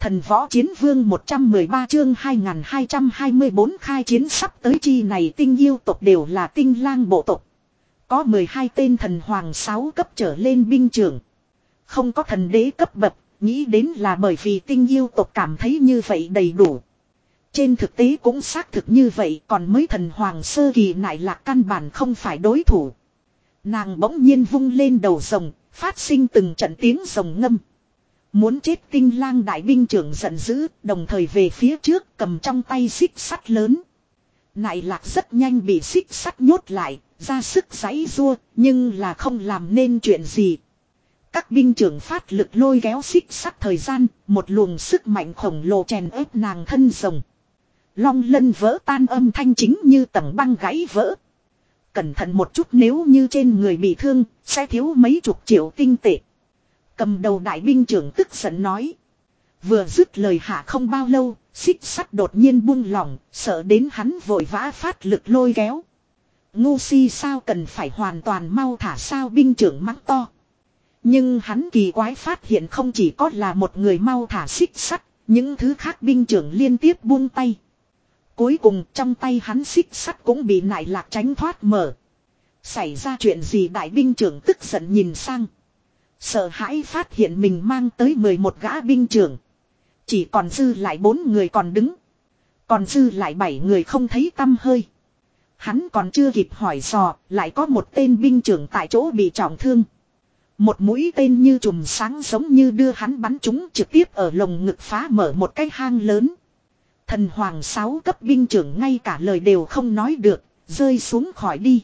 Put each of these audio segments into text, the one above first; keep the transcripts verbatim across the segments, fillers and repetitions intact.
Thần võ chiến vương một trăm mười ba chương hai nghìn hai trăm hai mươi bốn khai chiến sắp tới chi này tinh yêu tộc đều là tinh lang bộ tộc. Có mười hai tên thần hoàng sáu cấp trở lên binh trưởng. Không có thần đế cấp bậc, nghĩ đến là bởi vì tinh yêu tộc cảm thấy như vậy đầy đủ. Trên thực tế cũng xác thực như vậy, còn mới thần hoàng sơ kỳ nại lạc căn bản không phải đối thủ. Nàng bỗng nhiên vung lên đầu rồng, phát sinh từng trận tiếng rồng ngâm. Muốn chết tinh lang đại binh trưởng giận dữ, đồng thời về phía trước cầm trong tay xích sắt lớn. Nại lạc rất nhanh bị xích sắt nhốt lại, ra sức giãy giụa, nhưng là không làm nên chuyện gì. Các binh trưởng phát lực lôi kéo xích sắt thời gian, một luồng sức mạnh khổng lồ chèn ép nàng thân rồng. Long lân vỡ tan âm thanh chính như tầng băng gãy vỡ. Cẩn thận một chút, nếu như trên người bị thương, sẽ thiếu mấy chục triệu tinh tệ. Cầm đầu đại binh trưởng tức giận nói. Vừa dứt lời hạ không bao lâu, xích sắt đột nhiên buông lỏng, sợ đến hắn vội vã phát lực lôi kéo. Ngu si sao cần phải hoàn toàn mau thả sao, binh trưởng mắng to. Nhưng hắn kỳ quái phát hiện không chỉ có là một người mau thả xích sắt, những thứ khác binh trưởng liên tiếp buông tay. Cuối cùng trong tay hắn xích sắt cũng bị nại lạc tránh thoát mở. Xảy ra chuyện gì, đại binh trưởng tức giận nhìn sang. Sợ hãi phát hiện mình mang tới mười một gã binh trưởng. Chỉ còn dư lại bốn người còn đứng. Còn dư lại bảy người không thấy tăm hơi. Hắn còn chưa kịp hỏi dò, lại có một tên binh trưởng tại chỗ bị trọng thương. Một mũi tên như chùm sáng giống như đưa hắn bắn trúng, trực tiếp ở lồng ngực phá mở một cái hang lớn. Thần hoàng sáu cấp binh trưởng ngay cả lời đều không nói được, rơi xuống khỏi đi.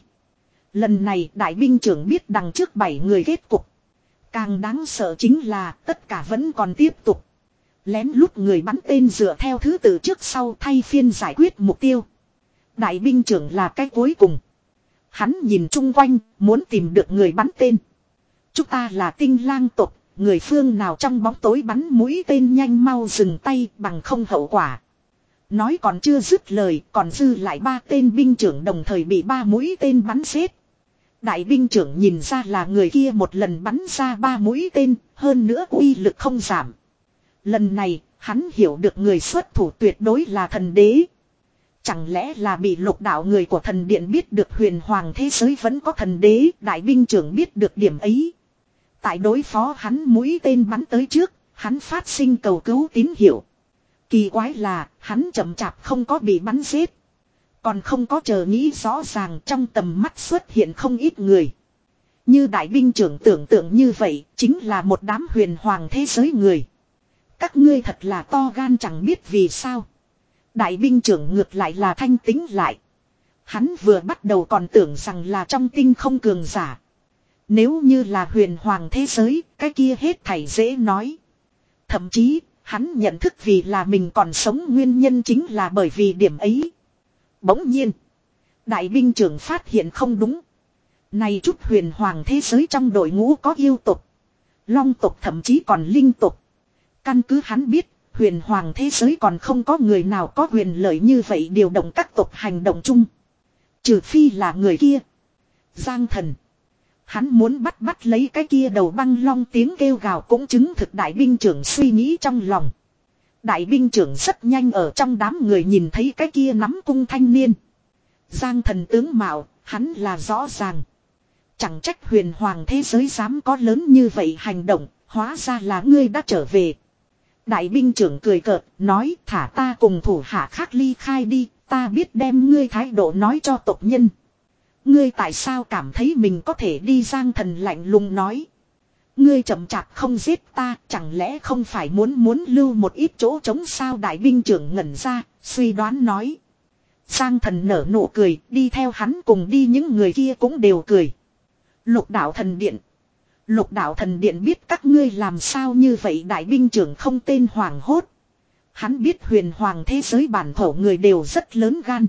Lần này đại binh trưởng biết đằng trước bảy người kết cục. Càng đáng sợ chính là tất cả vẫn còn tiếp tục. Lén lút người bắn tên dựa theo thứ tự trước sau thay phiên giải quyết mục tiêu. Đại binh trưởng là cái cuối cùng. Hắn nhìn chung quanh, muốn tìm được người bắn tên. Chúng ta là tinh lang tộc, người phương nào trong bóng tối bắn mũi tên nhanh mau dừng tay bằng không hậu quả. Nói còn chưa dứt lời, còn dư lại ba tên binh trưởng đồng thời bị ba mũi tên bắn chết. Đại binh trưởng nhìn ra là người kia một lần bắn ra ba mũi tên, hơn nữa uy lực không giảm. Lần này, hắn hiểu được người xuất thủ tuyệt đối là thần đế. Chẳng lẽ là bị lục đạo người của thần điện biết được huyền hoàng thế giới vẫn có thần đế, đại binh trưởng biết được điểm ấy. Tại đối phó hắn mũi tên bắn tới trước, hắn phát sinh cầu cứu tín hiệu. Kỳ quái là, hắn chậm chạp không có bị bắn giết. Còn không có chờ nghĩ rõ ràng, trong tầm mắt xuất hiện không ít người. Như đại binh trưởng tưởng tượng như vậy, chính là một đám huyền hoàng thế giới người. Các ngươi thật là to gan, chẳng biết vì sao. Đại binh trưởng ngược lại là thanh tĩnh lại. Hắn vừa bắt đầu còn tưởng rằng là trong tinh không cường giả. Nếu như là huyền hoàng thế giới, cái kia hết thảy dễ nói. Thậm chí, hắn nhận thức vì là mình còn sống nguyên nhân chính là bởi vì điểm ấy. Bỗng nhiên, đại binh trưởng phát hiện không đúng. Này chút huyền hoàng thế giới trong đội ngũ có yêu tộc, long tộc, thậm chí còn linh tộc. Căn cứ hắn biết, huyền hoàng thế giới còn không có người nào có quyền lợi như vậy điều động các tộc hành động chung. Trừ phi là người kia, Giang Thần. Hắn muốn bắt bắt lấy cái kia đầu băng long, tiếng kêu gào cũng chứng thực đại binh trưởng suy nghĩ trong lòng. Đại binh trưởng rất nhanh ở trong đám người nhìn thấy cái kia nắm cung thanh niên. Giang Thần tướng mạo, hắn là rõ ràng. Chẳng trách huyền hoàng thế giới dám có lớn như vậy hành động, hóa ra là ngươi đã trở về. Đại binh trưởng cười cợt, nói thả ta cùng thủ hạ khác ly khai đi, ta biết đem ngươi thái độ nói cho tộc nhân. Ngươi tại sao cảm thấy mình có thể đi, Giang Thần lạnh lùng nói. Ngươi chậm chạp không giết ta, chẳng lẽ không phải muốn muốn lưu một ít chỗ trống sao? Đại binh trưởng ngẩn ra, suy đoán nói. Giang Thần nở nụ cười, đi theo hắn cùng đi những người kia cũng đều cười. Lục đạo thần điện. Lục đạo thần điện biết các ngươi làm sao như vậy? Đại binh trưởng không tên hoảng hốt. Hắn biết huyền hoàng thế giới bản thổ người đều rất lớn gan.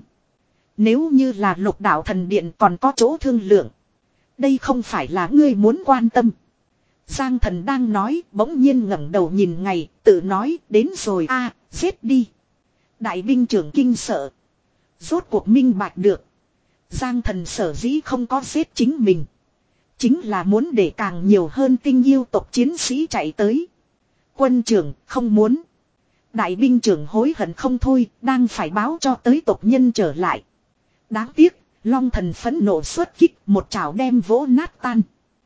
Nếu như là lục đạo thần điện còn có chỗ thương lượng. Đây không phải là ngươi muốn quan tâm. Giang Thần đang nói, bỗng nhiên ngẩng đầu nhìn ngày, tự nói, đến rồi a, giết đi. Đại binh trưởng kinh sợ. Rốt cuộc minh bạch được. Giang Thần sở dĩ không có giết chính mình. Chính là muốn để càng nhiều hơn tinh yêu tộc chiến sĩ chạy tới. Quân trưởng không muốn. Đại binh trưởng hối hận không thôi, đang phải báo cho tới tộc nhân trở lại. Đáng tiếc, Long thần phẫn nộ xuất kích, một chảo đem vỗ nát tan.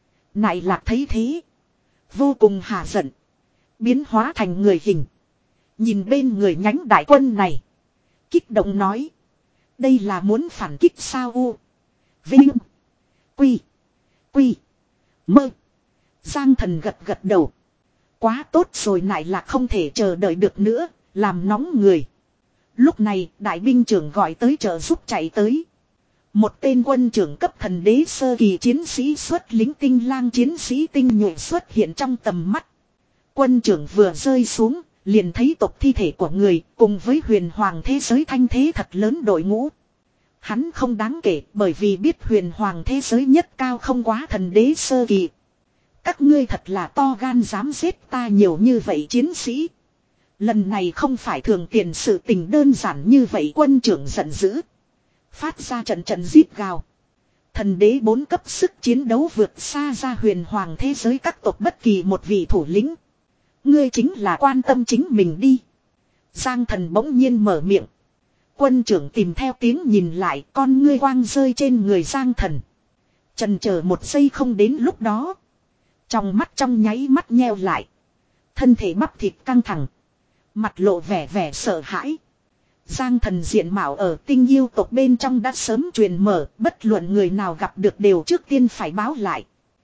Nại Lạc thấy thế, vô cùng hà giận, biến hóa thành người hình. Nhìn bên người nhánh đại quân này, kích động nói: đây là muốn phản kích sao u. Vinh. Quy. Quy. Mơ. Giang thần gật gật đầu. Quá tốt rồi, Nại Lạc không thể chờ đợi được nữa, làm nóng người. Lúc này đại binh trưởng gọi tới trợ giúp chạy tới. Một tên quân trưởng cấp thần đế sơ kỳ chiến sĩ xuất lính tinh lang chiến sĩ tinh nhuệ xuất hiện trong tầm mắt. Quân trưởng vừa rơi xuống, liền thấy tộc thi thể của người cùng với huyền hoàng thế giới thanh thế thật lớn đội ngũ. Hắn không đáng kể bởi vì biết huyền hoàng thế giới nhất cao không quá thần đế sơ kỳ. Các ngươi thật là to gan dám giết ta nhiều như vậy chiến sĩ. Lần này không phải thường tiền sự tình đơn giản như vậy, quân trưởng giận dữ. Phát ra trận trận giết gào. Thần đế bốn cấp sức chiến đấu vượt xa ra huyền hoàng thế giới các tộc bất kỳ một vị thủ lĩnh. Ngươi chính là quan tâm chính mình đi. Giang thần bỗng nhiên mở miệng. Quân trưởng tìm theo tiếng nhìn lại, con ngươi quang rơi trên người Giang thần. Chần chờ một giây không đến lúc đó. Trong mắt trong nháy mắt nheo lại. Thân thể bắp thịt căng thẳng. Mặt lộ vẻ vẻ sợ hãi. Giang thần diện mạo ở tinh yêu tộc bên trong đã sớm truyền mở, bất luận người nào gặp được đều trước tiên phải báo lại.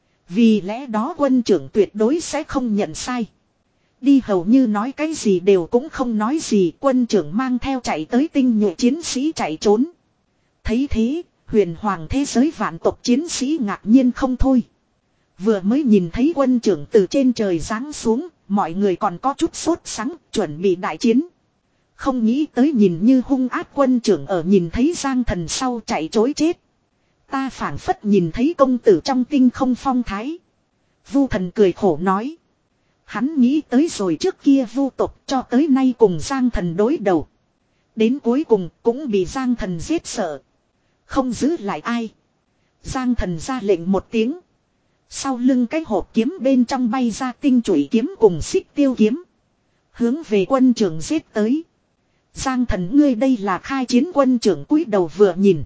Vì lẽ đó quân trưởng tuyệt đối sẽ không nhận sai. Đi hầu như nói cái gì đều cũng không nói gì, quân trưởng mang theo chạy tới tinh nhuệ chiến sĩ chạy trốn. Thấy thế, huyền hoàng thế giới vạn tộc chiến sĩ ngạc nhiên không thôi. Vừa mới nhìn thấy quân trưởng từ trên trời giáng xuống, mọi người còn có chút sốt sắng, chuẩn bị đại chiến. Không nghĩ tới nhìn như hung ác quân trưởng ở nhìn thấy Giang thần sau chạy trối chết. Ta phảng phất nhìn thấy công tử trong tinh không phong thái. Vu thần cười khổ nói. Hắn nghĩ tới rồi trước kia vu tộc cho tới nay cùng Giang thần đối đầu. Đến cuối cùng cũng bị Giang thần giết sợ. Không giữ lại ai. Giang thần ra lệnh một tiếng. Sau lưng cái hộp kiếm bên trong bay ra tinh chủy kiếm cùng xích tiêu kiếm. Hướng về quân trưởng giết tới. Giang thần ngươi đây là khai chiến, quân trưởng cúi đầu vừa nhìn.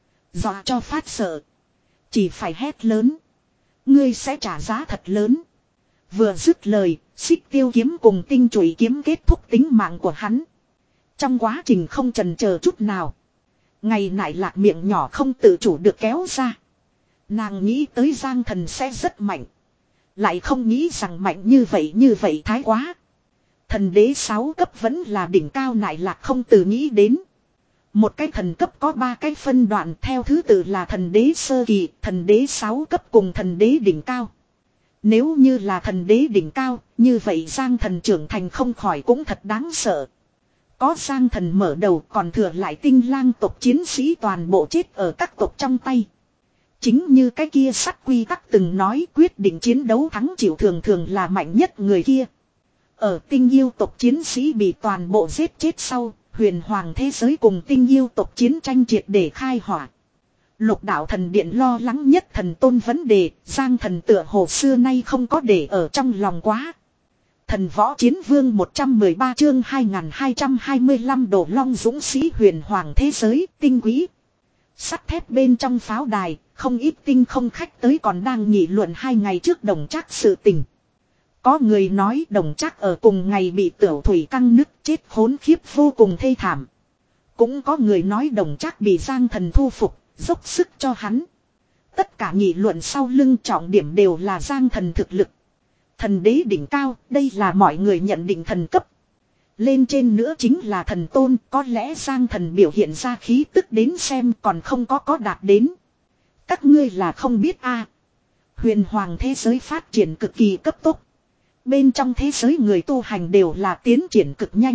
Dọa cho phát sợ. Chỉ phải hét lớn. Ngươi sẽ trả giá thật lớn. Vừa dứt lời, xích tiêu kiếm cùng tinh chủy kiếm kết thúc tính mạng của hắn. Trong quá trình không chần chờ chút nào. Ngày Nại Lạc miệng nhỏ không tự chủ được kéo ra. Nàng nghĩ tới Giang thần sẽ rất mạnh. Lại không nghĩ rằng mạnh như vậy như vậy thái quá. Thần đế sáu cấp vẫn là đỉnh cao, Nại Lạc không từ nghĩ đến. Một cái thần cấp có ba cái phân đoạn, theo thứ tự là thần đế sơ kỳ, thần đế sáu cấp cùng thần đế đỉnh cao. Nếu như là thần đế đỉnh cao, như vậy Giang thần trưởng thành không khỏi cũng thật đáng sợ. Có Giang thần mở đầu còn thừa lại tinh lang tộc chiến sĩ toàn bộ chết ở các tộc trong tay. Chính như cái kia sắt quy tắc từng nói, quyết định chiến đấu thắng chịu thường thường là mạnh nhất người kia. Ở tinh yêu tộc chiến sĩ bị toàn bộ giết chết sau, huyền hoàng thế giới cùng tinh yêu tộc chiến tranh triệt để khai hỏa. Lục đạo thần điện lo lắng nhất thần tôn vấn đề, Giang thần tựa hồ xưa nay không có để ở trong lòng quá. Thần võ chiến vương một trăm mười ba chương hai nghìn hai trăm hai mươi lăm đồ long dũng sĩ huyền hoàng thế giới, tinh quý. Sắt thép bên trong pháo đài, không ít tinh không khách tới còn đang nghị luận hai ngày trước Đồng Trác sự tình. Có người nói Đồng Trác ở cùng ngày bị tiểu thủy căng nứt chết khốn khiếp vô cùng thê thảm. Cũng có người nói Đồng Trác bị Giang thần thu phục, dốc sức cho hắn. Tất cả nghị luận sau lưng trọng điểm đều là Giang thần thực lực. Thần đế đỉnh cao, đây là mọi người nhận định thần cấp. Lên trên nữa chính là thần tôn, có lẽ Giang thần biểu hiện ra khí tức đến xem còn không có có đạt đến. Các ngươi là không biết a à. Huyền hoàng thế giới phát triển cực kỳ cấp tốc. Bên trong thế giới người tu hành đều là tiến triển cực nhanh.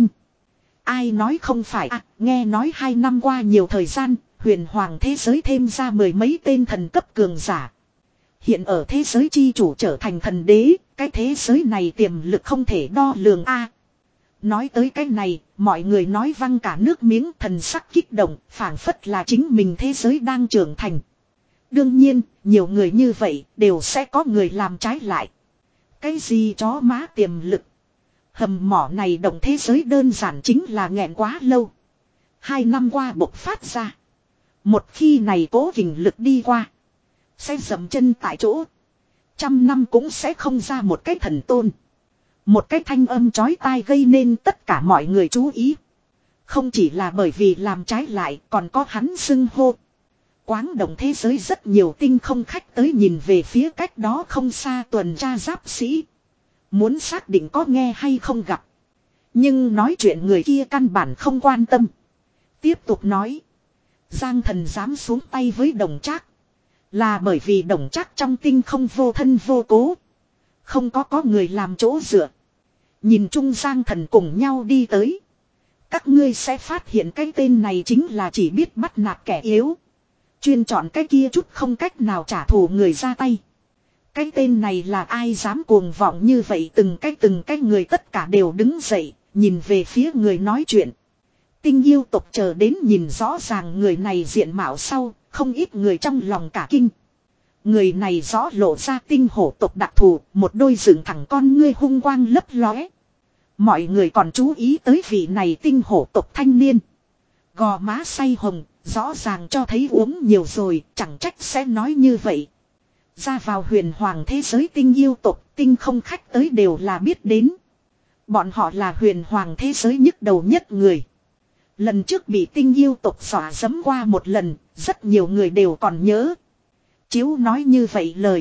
Ai nói không phải à, nghe nói hai năm qua nhiều thời gian, huyền hoàng thế giới thêm ra mười mấy tên thần cấp cường giả. Hiện ở thế giới chi chủ trở thành thần đế, cái thế giới này tiềm lực không thể đo lường a. À, nói tới cái này, mọi người nói văng cả nước miếng, thần sắc kích động, phảng phất là chính mình thế giới đang trưởng thành. Đương nhiên, nhiều người như vậy, đều sẽ có người làm trái lại. Cái gì chó má tiềm lực. Hầm mỏ này động thế giới đơn giản chính là nghẹn quá lâu. Hai năm qua bộc phát ra. Một khi này cố kình lực đi qua. Sẽ dậm chân tại chỗ. Trăm năm cũng sẽ không ra một cái thần tôn. Một cái thanh âm chói tai gây nên tất cả mọi người chú ý. Không chỉ là bởi vì làm trái lại còn có hắn xưng hô. Quáng động thế giới rất nhiều tinh không khách tới nhìn về phía cách đó không xa tuần tra giáp sĩ. Muốn xác định có nghe hay không gặp. Nhưng nói chuyện người kia căn bản không quan tâm. Tiếp tục nói. Giang thần dám xuống tay với Đồng Trác. Là bởi vì Đồng Trác trong tinh không vô thân vô cố. Không có có người làm chỗ dựa. Nhìn chung Giang thần cùng nhau đi tới. Các ngươi sẽ phát hiện cái tên này chính là chỉ biết bắt nạt kẻ yếu. Chuyên chọn cái kia chút không cách nào trả thù người ra tay. Cái tên này là ai dám cuồng vọng như vậy, từng cái từng cái người tất cả đều đứng dậy, nhìn về phía người nói chuyện. Tinh yêu tộc chờ đến nhìn rõ ràng người này diện mạo sau, không ít người trong lòng cả kinh. Người này rõ lộ ra tinh hổ tộc đặc thù, một đôi dựng thẳng con ngươi hung quang lấp lóe. Mọi người còn chú ý tới vị này tinh hổ tộc thanh niên. Gò má say hồng, rõ ràng cho thấy uống nhiều rồi, chẳng trách sẽ nói như vậy. Ra vào huyền hoàng thế giới tinh yêu tộc, tinh không khách tới đều là biết đến. Bọn họ là huyền hoàng thế giới nhức đầu nhất người. Lần trước bị tinh yêu tộc xỏa dẫm qua một lần, rất nhiều người đều còn nhớ. Chiếu nói như vậy lời.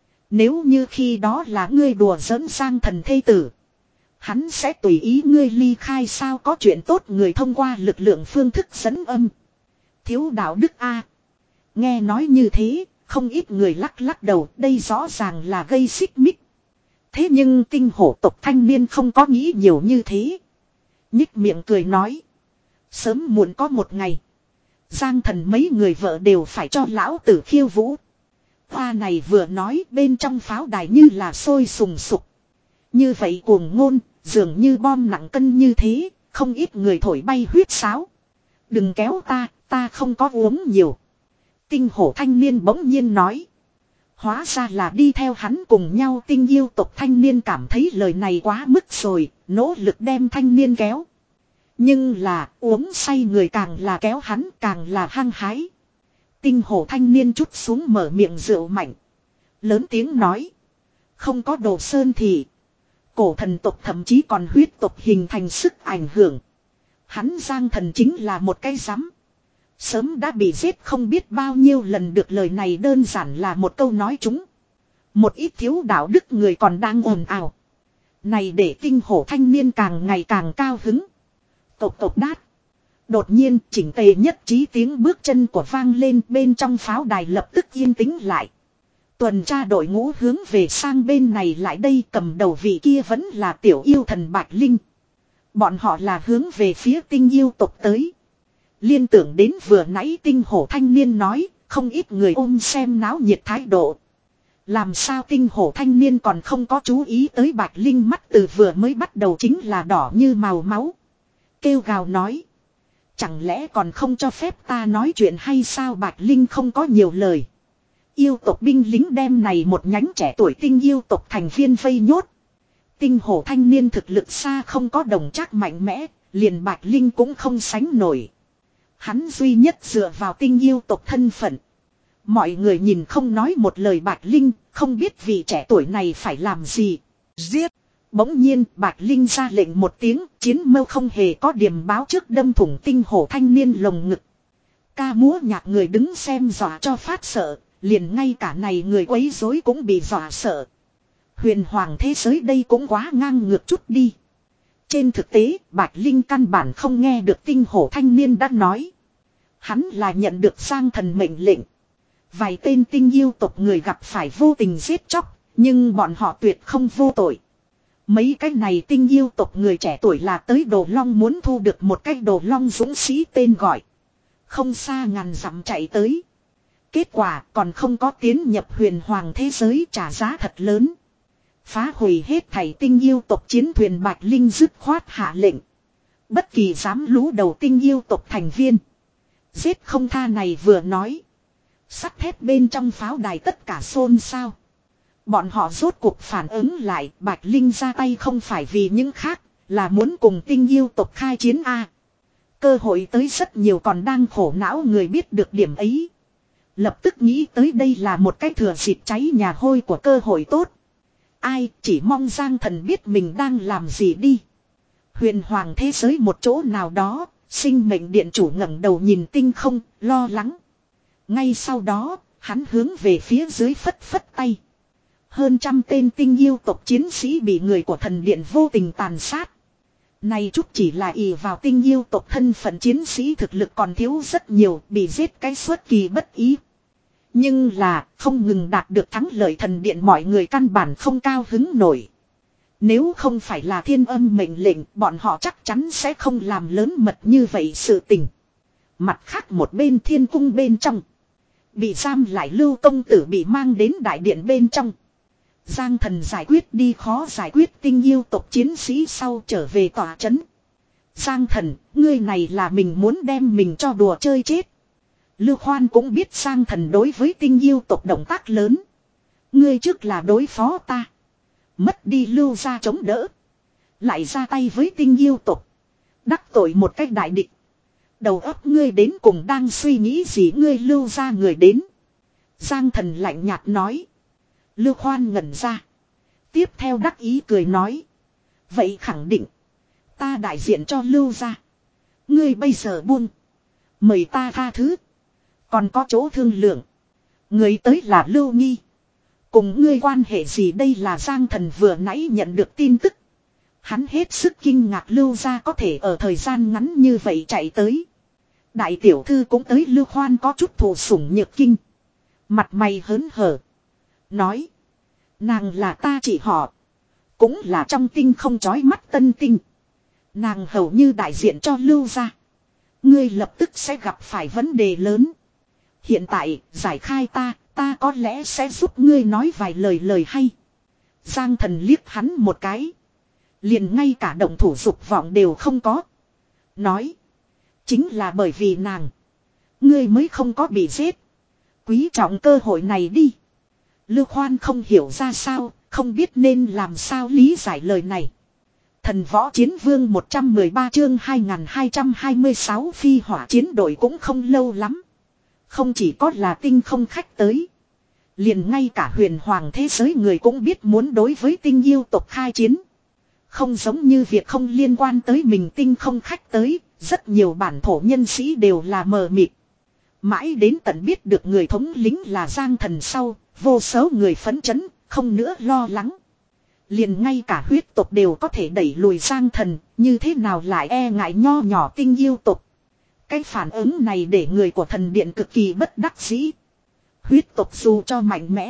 Nếu như khi đó là ngươi đùa giỡn sang thần thê tử. Hắn sẽ tùy ý ngươi ly khai sao, có chuyện tốt người thông qua lực lượng phương thức dẫn âm. Thiếu đạo đức A. Nghe nói như thế, không ít người lắc lắc đầu, đây rõ ràng là gây xích mích. Thế nhưng tinh hổ tộc thanh niên không có nghĩ nhiều như thế. Nhích miệng cười nói. Sớm muộn có một ngày. Giang thần mấy người vợ đều phải cho lão tử khiêu vũ. Hoa này vừa nói bên trong pháo đài như là sôi sùng sục. Như vậy cuồng ngôn, dường như bom nặng cân như thế, không ít người thổi bay huyết sáo. Đừng kéo ta, ta không có uống nhiều. Tinh hổ thanh niên bỗng nhiên nói. Hóa ra là đi theo hắn cùng nhau tinh yêu tộc thanh niên cảm thấy lời này quá mức rồi, nỗ lực đem thanh niên kéo. Nhưng là uống say người càng là kéo hắn càng là hăng hái. Tinh hổ thanh niên chút xuống mở miệng rượu mạnh. Lớn tiếng nói. Không có đồ sơn thì. Cổ thần tộc thậm chí còn huyết tộc hình thành sức ảnh hưởng. Hắn Giang thần chính là một cái rắm. Sớm đã bị giết không biết bao nhiêu lần, được lời này đơn giản là một câu nói chúng. Một ít thiếu đạo đức người còn đang ồn ào. Này để tinh hổ thanh niên càng ngày càng cao hứng. Tộc tộc đát. Đột nhiên chỉnh tề nhất trí tiếng bước chân của vang lên, bên trong pháo đài lập tức yên tĩnh lại. Tuần tra đội ngũ hướng về sang bên này lại đây, cầm đầu vị kia vẫn là tiểu yêu thần Bạch Linh. Bọn họ là hướng về phía tinh yêu tộc tới. Liên tưởng đến vừa nãy tinh hổ thanh niên nói, không ít người ôm xem náo nhiệt thái độ. Làm sao tinh hổ thanh niên còn không có chú ý tới Bạch Linh, mắt từ vừa mới bắt đầu chính là đỏ như màu máu. Kêu gào nói. Chẳng lẽ còn không cho phép ta nói chuyện hay sao? Bạch Linh không có nhiều lời. Yêu tộc binh lính đem này một nhánh trẻ tuổi tinh yêu tộc thành viên vây nhốt. Tinh hổ thanh niên thực lực xa không có Đồng Trác mạnh mẽ, liền Bạch Linh cũng không sánh nổi. Hắn duy nhất dựa vào tinh yêu tộc thân phận. Mọi người nhìn không nói một lời Bạch Linh, không biết vị trẻ tuổi này phải làm gì. Giết! Bỗng nhiên Bạch Linh ra lệnh một tiếng, chiến mâu không hề có điểm báo trước đâm thủng tinh hổ thanh niên lồng ngực. Ca múa nhạc người đứng xem dọa cho phát sợ, liền ngay cả này người quấy rối cũng bị dọa sợ. Huyền hoàng thế giới đây cũng quá ngang ngược chút đi. Trên thực tế, Bạch Linh căn bản không nghe được tinh hổ thanh niên đã nói. Hắn là nhận được Giang thần mệnh lệnh. Vài tên tinh yêu tộc người gặp phải vô tình giết chóc, nhưng bọn họ tuyệt không vô tội. Mấy cái này tinh yêu tộc người trẻ tuổi là tới Đồ Long muốn thu được một cái Đồ Long dũng sĩ tên gọi. Không xa ngàn dặm chạy tới. Kết quả còn không có tiến nhập huyền hoàng thế giới, trả giá thật lớn. Phá hủy hết thảy tinh yêu tộc chiến thuyền, Bạch Linh dứt khoát hạ lệnh. Bất kỳ dám lú đầu tinh yêu tộc thành viên. Giết không tha, này vừa nói. Sắt thép bên trong pháo đài tất cả xôn xao. Bọn họ rốt cuộc phản ứng lại, Bạch Linh ra tay không phải vì những khác, là muốn cùng tinh yêu tộc khai chiến A. Cơ hội tới rất nhiều còn đang khổ não người biết được điểm ấy. Lập tức nghĩ tới đây là một cái thừa dịp cháy nhà hôi của cơ hội tốt. Ai chỉ mong Giang Thần biết mình đang làm gì đi. Huyền hoàng thế giới một chỗ nào đó, sinh mệnh điện chủ ngẩng đầu nhìn tinh không, lo lắng. Ngay sau đó, hắn hướng về phía dưới phất phất tay. Hơn trăm tên tinh yêu tộc chiến sĩ bị người của thần điện vô tình tàn sát. Này chút chỉ là ỷ vào tinh yêu tộc thân phận chiến sĩ thực lực còn thiếu rất nhiều, bị giết cái xuất kỳ bất ý. Nhưng là không ngừng đạt được thắng lợi thần điện mọi người căn bản không cao hứng nổi. Nếu không phải là thiên âm mệnh lệnh, bọn họ chắc chắn sẽ không làm lớn mật như vậy sự tình. Mặt khác một bên thiên cung bên trong, bị giam lại Lưu công tử bị mang đến đại điện bên trong. Giang Thần giải quyết đi khó giải quyết tinh yêu tộc chiến sĩ sau trở về tòa trấn. Giang Thần, ngươi này là mình muốn đem mình cho đùa chơi chết. Lưu Khoan cũng biết Giang Thần đối với tinh yêu tộc động tác lớn. Ngươi trước là đối phó ta. Mất đi Lưu ra chống đỡ. Lại ra tay với tinh yêu tộc. Đắc tội một cách đại địch. Đầu óc ngươi đến cùng đang suy nghĩ gì ngươi Lưu ra người đến. Giang Thần lạnh nhạt nói. Lưu Khoan ngẩn ra. Tiếp theo đắc ý cười nói. Vậy khẳng định. Ta đại diện cho Lưu ra. Ngươi bây giờ buông. Mời ta tha thứ. Còn có chỗ thương lượng. Người tới là Lưu Nghi. Cùng ngươi quan hệ gì đây là Giang Thần vừa nãy nhận được tin tức. Hắn hết sức kinh ngạc Lưu ra có thể ở thời gian ngắn như vậy chạy tới. Đại tiểu thư cũng tới Lưu Khoan có chút thù sủng nhược kinh. Mặt mày hớn hở. Nói. Nàng là ta chị họ. Cũng là trong tinh không chói mắt tân tinh. Nàng hầu như đại diện cho Lưu ra. Ngươi lập tức sẽ gặp phải vấn đề lớn. Hiện tại giải khai ta. Ta có lẽ sẽ giúp ngươi nói vài lời lời hay. Giang Thần liếc hắn một cái. Liền ngay cả động thủ dục vọng đều không có. Nói. Chính là bởi vì nàng. Ngươi mới không có bị giết. Quý trọng cơ hội này đi. Lưu Khoan không hiểu ra sao. Không biết nên làm sao lý giải lời này. Thần võ chiến vương một trăm mười ba chương hai nghìn hai trăm hai mươi sáu phi hỏa chiến đội cũng không lâu lắm. Không chỉ có là tinh không khách tới. Liền ngay cả huyền hoàng thế giới người cũng biết muốn đối với tinh yêu tộc khai chiến. Không giống như việc không liên quan tới mình tinh không khách tới. Rất nhiều bản thổ nhân sĩ đều là mờ mịt. Mãi đến tận biết được người thống lính là Giang Thần sau. Vô số người phấn chấn, không nữa lo lắng. Liền ngay cả huyết tộc đều có thể đẩy lùi Giang Thần. Như thế nào lại e ngại nho nhỏ tinh yêu tộc. Cái phản ứng này để người của thần điện cực kỳ bất đắc dĩ. Huyết tộc dù cho mạnh mẽ.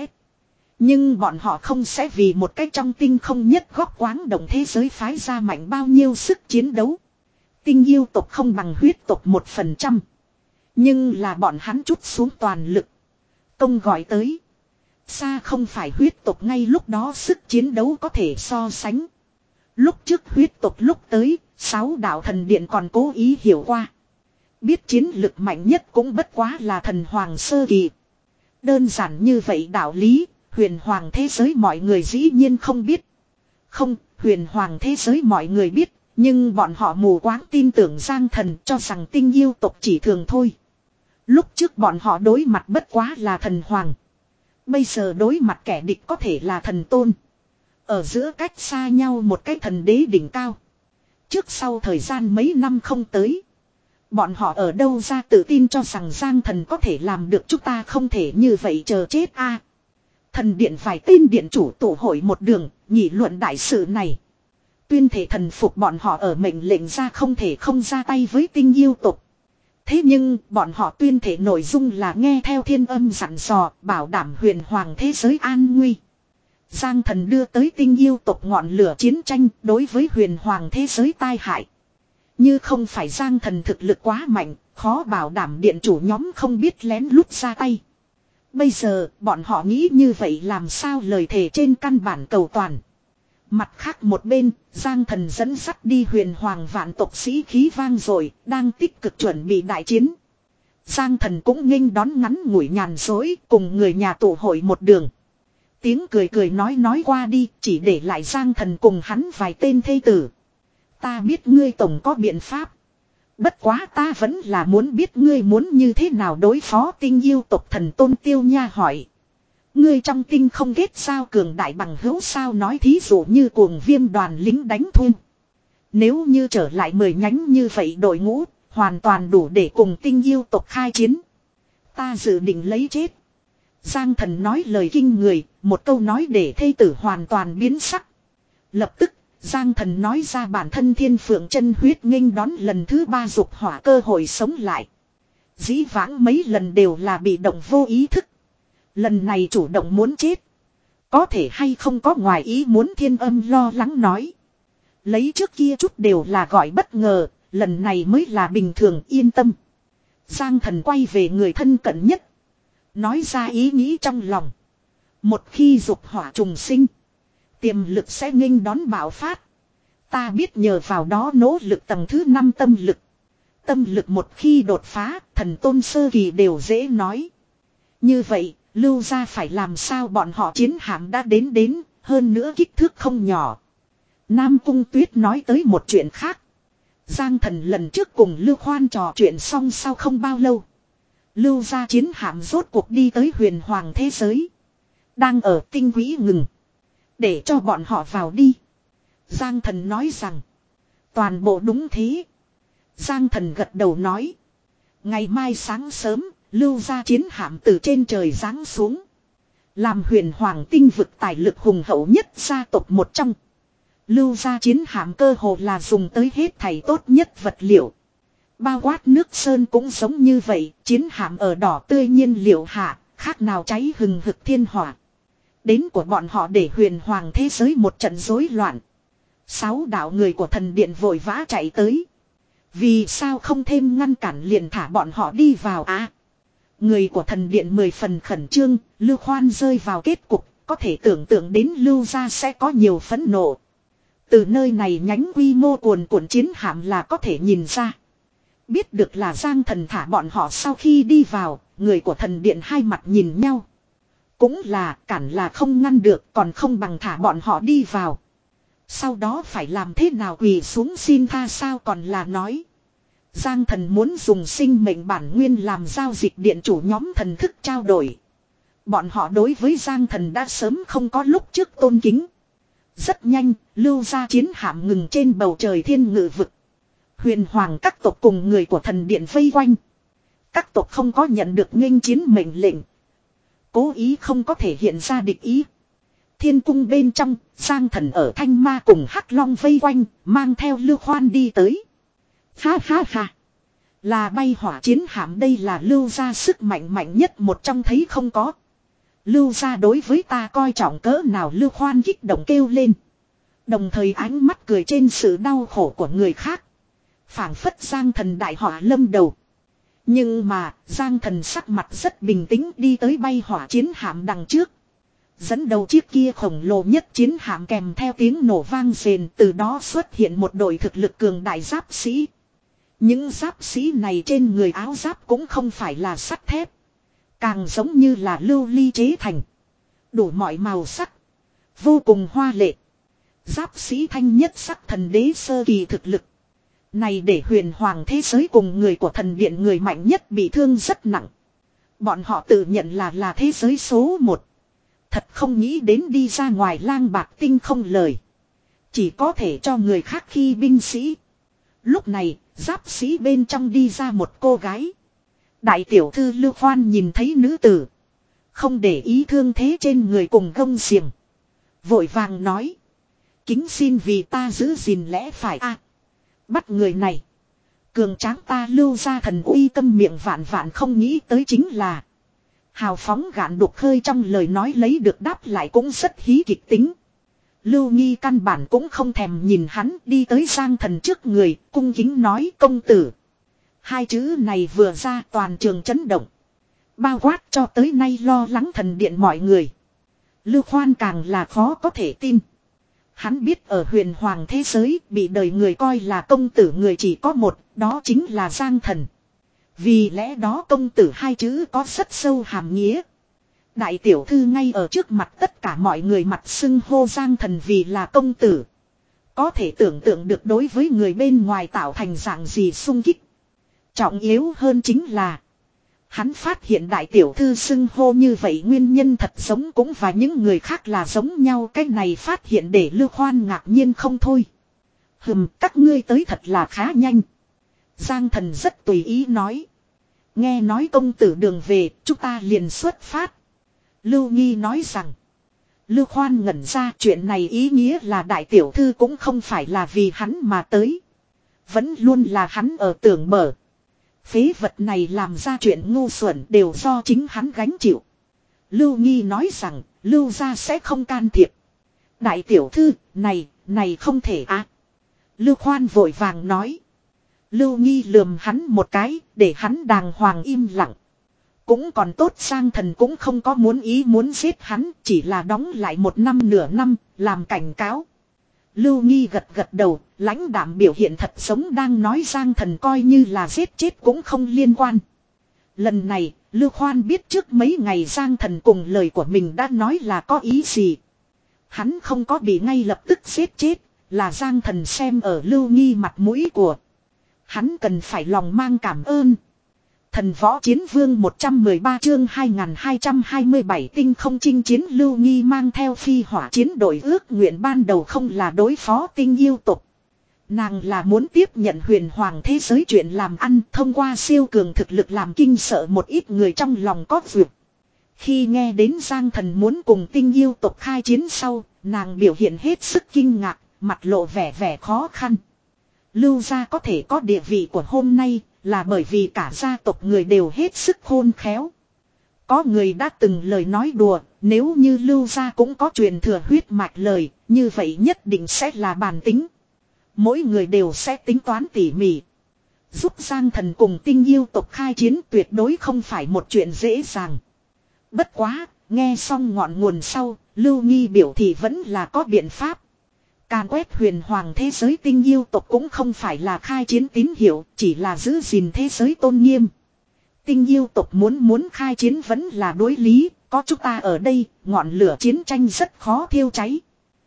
Nhưng bọn họ không sẽ vì một cái trong tinh không nhất góc quáng động thế giới phái ra mạnh bao nhiêu sức chiến đấu. Tinh yêu tộc không bằng huyết tộc một phần trăm. Nhưng là bọn hắn trút xuống toàn lực. Công gọi tới. Xa không phải huyết tộc ngay lúc đó sức chiến đấu có thể so sánh. Lúc trước huyết tộc lúc tới, sáu đạo thần điện còn cố ý hiểu qua. Biết chiến lực mạnh nhất cũng bất quá là thần hoàng sơ kỳ. Đơn giản như vậy đạo lý, huyền hoàng thế giới mọi người dĩ nhiên không biết. Không, huyền hoàng thế giới mọi người biết, nhưng bọn họ mù quáng tin tưởng Giang Thần cho rằng tinh yêu tộc chỉ thường thôi. Lúc trước bọn họ đối mặt bất quá là thần hoàng. Bây giờ đối mặt kẻ địch có thể là thần tôn. Ở giữa cách xa nhau một cái thần đế đỉnh cao. Trước sau thời gian mấy năm không tới. Bọn họ ở đâu ra tự tin cho rằng Giang Thần có thể làm được chúng ta không thể như vậy chờ chết a. À, thần điện vài tên điện chủ tụ hội một đường, nghị luận đại sự này. Tuyên thể thần phục bọn họ ở mệnh lệnh ra không thể không ra tay với tinh yêu tộc. Thế nhưng bọn họ tuyên thể nội dung là nghe theo thiên âm dặn dò bảo đảm huyền hoàng thế giới an nguy. Giang Thần đưa tới tinh yêu tộc ngọn lửa chiến tranh đối với huyền hoàng thế giới tai hại. Như không phải Giang Thần thực lực quá mạnh, khó bảo đảm điện chủ nhóm không biết lén lút ra tay. Bây giờ, bọn họ nghĩ như vậy làm sao lời thề trên căn bản cầu toàn. Mặt khác một bên, Giang Thần dẫn dắt đi huyền hoàng vạn tộc sĩ khí vang rồi, đang tích cực chuẩn bị đại chiến. Giang Thần cũng nghênh đón ngắn ngủi nhàn dối cùng người nhà tụ hội một đường. tiếng cười cười nói nói qua đi, chỉ để lại Giang Thần cùng hắn vài tên thê tử. Ta biết ngươi tổng có biện pháp. Bất quá ta vẫn là muốn biết ngươi muốn như thế nào đối phó tinh yêu tộc thần Tôn Tiêu Nha hỏi. Ngươi trong tinh không kết sao cường đại bằng hữu sao nói thí dụ như cuồng viêm đoàn lính đánh thuê. Nếu như trở lại mười nhánh như vậy đội ngũ, hoàn toàn đủ để cùng tinh yêu tộc khai chiến. Ta dự định lấy chết. Giang Thần nói lời kinh người, một câu nói để thê tử hoàn toàn biến sắc. Lập tức, Giang Thần nói ra bản thân thiên phượng chân huyết nghênh đón lần thứ ba dục hỏa cơ hội sống lại. Dĩ vãng mấy lần đều là bị động vô ý thức. Lần này chủ động muốn chết. Có thể hay không có ngoài ý muốn thiên âm lo lắng nói. Lấy trước kia chút đều là gọi bất ngờ, lần này mới là bình thường yên tâm. Giang Thần quay về người thân cận nhất. Nói ra ý nghĩ trong lòng. Một khi dục hỏa trùng sinh. Tiềm lực sẽ nghênh đón bạo phát. Ta biết nhờ vào đó nỗ lực tầng thứ năm tâm lực. Tâm lực một khi đột phá, thần tôn sơ kỳ đều dễ nói. Như vậy, Lưu gia phải làm sao bọn họ chiến hạm đã đến đến, hơn nữa kích thước không nhỏ. Nam Cung Tuyết nói tới một chuyện khác. Giang Thần lần trước cùng Lưu Khoan trò chuyện xong sau không bao lâu. Lưu gia chiến hạm rốt cuộc đi tới huyền hoàng thế giới. Đang ở tinh quỹ ngừng. Để cho bọn họ vào đi. Giang Thần nói rằng. Toàn bộ đúng thế. Giang Thần gật đầu nói. Ngày mai sáng sớm, Lưu gia chiến hạm từ trên trời giáng xuống. Làm huyền hoàng tinh vực tài lực hùng hậu nhất gia tộc một trong. Lưu gia chiến hạm cơ hồ là dùng tới hết thảy tốt nhất vật liệu. Bao quát nước sơn cũng giống như vậy, chiến hạm ở đỏ tươi nhiên liệu hạ, khác nào cháy hừng hực thiên hỏa. Đến của bọn họ để huyền hoàng thế giới một trận rối loạn. Sáu đạo người của thần điện vội vã chạy tới. Vì sao không thêm ngăn cản liền thả bọn họ đi vào á? Người của thần điện mười phần khẩn trương, Lưu Khoan rơi vào kết cục, có thể tưởng tượng đến Lưu gia sẽ có nhiều phẫn nộ. Từ nơi này nhánh quy mô cuồn cuộn chiến hạm là có thể nhìn ra. Biết được là Giang Thần thả bọn họ sau khi đi vào, người của thần điện hai mặt nhìn nhau. Cũng là cản là không ngăn được, còn không bằng thả bọn họ đi vào. Sau đó phải làm thế nào quỳ xuống xin tha sao còn là nói. Giang Thần muốn dùng sinh mệnh bản nguyên làm giao dịch điện chủ nhóm thần thức trao đổi. Bọn họ đối với Giang Thần đã sớm không có lúc trước tôn kính. Rất nhanh, Lưu gia chiến hạm ngừng trên bầu trời thiên ngự vực. Huyền hoàng các tộc cùng người của thần điện vây quanh. Các tộc không có nhận được nghênh chiến mệnh lệnh. Cố ý không có thể hiện ra địch ý. Thiên cung bên trong, Giang Thần ở Thanh Ma cùng Hắc Long vây quanh, mang theo Lưu Khoan đi tới. Ha ha ha. Là bay hỏa chiến hạm đây là Lưu gia sức mạnh mạnh nhất một trong thấy không có. Lưu gia đối với ta coi trọng cỡ nào Lưu Khoan kích động kêu lên. Đồng thời ánh mắt cười trên sự đau khổ của người khác. Phảng phất Giang Thần đại họa lâm đầu. Nhưng mà Giang Thần sắc mặt rất bình tĩnh đi tới bay hỏa chiến hạm đằng trước. Dẫn đầu chiếc kia khổng lồ nhất chiến hạm kèm theo tiếng nổ vang rền, từ đó xuất hiện một đội thực lực cường đại giáp sĩ. Những giáp sĩ này trên người áo giáp cũng không phải là sắt thép. Càng giống như là lưu ly chế thành. Đủ mọi màu sắc. Vô cùng hoa lệ. Giáp sĩ thanh nhất sắc thần đế sơ kỳ thực lực. Này để huyền hoàng thế giới cùng người của thần điện người mạnh nhất bị thương rất nặng. Bọn họ tự nhận là là thế giới số một. Thật không nghĩ đến đi ra ngoài lang bạc tinh không lời. Chỉ có thể cho người khác khi binh sĩ. Lúc này, giáp sĩ bên trong đi ra một cô gái. Đại tiểu thư Lưu Khoan nhìn thấy nữ tử. Không để ý thương thế trên người cùng gông xiềng. Vội vàng nói. Kính xin vì ta giữ gìn lẽ phải a. Bắt người này. Cường tráng ta Lưu gia thần uy câm miệng vạn vạn không nghĩ tới chính là. Hào phóng gạn đục khơi trong lời nói lấy được đáp lại cũng rất hí kịch tính. Lưu Nghi căn bản cũng không thèm nhìn hắn đi tới Giang Thần trước người, cung kính nói công tử. Hai chữ này vừa ra toàn trường chấn động. Bao quát cho tới nay lo lắng thần điện mọi người. Lưu Khoan càng là khó có thể tin. Hắn biết ở huyền hoàng thế giới bị đời người coi là công tử người chỉ có một, đó chính là Giang Thần. Vì lẽ đó công tử hai chữ có rất sâu hàm nghĩa. Đại tiểu thư ngay ở trước mặt tất cả mọi người mặt xưng hô Giang Thần vì là công tử. Có thể tưởng tượng được đối với người bên ngoài tạo thành dạng gì sung kích. Trọng yếu hơn chính là hắn phát hiện đại tiểu thư xưng hô như vậy nguyên nhân thật giống cũng và những người khác là giống nhau. Cái này phát hiện để Lưu Khoan ngạc nhiên không thôi. Hừm, các ngươi tới thật là khá nhanh. Giang Thần rất tùy ý nói. Nghe nói công tử đường về, chúng ta liền xuất phát. Lưu Nghi nói rằng. Lưu Khoan ngẩn ra, chuyện này ý nghĩa là đại tiểu thư cũng không phải là vì hắn mà tới. Vẫn luôn là hắn ở tưởng mở. Phế vật này làm ra chuyện ngu xuẩn đều do chính hắn gánh chịu. Lưu Nghi nói rằng, Lưu gia sẽ không can thiệp. Đại tiểu thư, này, này không thể à. Lưu Khoan vội vàng nói. Lưu Nghi lườm hắn một cái, để hắn đàng hoàng im lặng. Cũng còn tốt Giang Thần cũng không có muốn ý muốn giết hắn, chỉ là đóng lại một năm nửa năm, làm cảnh cáo. Lưu Nghi gật gật đầu, lãnh đạm biểu hiện thật giống đang nói Giang Thần coi như là giết chết cũng không liên quan. Lần này, Lưu Khoan biết trước mấy ngày Giang Thần cùng lời của mình đã nói là có ý gì. Hắn không có bị ngay lập tức giết chết, là Giang Thần xem ở Lưu Nghi mặt mũi của. Hắn cần phải lòng mang cảm ơn. Thần võ chiến vương một trăm mười ba chương hai nghìn hai trăm hai mươi bảy tinh không chinh chiến. Lưu Nghi mang theo phi hỏa chiến đội ước nguyện ban đầu không là đối phó tinh yêu tục. Nàng là muốn tiếp nhận huyền hoàng thế giới chuyện làm ăn thông qua siêu cường thực lực làm kinh sợ một ít người trong lòng có vượt. Khi nghe đến Giang Thần muốn cùng tinh yêu tục khai chiến sau, nàng biểu hiện hết sức kinh ngạc, mặt lộ vẻ vẻ khó khăn. Lưu gia có thể có địa vị của hôm nay là bởi vì cả gia tộc người đều hết sức khôn khéo. Có người đã từng lời nói đùa, nếu như Lưu gia cũng có truyền thừa huyết mạch lời, như vậy nhất định sẽ là bản tính. Mỗi người đều sẽ tính toán tỉ mỉ. Giúp Giang Thần cùng tinh yêu tộc khai chiến tuyệt đối không phải một chuyện dễ dàng. Bất quá, nghe xong ngọn nguồn sau, Lưu Nghi biểu thì vẫn là có biện pháp. Càn quét huyền hoàng thế giới tinh yêu tộc cũng không phải là khai chiến tín hiệu, chỉ là giữ gìn thế giới tôn nghiêm. Tinh yêu tộc muốn muốn khai chiến vẫn là đối lý, có chúng ta ở đây, ngọn lửa chiến tranh rất khó thiêu cháy.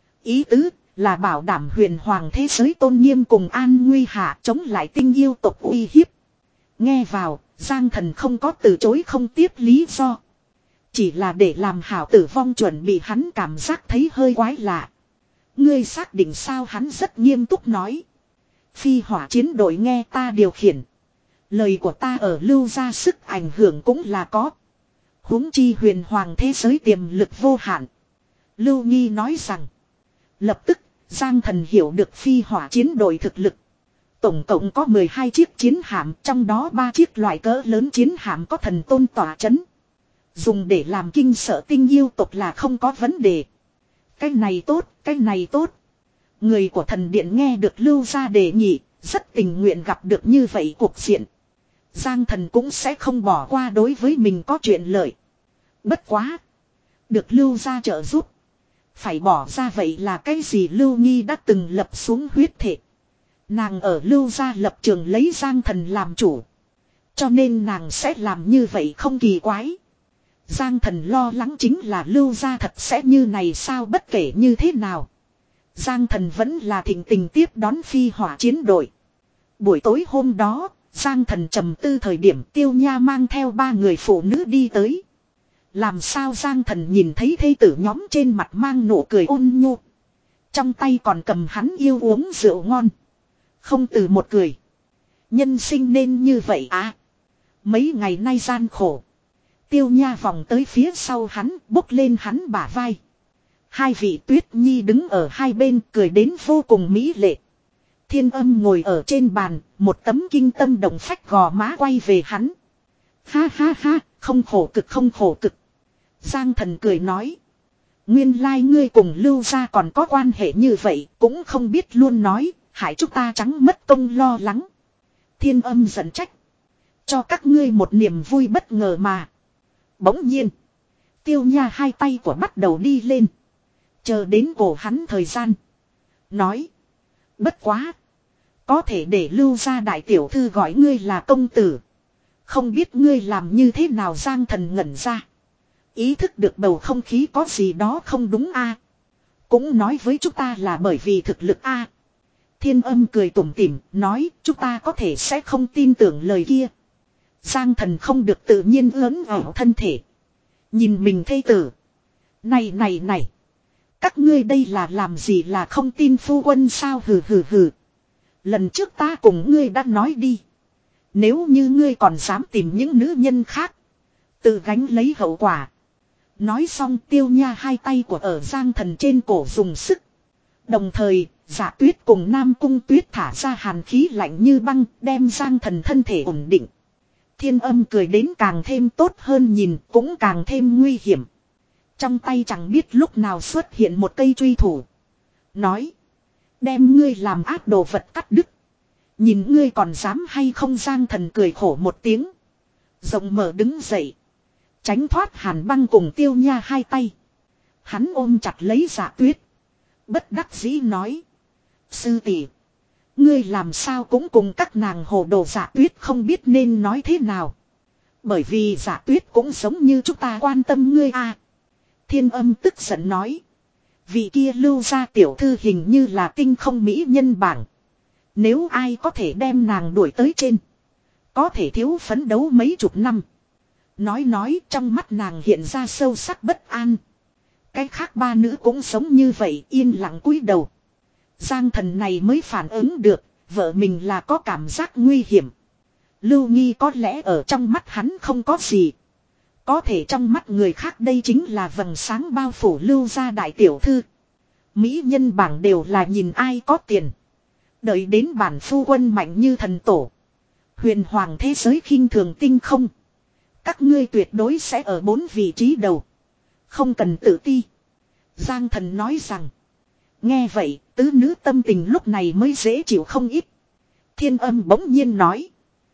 Ý tứ là bảo đảm huyền hoàng thế giới tôn nghiêm cùng an nguy hạ chống lại tinh yêu tộc uy hiếp. Nghe vào, Giang Thần không có từ chối không tiếp lý do. Chỉ là để làm hảo tử vong chuẩn bị hắn cảm giác thấy hơi quái lạ. Ngươi xác định sao, hắn rất nghiêm túc nói. Phi hỏa chiến đội nghe ta điều khiển. Lời của ta ở Lưu gia sức ảnh hưởng cũng là có. Huống chi huyền hoàng thế giới tiềm lực vô hạn. Lưu Nghi nói rằng. Lập tức, Giang Thần hiểu được phi hỏa chiến đội thực lực. Tổng cộng có mười hai chiếc chiến hạm, trong đó ba chiếc loại cỡ lớn chiến hạm có thần tôn tỏa chấn. Dùng để làm kinh sợ tinh yêu tộc là không có vấn đề. Cái này tốt, cái này tốt. Người của thần điện nghe được Lưu gia đề nghị, rất tình nguyện gặp được như vậy cuộc diện. Giang Thần cũng sẽ không bỏ qua đối với mình có chuyện lợi. Bất quá. Được Lưu gia trợ giúp. Phải bỏ ra vậy là cái gì? Lưu Nghi đã từng lập xuống huyết thể. Nàng ở Lưu gia lập trường lấy Giang Thần làm chủ. Cho nên nàng sẽ làm như vậy không kỳ quái. Giang Thần lo lắng chính là Lưu gia thật sẽ như này sao, bất kể như thế nào. Giang Thần vẫn là thịnh tình tiếp đón phi hỏa chiến đội. Buổi tối hôm đó, Giang Thần trầm tư thời điểm Tiêu Nha mang theo ba người phụ nữ đi tới. Làm sao Giang Thần nhìn thấy thê tử nhóm trên mặt mang nụ cười ôn nhu. Trong tay còn cầm hắn yêu uống rượu ngon. Không từ một cười. Nhân sinh nên như vậy à. Mấy ngày nay gian khổ. Tiêu Nha vòng tới phía sau hắn, bốc lên hắn bả vai. Hai vị Tuyết Nhi đứng ở hai bên cười đến vô cùng mỹ lệ. Thiên Âm ngồi ở trên bàn, một tấm kinh tâm động phách gò má quay về hắn. Ha ha ha, không khổ cực không khổ cực. Giang Thần cười nói. Nguyên lai ngươi cùng Lưu gia còn có quan hệ như vậy, cũng không biết luôn nói, hại chúng ta trắng mất công lo lắng. Thiên Âm giận trách. Cho các ngươi một niềm vui bất ngờ mà. Bỗng nhiên. Tiêu Nha hai tay của bắt đầu đi lên. Chờ đến cổ hắn thời gian. Nói. Bất quá. Có thể để Lưu gia đại tiểu thư gọi ngươi là công tử. Không biết ngươi làm như thế nào? Giang Thần ngẩn ra. Ý thức được bầu không khí có gì đó không đúng a. Cũng nói với chúng ta là bởi vì thực lực a. Thiên Âm cười tủm tỉm, nói chúng ta có thể sẽ không tin tưởng lời kia. Giang Thần không được tự nhiên ớn ảo thân thể. Nhìn mình thê tử. Này này này. Các ngươi đây là làm gì là không tin phu quân sao hừ hừ hừ. Lần trước ta cùng ngươi đã nói đi. Nếu như ngươi còn dám tìm những nữ nhân khác. Tự gánh lấy hậu quả. Nói xong Tiêu Nha hai tay của ở Giang Thần trên cổ dùng sức. Đồng thời, Dạ Tuyết cùng Nam Cung Tuyết thả ra hàn khí lạnh như băng, đem Giang Thần thân thể ổn định. Thiên Âm cười đến càng thêm tốt hơn nhìn, cũng càng thêm nguy hiểm. Trong tay chẳng biết lúc nào xuất hiện một cây truy thủ. Nói, đem ngươi làm ác đồ vật cắt đứt. Nhìn ngươi còn dám hay không. Giang Thần cười khổ một tiếng. Rộng mở đứng dậy. Tránh thoát Hàn Băng cùng Tiêu Nha hai tay. Hắn ôm chặt lấy Dạ Tuyết. Bất đắc dĩ nói. Sư tỷ, ngươi làm sao cũng cùng các nàng hồ đồ. Dạ Tuyết không biết nên nói thế nào. Bởi vì Dạ Tuyết cũng giống như chúng ta quan tâm ngươi à. Thiên Âm tức giận nói. Vị kia lưu ra tiểu thư hình như là tinh không mỹ nhân bảng. Nếu ai có thể đem nàng đuổi tới trên. Có thể thiếu phấn đấu mấy chục năm. Nói nói trong mắt nàng hiện ra sâu sắc bất an. Cái khác ba nữ cũng sống như vậy yên lặng cúi đầu. Giang Thần này mới phản ứng được. Vợ mình là có cảm giác nguy hiểm. Lưu Nghi có lẽ ở trong mắt hắn không có gì. Có thể trong mắt người khác đây chính là vầng sáng bao phủ Lưu gia đại tiểu thư. Mỹ nhân bảng đều là nhìn ai có tiền. Đợi đến bản phu quân mạnh như thần tổ. Huyền hoàng thế giới khinh thường tinh không. Các ngươi tuyệt đối sẽ ở bốn vị trí đầu. Không cần tự ti. Giang Thần nói rằng. Nghe vậy tứ nữ tâm tình lúc này mới dễ chịu không ít. Thiên Âm bỗng nhiên nói.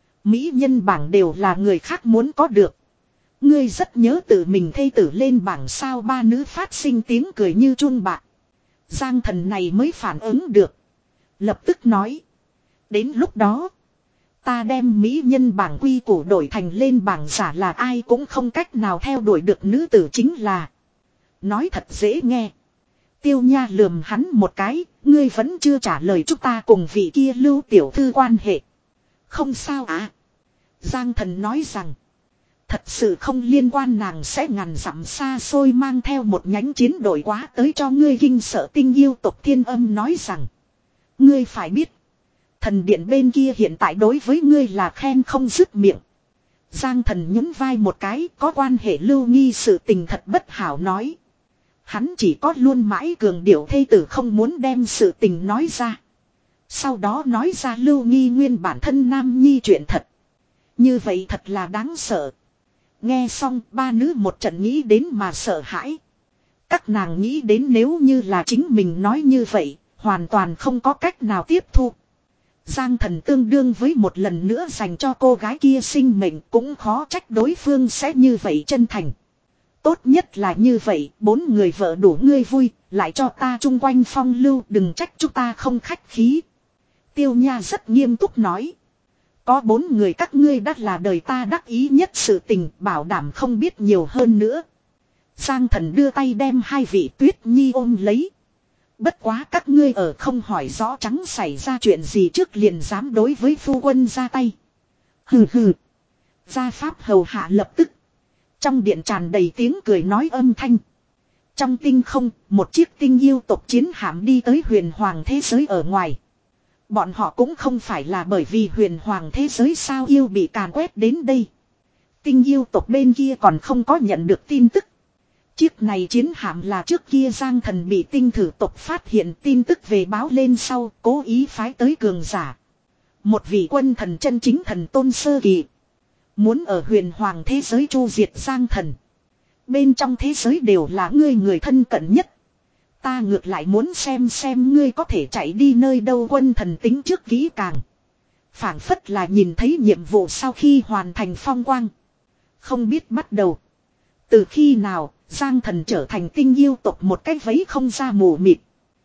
Mỹ nhân bảng đều là người khác muốn có được. Ngươi rất nhớ tự mình thê tử lên bảng sao. Ba nữ phát sinh tiếng cười như chuông bạc. Giang Thần này mới phản ứng được. Lập tức nói. Đến lúc đó. Ta đem mỹ nhân bảng quy củ đổi thành lên bảng giả là ai cũng không cách nào theo đuổi được nữ tử chính là. Nói thật dễ nghe. Tiêu Nha lườm hắn một cái. Ngươi vẫn chưa trả lời chúng ta cùng vị kia Lưu tiểu thư quan hệ. Không sao à. Giang Thần nói rằng. Thật sự không liên quan. Nàng sẽ ngàn dặm xa xôi mang theo một nhánh chiến đội quá tới cho ngươi kinh sợ tinh yêu tộc. Thiên Âm nói rằng. Ngươi phải biết. Thần điện bên kia hiện tại đối với ngươi là khen không dứt miệng. Giang Thần nhún vai một cái. Có quan hệ Lưu Nghi sự tình thật bất hảo nói. Hắn chỉ có luôn mãi cường điệu thê tử không muốn đem sự tình nói ra. Sau đó nói ra Lưu Nghi nguyên bản thân nam nhi chuyện thật. Như vậy thật là đáng sợ. Nghe xong ba nữ một trận nghĩ đến mà sợ hãi. Các nàng nghĩ đến nếu như là chính mình nói như vậy. Hoàn toàn không có cách nào tiếp thu. Giang Thần tương đương với một lần nữa dành cho cô gái kia sinh mệnh cũng khó trách đối phương sẽ như vậy chân thành. Tốt nhất là như vậy, bốn người vợ đủ ngươi vui, lại cho ta chung quanh phong lưu đừng trách chúng ta không khách khí. Tiêu Nha rất nghiêm túc nói. Có bốn người các ngươi đã là đời ta đắc ý nhất sự tình bảo đảm không biết nhiều hơn nữa. Giang Thần đưa tay đem hai vị Tuyết Nhi ôm lấy. Bất quá các ngươi ở không hỏi rõ trắng xảy ra chuyện gì trước liền dám đối với phu quân ra tay. Hừ hừ. Gia pháp hầu hạ lập tức. Trong điện tràn đầy tiếng cười nói âm thanh. Trong tinh không, một chiếc tinh yêu tộc chiến hạm đi tới huyền hoàng thế giới ở ngoài. Bọn họ cũng không phải là bởi vì huyền hoàng thế giới sao yêu bị càn quét đến đây. Tinh yêu tộc bên kia còn không có nhận được tin tức. Chiếc này chiến hạm là trước kia Giang Thần bị tinh thử tộc phát hiện tin tức về báo lên sau, cố ý phái tới cường giả. Một vị quân thần chân chính thần tôn sơ kỳ. Muốn ở huyền hoàng thế giới chu diệt Giang Thần. Bên trong thế giới đều là ngươi người thân cận nhất. Ta ngược lại muốn xem xem ngươi có thể chạy đi nơi đâu. Quân thần tính trước kỹ càng. Phảng phất là nhìn thấy nhiệm vụ sau khi hoàn thành phong quang. Không biết bắt đầu. Từ khi nào Giang Thần trở thành tinh yêu tộc một cái vấy không ra mù mịt.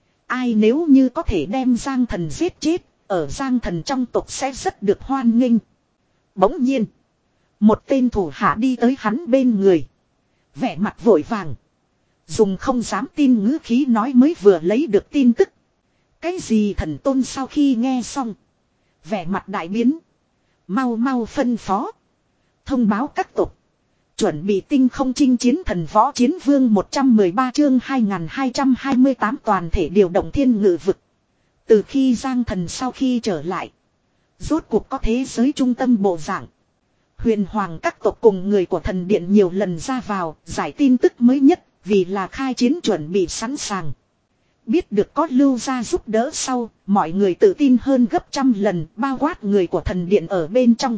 Ai nếu như có thể đem Giang Thần giết chết. Ở Giang Thần trong tộc sẽ rất được hoan nghênh. Bỗng nhiên. Một tên thủ hạ đi tới hắn bên người. Vẻ mặt vội vàng. Dùng không dám tin ngữ khí nói mới vừa lấy được tin tức. Cái gì thần tôn sau khi nghe xong. Vẻ mặt đại biến. Mau mau phân phó. Thông báo các tộc. Chuẩn bị tinh không chinh chiến thần võ chiến vương một trăm mười ba chương hai nghìn hai trăm hai mươi tám toàn thể điều động thiên ngự vực. Từ khi Giang Thần sau khi trở lại. Rốt cuộc có thế giới trung tâm bộ dạng. Huyền hoàng các tộc cùng người của thần điện nhiều lần ra vào giải tin tức mới nhất vì là khai chiến chuẩn bị sẵn sàng. Biết được có Lưu gia giúp đỡ sau, mọi người tự tin hơn gấp trăm lần bao quát người của thần điện ở bên trong.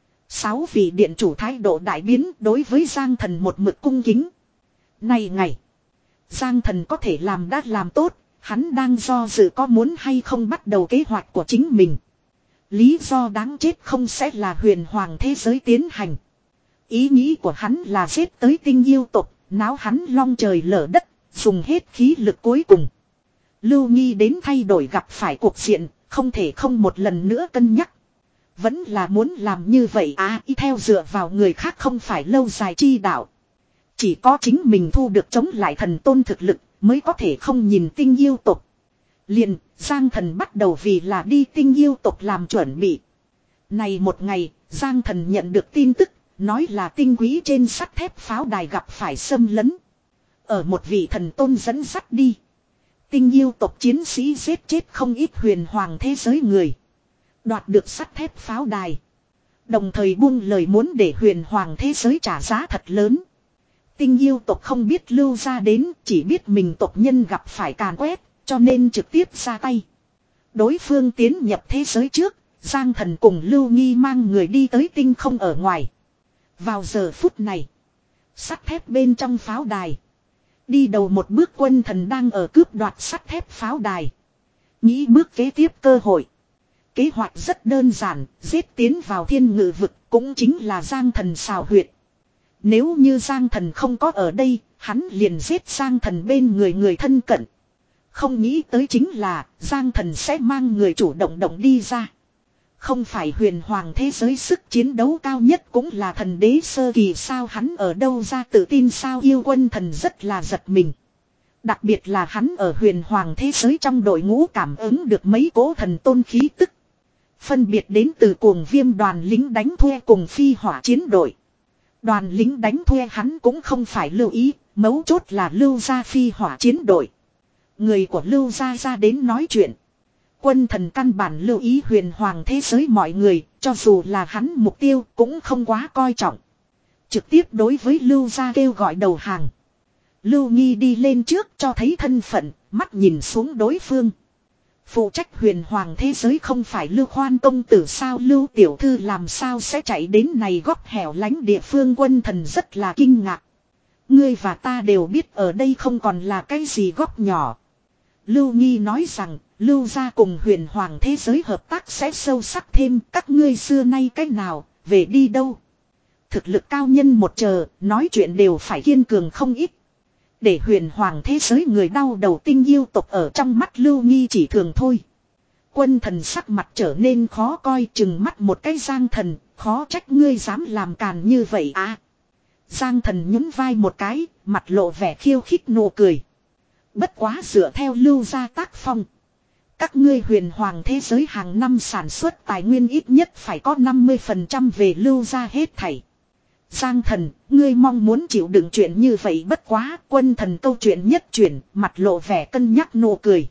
Sáu vị điện chủ thái độ đại biến đối với Giang Thần một mực cung kính. Này ngày, Giang Thần có thể làm đã làm tốt, hắn đang do dự có muốn hay không bắt đầu kế hoạch của chính mình. Lý do đáng chết không sẽ là huyền hoàng thế giới tiến hành. Ý nghĩ của hắn là giết tới tinh yêu tộc, náo hắn long trời lở đất, dùng hết khí lực cuối cùng. Lưu Nghi đến thay đổi gặp phải cuộc diện, không thể không một lần nữa cân nhắc. Vẫn là muốn làm như vậy à, y theo dựa vào người khác không phải lâu dài chi đạo. Chỉ có chính mình thu được chống lại thần tôn thực lực, mới có thể không nhìn tinh yêu tộc. Liền, Giang Thần bắt đầu vì là đi tinh yêu tộc làm chuẩn bị. Này một ngày, Giang Thần nhận được tin tức, nói là tinh quý trên sắt thép pháo đài gặp phải xâm lấn. Ở một vị thần tôn dẫn dắt đi. Tinh yêu tộc chiến sĩ giết chết không ít huyền hoàng thế giới người. Đoạt được sắt thép pháo đài. Đồng thời buông lời muốn để huyền hoàng thế giới trả giá thật lớn. Tinh yêu tộc không biết Lưu ra đến, chỉ biết mình tộc nhân gặp phải càn quét, cho nên trực tiếp ra tay. Đối phương tiến nhập thế giới trước, Giang Thần cùng Lưu Nghi mang người đi tới tinh không ở ngoài. Vào giờ phút này, sắt thép bên trong pháo đài. Đi đầu một bước quân thần đang ở cướp đoạt sắt thép pháo đài. Nghĩ bước kế tiếp cơ hội. Kế hoạch rất đơn giản, giết tiến vào thiên ngự vực cũng chính là Giang Thần xào huyệt. Nếu như Giang Thần không có ở đây, hắn liền giết Giang Thần bên người người thân cận. Không nghĩ tới chính là Giang Thần sẽ mang người chủ động động đi ra. Không phải huyền hoàng thế giới sức chiến đấu cao nhất cũng là thần đế sơ kỳ sao, hắn ở đâu ra tự tin sao, yêu quân thần rất là giật mình. Đặc biệt là hắn ở huyền hoàng thế giới trong đội ngũ cảm ứng được mấy cỗ thần tôn khí tức. Phân biệt đến từ cuồng viêm đoàn lính đánh thuê cùng phi hỏa chiến đội. Đoàn lính đánh thuê hắn cũng không phải lưu ý, mấu chốt là Lưu gia phi hỏa chiến đội. Người của Lưu gia ra đến nói chuyện. Quân thần căn bản lưu ý huyền hoàng thế giới mọi người, cho dù là hắn mục tiêu cũng không quá coi trọng. Trực tiếp đối với Lưu gia kêu gọi đầu hàng. Lưu Nghi đi lên trước cho thấy thân phận, mắt nhìn xuống đối phương. Phụ trách huyền hoàng thế giới không phải Lưu Khoan công tử sao, Lưu tiểu thư làm sao sẽ chạy đến này góc hẻo lánh địa phương, quân thần rất là kinh ngạc. Ngươi và ta đều biết ở đây không còn là cái gì góc nhỏ. Lưu Nghi nói rằng, Lưu gia cùng huyền hoàng thế giới hợp tác sẽ sâu sắc thêm, các ngươi xưa nay cách nào, về đi đâu. Thực lực cao nhân một chờ, nói chuyện đều phải kiên cường không ít. Để huyền hoàng thế giới người đau đầu tinh yêu tộc ở trong mắt Lưu Nghi chỉ thường thôi. Quân thần sắc mặt trở nên khó coi, chừng mắt một cái Giang Thần, khó trách ngươi dám làm càn như vậy à. Giang Thần nhún vai một cái, mặt lộ vẻ khiêu khích nụ cười. Bất quá dựa theo Lưu gia tác phong. Các ngươi huyền hoàng thế giới hàng năm sản xuất tài nguyên ít nhất phải có năm mươi phần trăm về Lưu gia hết thảy. Giang Thần, ngươi mong muốn chịu đựng chuyện như vậy bất quá, quân thần câu chuyện nhất chuyển, mặt lộ vẻ cân nhắc nụ cười.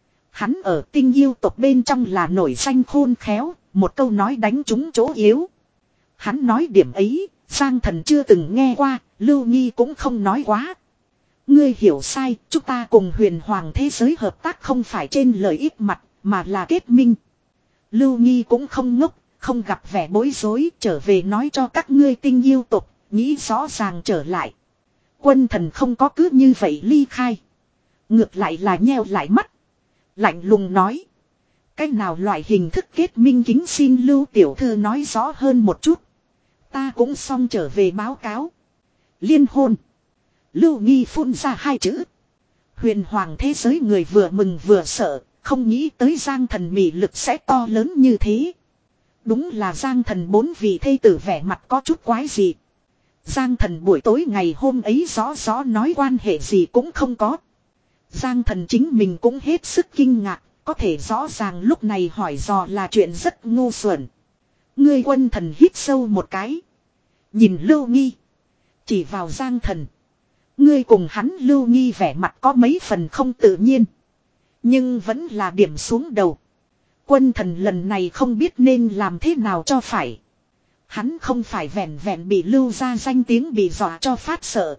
Hắn ở tinh yêu tộc bên trong là nổi danh khôn khéo, một câu nói đánh trúng chỗ yếu. Hắn nói điểm ấy, Giang Thần chưa từng nghe qua, Lưu Nghi cũng không nói quá. Ngươi hiểu sai, chúng ta cùng huyền hoàng thế giới hợp tác không phải trên lợi ích mặt, mà là kết minh. Lưu Nghi cũng không ngốc, không gặp vẻ bối rối, trở về nói cho các ngươi tinh yêu tộc, nghĩ rõ ràng trở lại. Quân thần không có cứ như vậy ly khai. Ngược lại là nheo lại mắt. Lạnh lùng nói. Cái nào loại hình thức kết minh kính xin Lưu tiểu thư nói rõ hơn một chút. Ta cũng xong trở về báo cáo. Liên hôn. Lưu Nghi phun ra hai chữ. Huyền hoàng thế giới người vừa mừng vừa sợ, không nghĩ tới Giang Thần mị lực sẽ to lớn như thế. Đúng là Giang Thần bốn vị thê tử vẻ mặt có chút quái gì. Giang Thần buổi tối ngày hôm ấy rõ rõ nói quan hệ gì cũng không có. Giang Thần chính mình cũng hết sức kinh ngạc, có thể rõ ràng lúc này hỏi dò là chuyện rất ngu xuẩn. Ngươi Quân Thần hít sâu một cái. Nhìn Lưu Nghi. Chỉ vào Giang Thần. Ngươi cùng hắn Lưu Nghi vẻ mặt có mấy phần không tự nhiên. Nhưng vẫn là điểm xuống đầu. Quân Thần lần này không biết nên làm thế nào cho phải. Hắn không phải vẹn vẹn bị Lưu ra danh tiếng bị dọa cho phát sợ.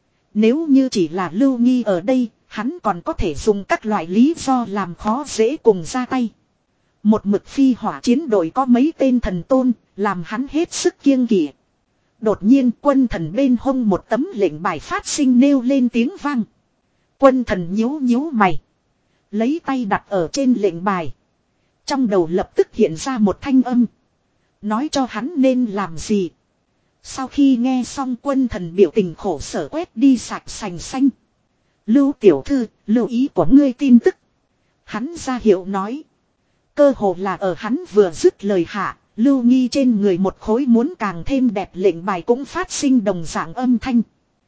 Nếu như chỉ là Lưu Nghi ở đây, hắn còn có thể dùng các loại lý do làm khó dễ cùng ra tay. Một mực phi hỏa chiến đội có mấy tên thần tôn, làm hắn hết sức kiêng kỵ. Đột nhiên Quân Thần bên hông một tấm lệnh bài phát sinh nêu lên tiếng vang. Quân Thần nhíu nhíu mày. Lấy tay đặt ở trên lệnh bài. Trong đầu lập tức hiện ra một thanh âm. Nói cho hắn nên làm gì. Sau khi nghe xong Quân Thần biểu tình khổ sở quét đi sạch sành xanh. Lưu tiểu thư, lưu ý của ngươi tin tức. Hắn ra hiệu nói. Cơ hồ là ở hắn vừa dứt lời hạ. Lưu Nghi trên người một khối muốn càng thêm đẹp lệnh bài cũng phát sinh đồng dạng âm thanh.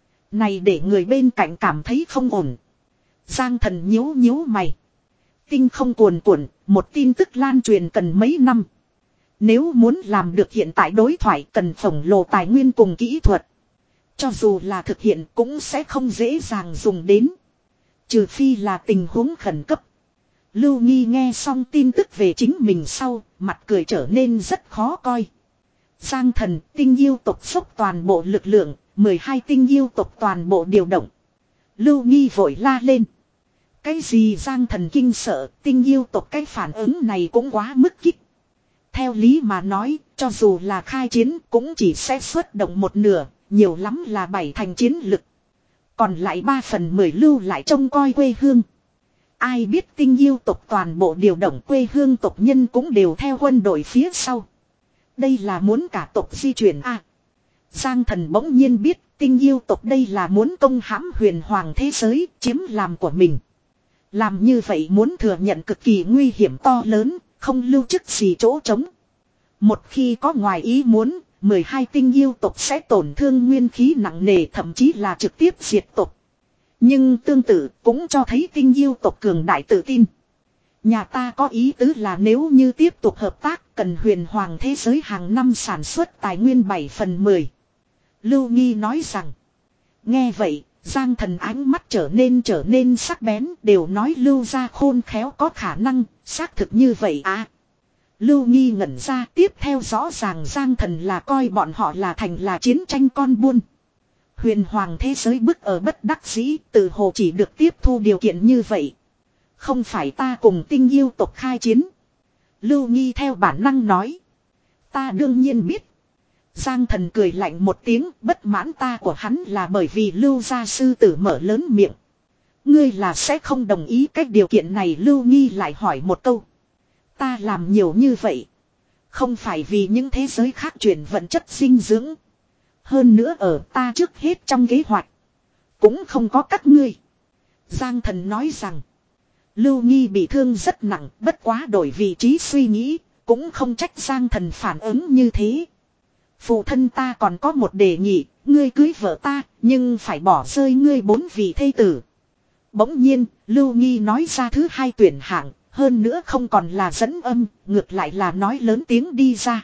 Này để người bên cạnh cảm thấy không ổn. Giang Thần nhíu nhíu mày. Tinh không cuồn cuộn, một tin tức lan truyền cần mấy năm. Nếu muốn làm được hiện tại đối thoại cần khổng lồ tài nguyên cùng kỹ thuật. Cho dù là thực hiện cũng sẽ không dễ dàng dùng đến. Trừ phi là tình huống khẩn cấp. Lưu Nghi nghe xong tin tức về chính mình sau, mặt cười trở nên rất khó coi. Giang Thần, tinh yêu tộc dốc toàn bộ lực lượng, mười hai tinh yêu tộc toàn bộ điều động. Lưu Nghi vội la lên. Cái gì Giang Thần kinh sợ, tinh yêu tộc cái phản ứng này cũng quá mức kích. Theo lý mà nói, cho dù là khai chiến cũng chỉ sẽ xuất động một nửa, nhiều lắm là bảy thành chiến lực. Còn lại ba phần mười lưu lại trông coi quê hương. Ai biết tinh yêu tộc toàn bộ điều động quê hương tộc nhân cũng đều theo quân đội phía sau. Đây là muốn cả tộc di chuyển à. Giang Thần bỗng nhiên biết tinh yêu tộc đây là muốn công hãm huyền hoàng thế giới chiếm làm của mình. Làm như vậy muốn thừa nhận cực kỳ nguy hiểm to lớn, không lưu chức gì chỗ trống. Một khi có ngoài ý muốn, mười hai tinh yêu tộc sẽ tổn thương nguyên khí nặng nề thậm chí là trực tiếp diệt tộc. Nhưng tương tự cũng cho thấy tinh yêu tộc cường đại tự tin. Nhà ta có ý tứ là nếu như tiếp tục hợp tác cần huyền hoàng thế giới hàng năm sản xuất tài nguyên bảy phần mười. Lưu Nghi nói rằng. Nghe vậy, Giang Thần ánh mắt trở nên trở nên sắc bén đều nói Lưu ra khôn khéo có khả năng, xác thực như vậy à. Lưu Nghi ngẩn ra tiếp theo rõ ràng Giang Thần là coi bọn họ là thành là chiến tranh con buôn. Huyền hoàng thế giới bức ở bất đắc dĩ từ hồ chỉ được tiếp thu điều kiện như vậy. Không phải ta cùng tinh yêu tộc khai chiến. Lưu Nghi theo bản năng nói. Ta đương nhiên biết. Giang Thần cười lạnh một tiếng bất mãn ta của hắn là bởi vì Lưu gia sư tử mở lớn miệng. Ngươi là sẽ không đồng ý cách điều kiện này Lưu Nghi lại hỏi một câu. Ta làm nhiều như vậy. Không phải vì những thế giới khác chuyển vận chất dinh dưỡng. Hơn nữa ở ta trước hết trong kế hoạch. Cũng không có các ngươi. Giang Thần nói rằng. Lưu Nghi bị thương rất nặng. Bất quá đổi vị trí suy nghĩ. Cũng không trách Giang Thần phản ứng như thế. Phụ thân ta còn có một đề nghị. Ngươi cưới vợ ta. Nhưng phải bỏ rơi ngươi bốn vị thê tử. Bỗng nhiên Lưu Nghi nói ra thứ hai tuyển hạng. Hơn nữa không còn là dẫn âm. Ngược lại là nói lớn tiếng đi ra.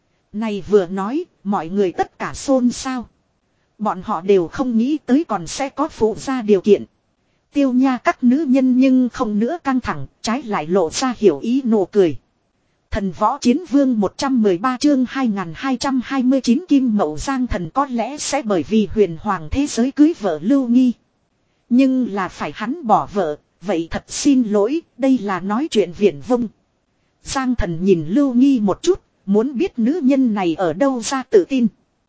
Này vừa nói, mọi người tất cả xôn xao. Bọn họ đều không nghĩ tới còn sẽ có phụ ra điều kiện. Tiêu nha các nữ nhân nhưng không nữa căng thẳng, trái lại lộ ra hiểu ý nụ cười. Thần võ chiến vương một trăm mười ba chương hai nghìn hai trăm hai mươi chín Kim Mậu Giang Thần có lẽ sẽ bởi vì huyền hoàng thế giới cưới vợ Lưu Nghi. Nhưng là phải hắn bỏ vợ, vậy thật xin lỗi, đây là nói chuyện viển vông. Giang Thần nhìn Lưu Nghi một chút. Muốn biết nữ nhân này ở đâu ra tự tin.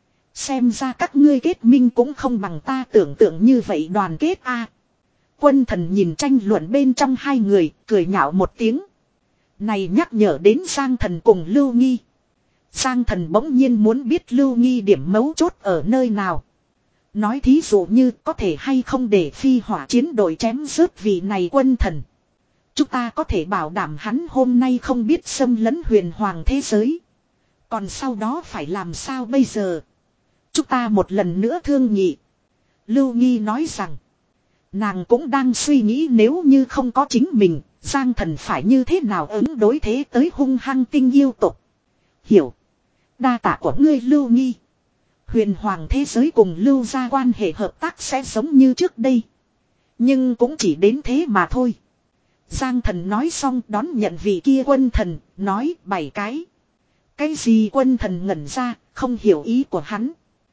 Xem ra các ngươi kết minh cũng không bằng ta tưởng tượng như vậy đoàn kết a. Quân Thần nhìn tranh luận bên trong hai người, cười nhạo một tiếng. Này nhắc nhở đến Giang Thần cùng Lưu Nghi. Giang Thần bỗng nhiên muốn biết Lưu Nghi điểm mấu chốt ở nơi nào. Nói thí dụ như có thể hay không để phi hỏa chiến đội chém rớt vị này Quân Thần. Chúng ta có thể bảo đảm hắn hôm nay không biết xâm lấn huyền hoàng thế giới. Còn sau đó phải làm sao bây giờ? Chúng ta một lần nữa thương nghị. Lưu Nghi nói rằng. Nàng cũng đang suy nghĩ nếu như không có chính mình, Giang Thần phải như thế nào ứng đối thế tới hung hăng tinh yêu tục. Hiểu. Đa tạ của ngươi Lưu Nghi. Huyền hoàng thế giới cùng Lưu gia quan hệ hợp tác sẽ giống như trước đây. Nhưng cũng chỉ đến thế mà thôi. Giang Thần nói xong đón nhận vị kia quân thần, nói bảy cái. Cái gì quân thần ngẩn ra, không hiểu ý của hắn.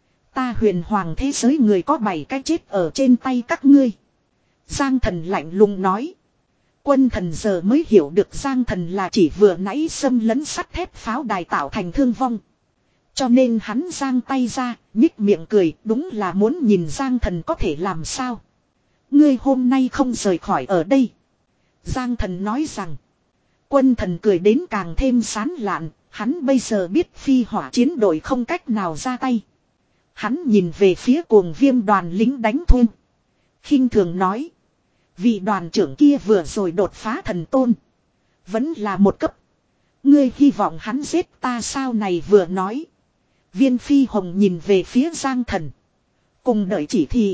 Ta huyền hoàng thế giới người có bảy cái chết ở trên tay các ngươi. Giang Thần lạnh lùng nói. Quân thần giờ mới hiểu được Giang Thần là chỉ vừa nãy xâm lấn sắt thép pháo đài tạo thành thương vong. Cho nên hắn giang tay ra, nhích miệng cười, đúng là muốn nhìn Giang Thần có thể làm sao. Ngươi hôm nay không rời khỏi ở đây. Giang Thần nói rằng. Quân thần cười đến càng thêm sán lạn, hắn bây giờ biết phi hỏa chiến đội không cách nào ra tay. Hắn nhìn về phía cuồng viêm đoàn lính đánh thuê. Khinh thường nói. Vị đoàn trưởng kia vừa rồi đột phá thần tôn. Vẫn là một cấp. Ngươi hy vọng hắn giết ta sao này vừa nói. Viên phi hồng nhìn về phía Giang Thần. Cùng đợi chỉ thị.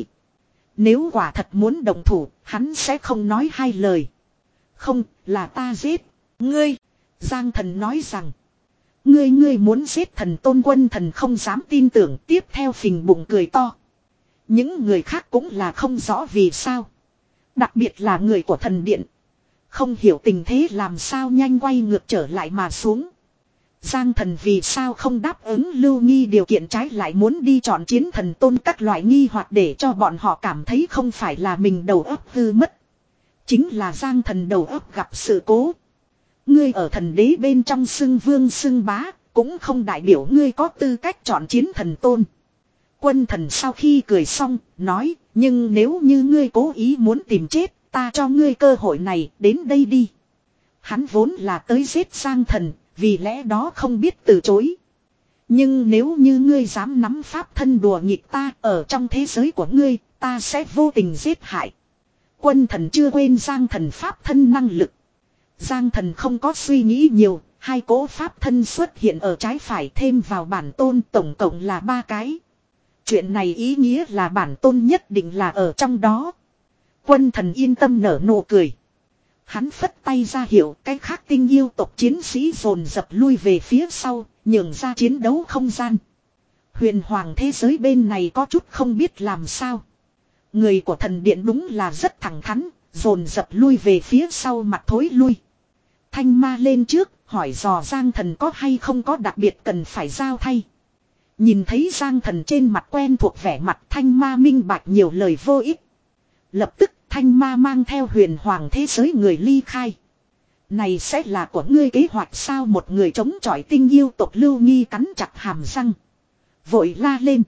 Nếu quả thật muốn đồng thủ, hắn sẽ không nói hai lời. Không, là ta giết. Ngươi. Giang Thần nói rằng. Ngươi ngươi muốn giết thần tôn quân thần không dám tin tưởng tiếp theo phình bụng cười to. Những người khác cũng là không rõ vì sao. Đặc biệt là người của thần điện. Không hiểu tình thế làm sao nhanh quay ngược trở lại mà xuống. Giang Thần vì sao không đáp ứng Lưu Nghi điều kiện trái lại muốn đi chọn chiến thần tôn các loại nghi hoặc để cho bọn họ cảm thấy không phải là mình đầu óc hư mất. Chính là Giang Thần đầu óc gặp sự cố. Ngươi ở thần đế bên trong xưng vương xưng bá, cũng không đại biểu ngươi có tư cách chọn chiến thần tôn. Quân thần sau khi cười xong, nói, nhưng nếu như ngươi cố ý muốn tìm chết, ta cho ngươi cơ hội này, đến đây đi. Hắn vốn là tới giết Giang Thần, vì lẽ đó không biết từ chối. Nhưng nếu như ngươi dám nắm pháp thân đùa nghịch ta, ở trong thế giới của ngươi, ta sẽ vô tình giết hại. Quân thần chưa quên Giang Thần pháp thân năng lực. Giang Thần không có suy nghĩ nhiều, hai cỗ pháp thân xuất hiện ở trái phải thêm vào bản tôn tổng cộng là ba cái. Chuyện này ý nghĩa là bản tôn nhất định là ở trong đó. Quân thần yên tâm nở nụ cười. Hắn phất tay ra hiệu cái khác tinh yêu tộc chiến sĩ dồn dập lui về phía sau, nhường ra chiến đấu không gian. Huyền hoàng thế giới bên này có chút không biết làm sao. Người của thần điện đúng là rất thẳng thắn, dồn dập lui về phía sau mặt thối lui. Thanh ma lên trước, hỏi dò Giang Thần có hay không có đặc biệt cần phải giao thay. Nhìn thấy Giang Thần trên mặt quen thuộc vẻ mặt thanh ma minh bạch nhiều lời vô ích. Lập tức thanh ma mang theo huyền hoàng thế giới người ly khai. Này sẽ là của ngươi kế hoạch sao một người chống chọi tinh yêu tộc Lưu Nghi cắn chặt hàm răng. Vội la lên.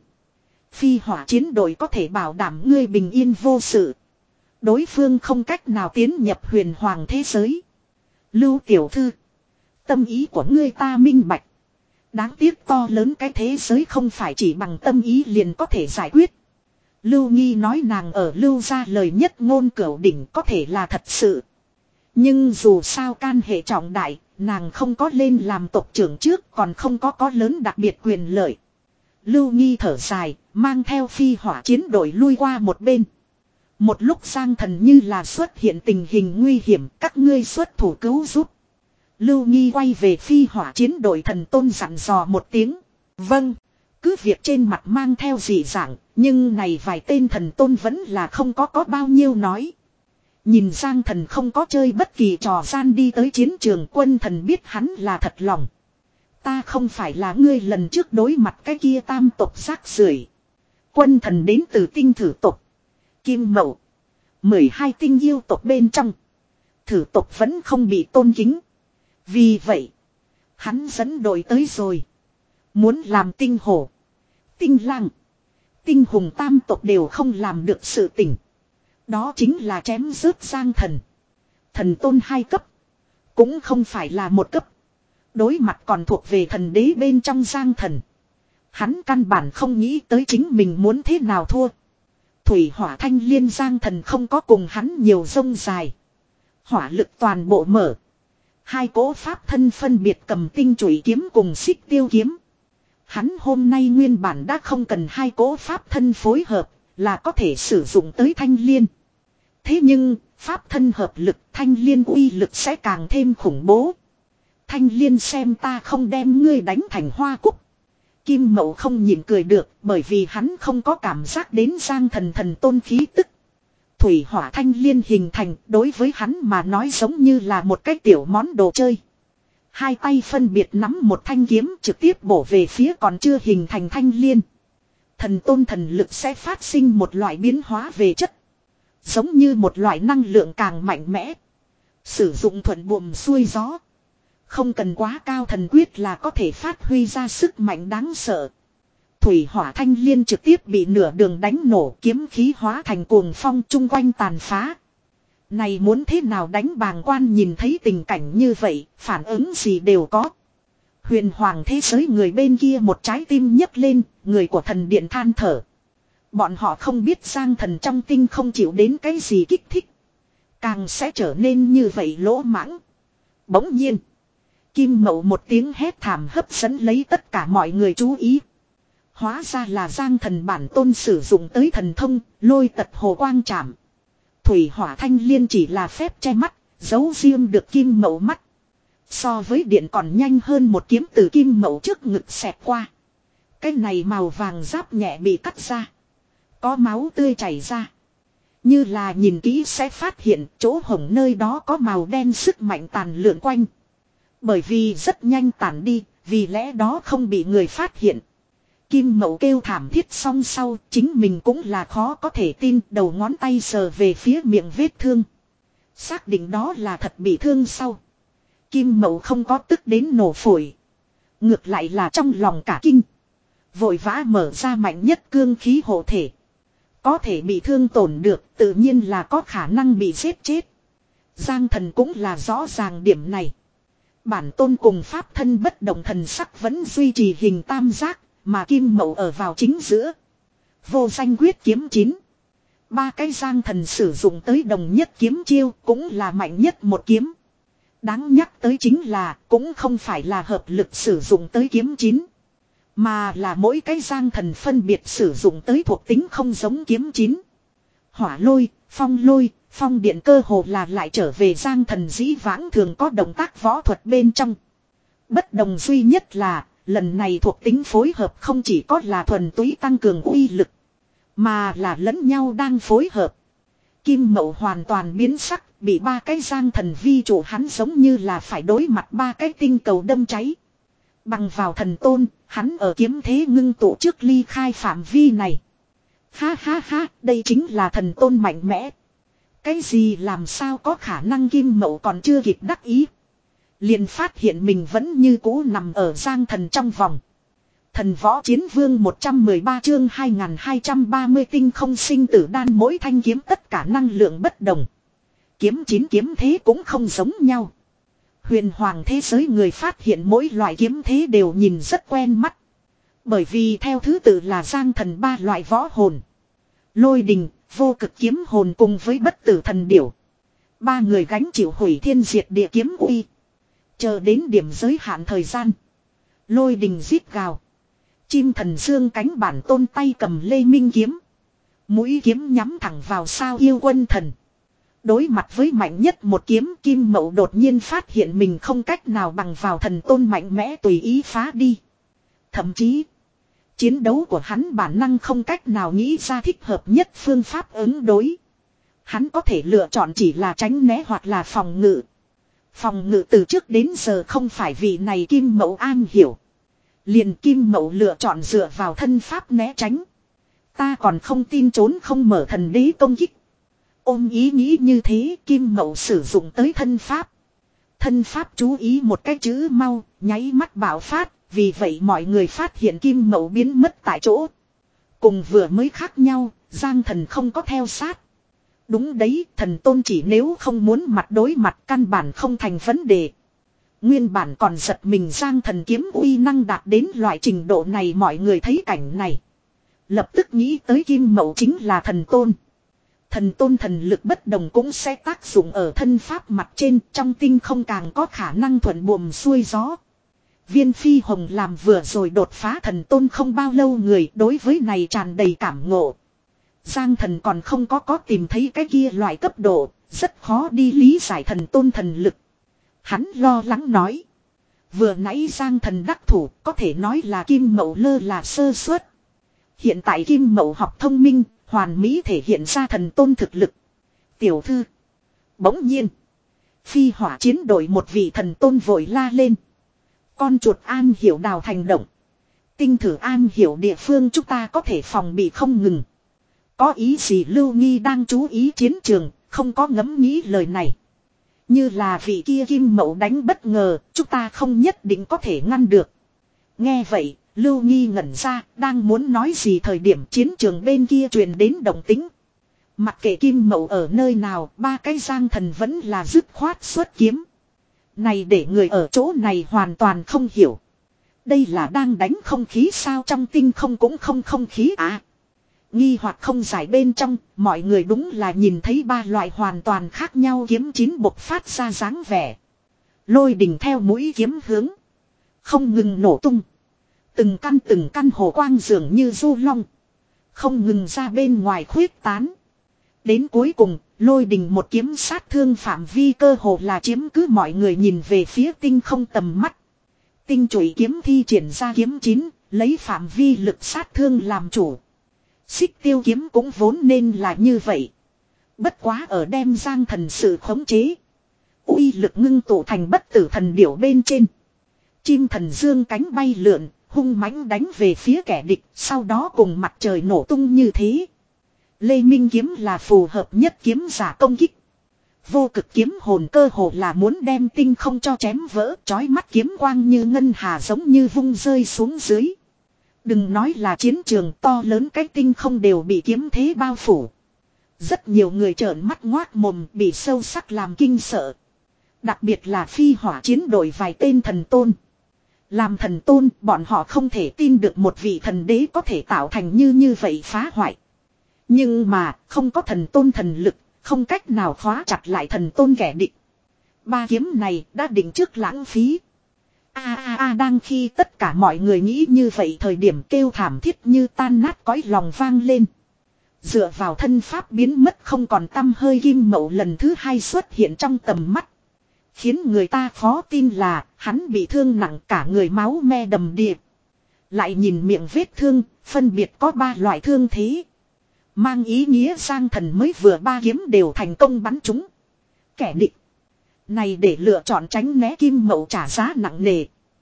Phi hỏa chiến đội có thể bảo đảm ngươi bình yên vô sự. Đối phương không cách nào tiến nhập huyền hoàng thế giới. Lưu tiểu thư. Tâm ý của ngươi ta minh bạch. Đáng tiếc to lớn cái thế giới không phải chỉ bằng tâm ý liền có thể giải quyết. Lưu Nghi nói nàng ở Lưu gia lời nhất ngôn cửu đỉnh có thể là thật sự. Nhưng dù sao can hệ trọng đại, nàng không có lên làm tộc trưởng trước còn không có có lớn đặc biệt quyền lợi. Lưu Nghi thở dài, mang theo phi hỏa chiến đội lui qua một bên. Một lúc Giang Thần như là xuất hiện tình hình nguy hiểm, các ngươi xuất thủ cứu giúp. Lưu Nghi quay về phi hỏa chiến đội thần tôn dặn dò một tiếng. Vâng, cứ việc trên mặt mang theo dị dạng, nhưng này vài tên thần tôn vẫn là không có có bao nhiêu nói. Nhìn Giang Thần không có chơi bất kỳ trò gian đi tới chiến trường, quân thần biết hắn là thật lòng. Ta không phải là ngươi lần trước đối mặt cái kia tam tộc rác rưởi. Quân thần đến từ tinh thử tộc Kim Mậu, mười hai tinh yêu tộc bên trong. Thử tộc vẫn không bị tôn kính. Vì vậy, hắn dẫn đội tới rồi. Muốn làm tinh hổ, tinh lang, tinh hùng tam tộc đều không làm được sự tình. Đó chính là chém rớt Giang Thần. Thần tôn hai cấp, cũng không phải là một cấp. Đối mặt còn thuộc về thần đế bên trong Giang Thần. Hắn căn bản không nghĩ tới chính mình muốn thế nào thua. Thủy hỏa thanh liên Giang Thần không có cùng hắn nhiều rông dài. Hỏa lực toàn bộ mở. Hai cỗ pháp thân phân biệt cầm tinh chủy kiếm cùng xích tiêu kiếm. Hắn hôm nay nguyên bản đã không cần hai cỗ pháp thân phối hợp, là có thể sử dụng tới thanh liên. Thế nhưng, pháp thân hợp lực thanh liên uy lực sẽ càng thêm khủng bố. Thanh liên xem ta không đem ngươi đánh thành hoa cúc. Kim Mậu không nhịn cười được, bởi vì hắn không có cảm giác đến Giang Thần thần tôn khí tức. Thủy hỏa thanh liên hình thành đối với hắn mà nói giống như là một cái tiểu món đồ chơi. Hai tay phân biệt nắm một thanh kiếm trực tiếp bổ về phía còn chưa hình thành thanh liên. Thần tôn thần lực sẽ phát sinh một loại biến hóa về chất. Giống như một loại năng lượng càng mạnh mẽ. Sử dụng thuận buồm xuôi gió. Không cần quá cao thần quyết là có thể phát huy ra sức mạnh đáng sợ. Thủy hỏa thanh liên trực tiếp bị nửa đường đánh nổ, kiếm khí hóa thành cuồng phong chung quanh tàn phá. Này muốn thế nào đánh bàng quan nhìn thấy tình cảnh như vậy, phản ứng gì đều có. Huyền hoàng thế giới người bên kia một trái tim nhấc lên, người của thần điện than thở. Bọn họ không biết Giang Thần trong tinh không chịu đến cái gì kích thích. Càng sẽ trở nên như vậy lỗ mãng. Bỗng nhiên. Kim Mậu một tiếng hét thảm hấp dẫn lấy tất cả mọi người chú ý. Hóa ra là Giang Thần bản tôn sử dụng tới thần thông, lôi tật hồ quang trảm. Thủy hỏa thanh liên chỉ là phép che mắt, giấu riêng được Kim Mậu mắt. So với điện còn nhanh hơn một kiếm từ Kim Mậu trước ngực xẹt qua. Cái này màu vàng giáp nhẹ bị cắt ra. Có máu tươi chảy ra. Như là nhìn kỹ sẽ phát hiện chỗ hổng nơi đó có màu đen sức mạnh tàn lượn quanh. Bởi vì rất nhanh tàn đi, vì lẽ đó không bị người phát hiện. Kim Mậu kêu thảm thiết xong sau, chính mình cũng là khó có thể tin, đầu ngón tay sờ về phía miệng vết thương. Xác định đó là thật bị thương sau. Kim Mậu không có tức đến nổ phổi. Ngược lại là trong lòng cả kinh. Vội vã mở ra mạnh nhất cương khí hộ thể. Có thể bị thương tổn được, tự nhiên là có khả năng bị giết chết. Giang Thần cũng là rõ ràng điểm này. Bản tôn cùng pháp thân bất động thần sắc vẫn duy trì hình tam giác, mà Kim Mậu ở vào chính giữa. Vô danh quyết kiếm chín. Ba cái Giang Thần sử dụng tới đồng nhất kiếm chiêu cũng là mạnh nhất một kiếm. Đáng nhắc tới chính là cũng không phải là hợp lực sử dụng tới kiếm chín. Mà là mỗi cái Giang Thần phân biệt sử dụng tới thuộc tính không giống kiếm chín. Hỏa lôi, phong lôi, phong điện cơ hồ là lại trở về Giang Thần dĩ vãng thường có động tác võ thuật bên trong. Bất đồng duy nhất là lần này thuộc tính phối hợp không chỉ có là thuần túy tăng cường uy lực. Mà là lẫn nhau đang phối hợp. Kim Mậu hoàn toàn biến sắc, bị ba cái Giang Thần vi chủ hắn giống như là phải đối mặt ba cái tinh cầu đâm cháy. Bằng vào thần tôn, hắn ở kiếm thế ngưng tụ trước ly khai phạm vi này. Ha ha ha, đây chính là thần tôn mạnh mẽ. Cái gì làm sao có khả năng Kim Mậu còn chưa kịp đắc ý. Liền phát hiện mình vẫn như cũ nằm ở Giang Thần trong vòng. Thần võ chiến vương một trăm mười ba chương hai nghìn hai trăm ba mươi tinh không sinh tử đan mỗi thanh kiếm tất cả năng lượng bất đồng. Kiếm chín kiếm thế cũng không giống nhau. Huyền hoàng thế giới người phát hiện mỗi loại kiếm thế đều nhìn rất quen mắt. Bởi vì theo thứ tự là Giang Thần ba loại võ hồn. Lôi đình, vô cực kiếm hồn cùng với bất tử thần điểu. Ba người gánh chịu hủy thiên diệt địa kiếm uy. Chờ đến điểm giới hạn thời gian. Lôi đình rít gào. Chim thần dương cánh bản tôn tay cầm lê minh kiếm. Mũi kiếm nhắm thẳng vào sao yêu quân thần. Đối mặt với mạnh nhất một kiếm, Kim Mậu đột nhiên phát hiện mình không cách nào bằng vào thần tôn mạnh mẽ tùy ý phá đi. Thậm chí, chiến đấu của hắn bản năng không cách nào nghĩ ra thích hợp nhất phương pháp ứng đối. Hắn có thể lựa chọn chỉ là tránh né hoặc là phòng ngự. Phòng ngự từ trước đến giờ không phải vì này Kim Mậu an hiểu. Liền Kim Mậu lựa chọn dựa vào thân pháp né tránh. Ta còn không tin trốn không mở thần đế công kích. Ôm ý nghĩ như thế Kim Mậu sử dụng tới thân pháp. Thân pháp chú ý một cái chữ mau, nháy mắt bạo phát, vì vậy mọi người phát hiện Kim Mậu biến mất tại chỗ. Cùng vừa mới khác nhau, Giang Thần không có theo sát. Đúng đấy, thần tôn chỉ nếu không muốn mặt đối mặt căn bản không thành vấn đề. Nguyên bản còn giật mình Giang Thần kiếm uy năng đạt đến loại trình độ này mọi người thấy cảnh này. Lập tức nghĩ tới Kim Mậu chính là thần tôn. Thần tôn thần lực bất đồng cũng sẽ tác dụng ở thân pháp mặt trên trong tinh không càng có khả năng thuận buồm xuôi gió. Viên Phi Hồng làm vừa rồi đột phá thần tôn không bao lâu người đối với này tràn đầy cảm ngộ. Giang thần còn không có có tìm thấy cái kia loại cấp độ, rất khó đi lý giải thần tôn thần lực. Hắn lo lắng nói. Vừa nãy Giang thần đắc thủ có thể nói là Kim Mậu lơ là sơ suất. Hiện tại Kim Mậu học thông minh, hoàn mỹ thể hiện ra thần tôn thực lực. Tiểu thư. Bỗng nhiên. Phi hỏa chiến đội một vị thần tôn vội la lên. Con chuột an hiểu đào thành động. Tinh thử an hiểu địa phương chúng ta có thể phòng bị không ngừng. Có ý gì Lưu Nghi đang chú ý chiến trường, không có ngẫm nghĩ lời này. Như là vị kia Kim Mậu đánh bất ngờ, chúng ta không nhất định có thể ngăn được. Nghe vậy, Lưu Nghi ngẩn ra, đang muốn nói gì thời điểm chiến trường bên kia truyền đến động tĩnh. Mặc kệ Kim Mậu ở nơi nào, ba cái Giang thần vẫn là dứt khoát xuất kiếm. Này để người ở chỗ này hoàn toàn không hiểu. Đây là đang đánh không khí sao, trong tinh không cũng không không khí à. Nghi hoặc không giải bên trong, mọi người đúng là nhìn thấy ba loại hoàn toàn khác nhau kiếm chín bộc phát ra dáng vẻ. Lôi đình theo mũi kiếm hướng. Không ngừng nổ tung. Từng căn từng căn hồ quang dường như du long. Không ngừng ra bên ngoài khuyết tán. Đến cuối cùng, lôi đình một kiếm sát thương phạm vi cơ hồ là chiếm cứ mọi người nhìn về phía tinh không tầm mắt. Tinh chủy kiếm thi triển ra kiếm chín, lấy phạm vi lực sát thương làm chủ. Xích tiêu kiếm cũng vốn nên là như vậy. Bất quá ở đem Giang thần sự khống chế. Uy lực ngưng tụ thành bất tử thần điểu bên trên. Chim thần dương cánh bay lượn, hung mãnh đánh về phía kẻ địch, sau đó cùng mặt trời nổ tung như thế. Lê Minh kiếm là phù hợp nhất kiếm giả công kích. Vô cực kiếm hồn cơ hồ là muốn đem tinh không cho chém vỡ, chói mắt kiếm quang như ngân hà giống như vung rơi xuống dưới. Đừng nói là chiến trường to lớn cái tinh không đều bị kiếm thế bao phủ. Rất nhiều người trợn mắt ngoác mồm bị sâu sắc làm kinh sợ. Đặc biệt là phi hỏa chiến đội vài tên thần tôn. Làm thần tôn bọn họ không thể tin được một vị thần đế có thể tạo thành như như vậy phá hoại. Nhưng mà không có thần tôn thần lực, không cách nào khóa chặt lại thần tôn kẻ địch. Ba kiếm này đã định trước lãng phí. A a a đang khi tất cả mọi người nghĩ như vậy thời điểm kêu thảm thiết như tan nát cõi lòng vang lên. Dựa vào thân pháp biến mất không còn tăm hơi Kim Mậu lần thứ hai xuất hiện trong tầm mắt. Khiến người ta khó tin là hắn bị thương nặng cả người máu me đầm đìa. Lại nhìn miệng vết thương, phân biệt có ba loại thương thế. Mang ý nghĩa Giang thần mới vừa ba kiếm đều thành công bắn chúng. Kẻ địch này để lựa chọn tránh né Kim Mậu trả giá nặng nề.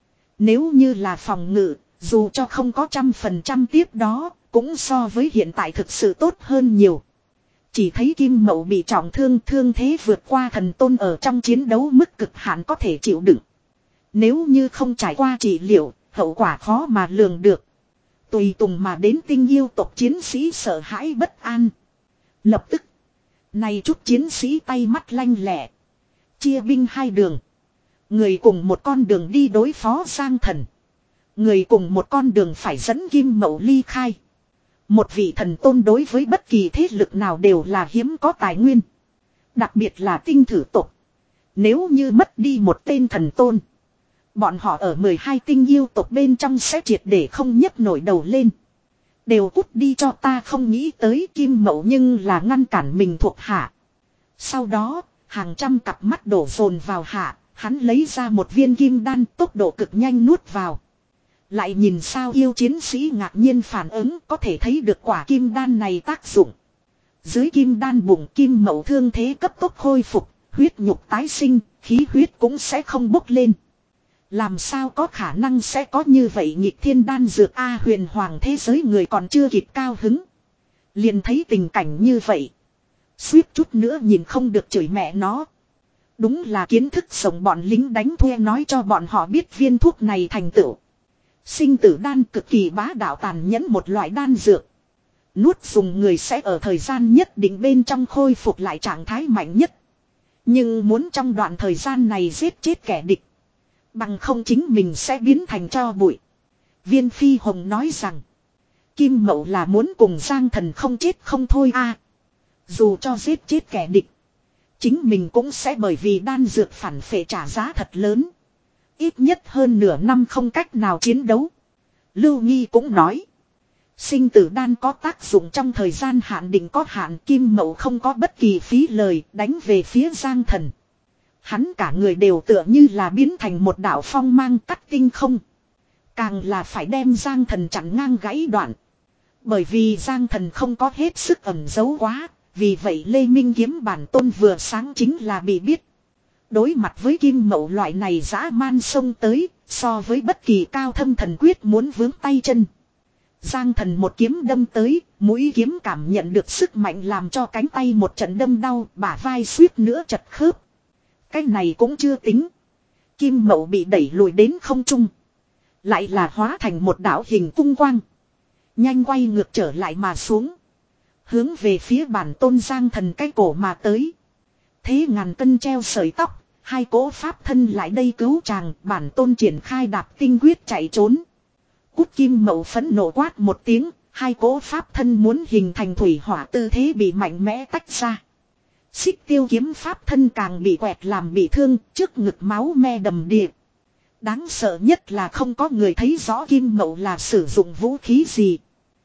Nếu như là phòng ngự, dù cho không có trăm phần trăm tiếp đó, cũng so với hiện tại thực sự tốt hơn nhiều. Chỉ thấy Kim Mậu bị trọng thương, thương thế vượt qua thần tôn ở trong chiến đấu mức cực hạn có thể chịu đựng. Nếu như không trải qua trị liệu, hậu quả khó mà lường được. Tùy tùng mà đến tinh yêu tộc chiến sĩ sợ hãi bất an. Lập tức, này chút chiến sĩ tay mắt lanh lẹ. Chia binh hai đường. Người cùng một con đường đi đối phó Giang thần. Người cùng một con đường phải dẫn Kim Mậu ly khai. Một vị thần tôn đối với bất kỳ thế lực nào đều là hiếm có tài nguyên. Đặc biệt là tinh thử tộc. Nếu như mất đi một tên thần tôn, bọn họ ở mười hai tinh yêu tộc bên trong sẽ triệt để không nhấc nổi đầu lên. Đều cút đi cho ta, không nghĩ tới Kim Mậu nhưng là ngăn cản mình thuộc hạ. Sau đó, hàng trăm cặp mắt đổ dồn vào hạ, hắn lấy ra một viên kim đan tốc độ cực nhanh nuốt vào. Lại nhìn sao yêu chiến sĩ ngạc nhiên phản ứng có thể thấy được quả kim đan này tác dụng. Dưới kim đan bụng Kim Mậu thương thế cấp tốc khôi phục, huyết nhục tái sinh, khí huyết cũng sẽ không bốc lên. Làm sao có khả năng sẽ có như vậy nghịch thiên đan dược A, huyền hoàng thế giới người còn chưa kịp cao hứng. Liền thấy tình cảnh như vậy. Suýt chút nữa nhìn không được chửi mẹ nó. Đúng là kiến thức sống bọn lính đánh thuê nói cho bọn họ biết viên thuốc này thành tựu. Sinh tử đan cực kỳ bá đạo tàn nhẫn một loại đan dược. Nuốt dùng người sẽ ở thời gian nhất định bên trong khôi phục lại trạng thái mạnh nhất. Nhưng muốn trong đoạn thời gian này giết chết kẻ địch. Bằng không chính mình sẽ biến thành tro bụi. Viên Phi Hồng nói rằng. Kim Mậu là muốn cùng Giang thần không chết không thôi a. Dù cho giết chết kẻ địch. Chính mình cũng sẽ bởi vì đan dược phản phệ trả giá thật lớn. Ít nhất hơn nửa năm không cách nào chiến đấu. Lưu Nghi cũng nói. Sinh tử đan có tác dụng trong thời gian hạn định có hạn, Kim Mậu không có bất kỳ phí lời đánh về phía Giang Thần. Hắn cả người đều tựa như là biến thành một đạo phong mang cắt tinh không. Càng là phải đem Giang Thần chặn ngang gãy đoạn. Bởi vì Giang Thần không có hết sức ẩn giấu quá, vì vậy Lê Minh Kiếm bản tôn vừa sáng chính là bị biết. Đối mặt với Kim Mậu loại này dã man xông tới, so với bất kỳ cao thâm thần quyết muốn vướng tay chân. Giang Thần một kiếm đâm tới, mũi kiếm cảm nhận được sức mạnh làm cho cánh tay một trận đâm đau, bả vai suýt nữa chật khớp. Cái này cũng chưa tính. Kim Mậu bị đẩy lùi đến không trung. Lại là hóa thành một đạo hình cung quang. Nhanh quay ngược trở lại mà xuống. Hướng về phía bản tôn Giang Thần cái cổ mà tới. Thế ngàn cân treo sợi tóc, hai cỗ pháp thân lại đây cứu chàng, bản tôn triển khai đạp tinh quyết chạy trốn. Cút Kim Mậu phẫn nộ quát một tiếng, hai cỗ pháp thân muốn hình thành thủy hỏa tư thế bị mạnh mẽ tách ra. Xích Tiêu kiếm pháp thân càng bị quẹt làm bị thương, trước ngực máu me đầm đìa. Đáng sợ nhất là không có người thấy rõ Kim Mậu là sử dụng vũ khí gì.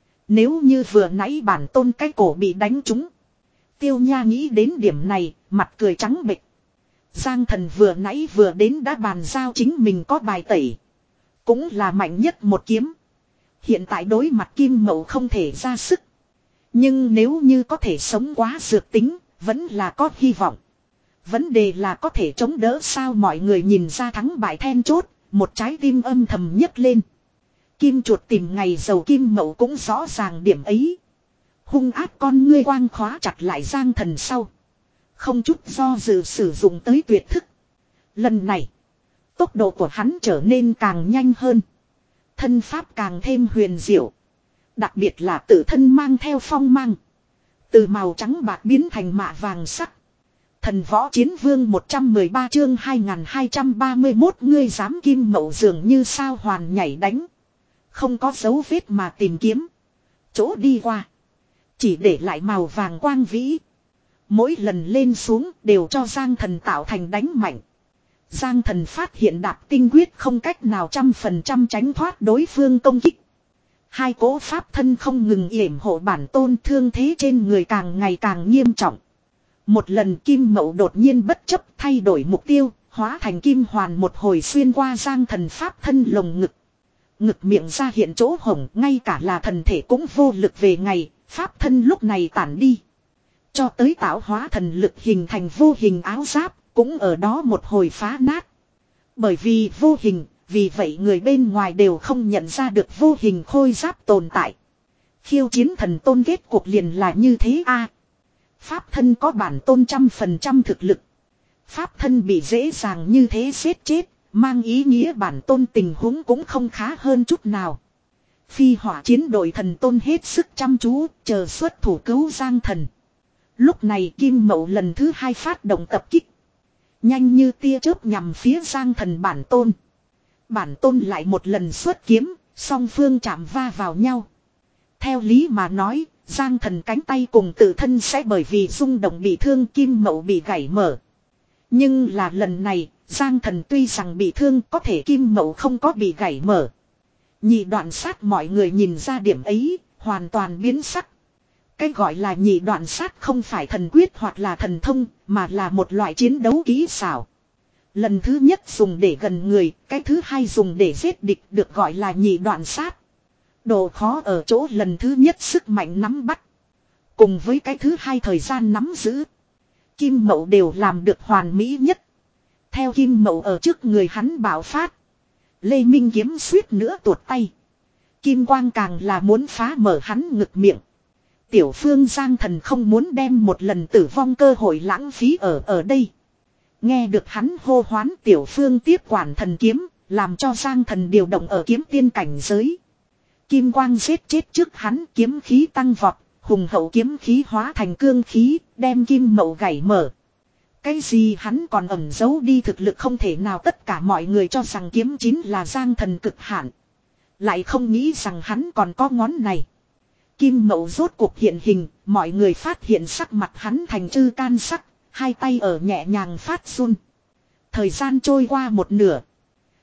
Nếu như vừa nãy bản tôn cái cổ bị đánh trúng. Tiêu Nha nghĩ đến điểm này, mặt cười trắng bệch. Giang Thần vừa nãy vừa đến đã bàn giao chính mình có bài tẩy. Cũng là mạnh nhất một kiếm. Hiện tại đối mặt Kim Mậu không thể ra sức. Nhưng nếu như có thể sống quá dược tính, vẫn là có hy vọng. Vấn đề là có thể chống đỡ sao, mọi người nhìn ra thắng bại then chốt, một trái tim âm thầm nhấc lên. Kim chuột tìm ngày giàu Kim Mậu cũng rõ ràng điểm ấy. Hung ác con ngươi quang khóa chặt lại Giang Thần sau. Không chút do dự sử dụng tới tuyệt thức. Lần này, tốc độ của hắn trở nên càng nhanh hơn. Thân pháp càng thêm huyền diệu. Đặc biệt là tự thân mang theo phong mang. Từ màu trắng bạc biến thành mạ vàng sắc. Thần võ chiến vương một trăm mười ba chương hai nghìn hai trăm ba mươi mốt ngươi dám. Kim Mậu dường như sao hoàn nhảy đánh. Không có dấu vết mà tìm kiếm. Chỗ đi qua. Chỉ để lại màu vàng quang vĩ. Mỗi lần lên xuống đều cho Giang Thần tạo thành đánh mạnh. Giang Thần phát hiện đạp tinh quyết không cách nào trăm phần trăm tránh thoát đối phương công kích. Hai cỗ pháp thân không ngừng yểm hộ bản tôn, thương thế trên người càng ngày càng nghiêm trọng. Một lần Kim Mậu đột nhiên bất chấp thay đổi mục tiêu, hóa thành kim hoàn một hồi xuyên qua Giang Thần pháp thân lồng ngực. Ngực miệng ra hiện chỗ hổng, ngay cả là thần thể cũng vô lực về ngày, pháp thân lúc này tản đi. Cho tới tạo hóa thần lực hình thành vô hình áo giáp, cũng ở đó một hồi phá nát. Bởi vì vô hình, vì vậy người bên ngoài đều không nhận ra được vô hình khôi giáp tồn tại. Khiêu chiến thần tôn kết cuộc liền là như thế a. Pháp thân có bản tôn trăm phần trăm thực lực. Pháp thân bị dễ dàng như thế giết chết, mang ý nghĩa bản tôn tình huống cũng không khá hơn chút nào. Phi hỏa chiến đội thần tôn hết sức chăm chú, chờ xuất thủ cứu Giang Thần. Lúc này Kim Mậu lần thứ hai phát động tập kích. Nhanh như tia chớp nhằm phía Giang Thần bản tôn. Bản tôn lại một lần xuất kiếm, song phương chạm va vào nhau. Theo lý mà nói, Giang Thần cánh tay cùng tự thân sẽ bởi vì rung động bị thương, Kim Mậu bị gãy mở. Nhưng là lần này, Giang Thần tuy rằng bị thương, có thể Kim Mậu không có bị gãy mở. Nhị đoạn sát mọi người nhìn ra điểm ấy, hoàn toàn biến sắc. Cái gọi là nhị đoạn sát không phải thần quyết hoặc là thần thông, mà là một loại chiến đấu kỹ xảo. Lần thứ nhất dùng để gần người, cái thứ hai dùng để giết địch, được gọi là nhị đoạn sát. Độ khó ở chỗ lần thứ nhất sức mạnh nắm bắt. Cùng với cái thứ hai thời gian nắm giữ. Kim Mậu đều làm được hoàn mỹ nhất. Theo Kim Mậu ở trước người hắn bạo phát. Lê Minh Kiếm suýt nữa tuột tay. Kim Quang càng là muốn phá mở hắn ngực miệng. Tiểu Phương Giang Thần không muốn đem một lần tử vong cơ hội lãng phí ở ở đây. Nghe được hắn hô hoán, Tiểu Phương tiếp quản thần kiếm, làm cho Giang Thần điều động ở kiếm tiên cảnh giới. Kim Quang giết chết trước hắn, kiếm khí tăng vọt, hùng hậu kiếm khí hóa thành cương khí, đem Kim Mậu gãy mở. Cái gì hắn còn ẩn giấu đi thực lực không thể nào, tất cả mọi người cho rằng kiếm chính là Giang Thần cực hạn. Lại không nghĩ rằng hắn còn có ngón này. Kim Mậu rốt cuộc hiện hình, mọi người phát hiện sắc mặt hắn thành chư can sắc, hai tay ở nhẹ nhàng phát run. Thời gian trôi qua một nửa.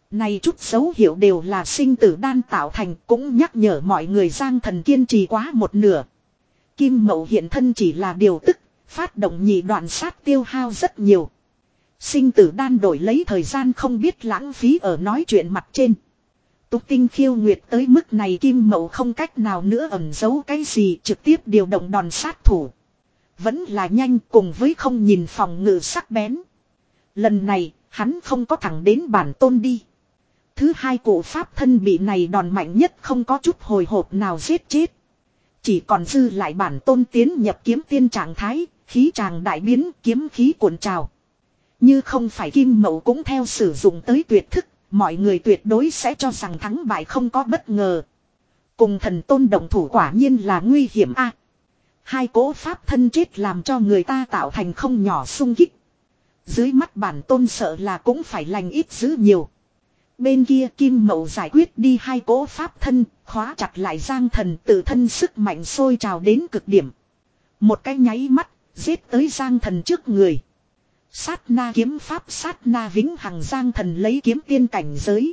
Này chút dấu hiệu đều là sinh tử đan tạo thành, cũng nhắc nhở mọi người Giang Thần kiên trì quá một nửa. Kim Mậu hiện thân chỉ là điều tức, phát động nhị đoạn sát tiêu hao rất nhiều. Sinh tử đan đổi lấy thời gian không biết lãng phí ở nói chuyện mặt trên. Túc Tinh khiêu nguyệt tới mức này Kim Mậu không cách nào nữa ẩn giấu cái gì, trực tiếp điều động đòn sát thủ. Vẫn là nhanh, cùng với không nhìn phòng ngự sắc bén. Lần này, hắn không có thẳng đến bản tôn đi. Thứ hai cụ pháp thân bị này đòn mạnh nhất không có chút hồi hộp nào giết chết. Chỉ còn dư lại bản tôn tiến nhập kiếm tiên trạng thái, khí tràng đại biến, kiếm khí cuộn trào. Như không phải Kim Mậu cũng theo sử dụng tới tuyệt thức, mọi người tuyệt đối sẽ cho rằng thắng bại không có bất ngờ. Cùng thần tôn động thủ quả nhiên là nguy hiểm a. Hai cỗ pháp thân chết làm cho người ta tạo thành không nhỏ xung kích. Dưới mắt bản tôn sợ là cũng phải lành ít dữ nhiều. Bên kia Kim Mậu giải quyết đi hai cỗ pháp thân, khóa chặt lại Giang Thần, tự thân sức mạnh sôi trào đến cực điểm. Một cái nháy mắt, giết tới Giang Thần trước người. Sát na kiếm pháp sát na vĩnh hằng Giang Thần lấy kiếm tiên cảnh giới.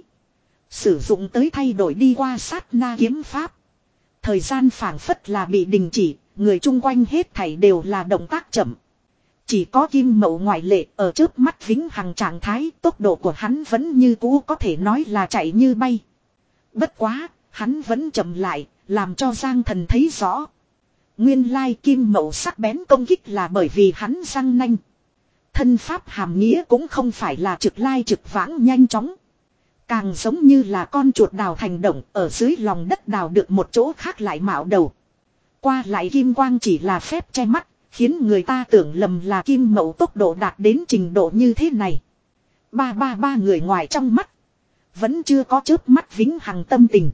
Sử dụng tới thay đổi đi qua sát na kiếm pháp. Thời gian phảng phất là bị đình chỉ, người chung quanh hết thảy đều là động tác chậm. Chỉ có Kim Mậu ngoại lệ, ở trước mắt vĩnh hằng trạng thái, tốc độ của hắn vẫn như cũ có thể nói là chạy như bay. Bất quá, hắn vẫn chậm lại, làm cho Giang Thần thấy rõ. Nguyên lai Kim Mậu sắc bén công kích là bởi vì hắn răng nanh. Thân pháp hàm nghĩa cũng không phải là trực lai trực vãng nhanh chóng. Càng giống như là con chuột đào thành động ở dưới lòng đất đào được một chỗ khác lại mạo đầu. Qua lại kim quang chỉ là phép che mắt, khiến người ta tưởng lầm là Kim Mậu tốc độ đạt đến trình độ như thế này. Ba ba ba người ngoài trong mắt. Vẫn chưa có chớp mắt vĩnh hằng tâm tình.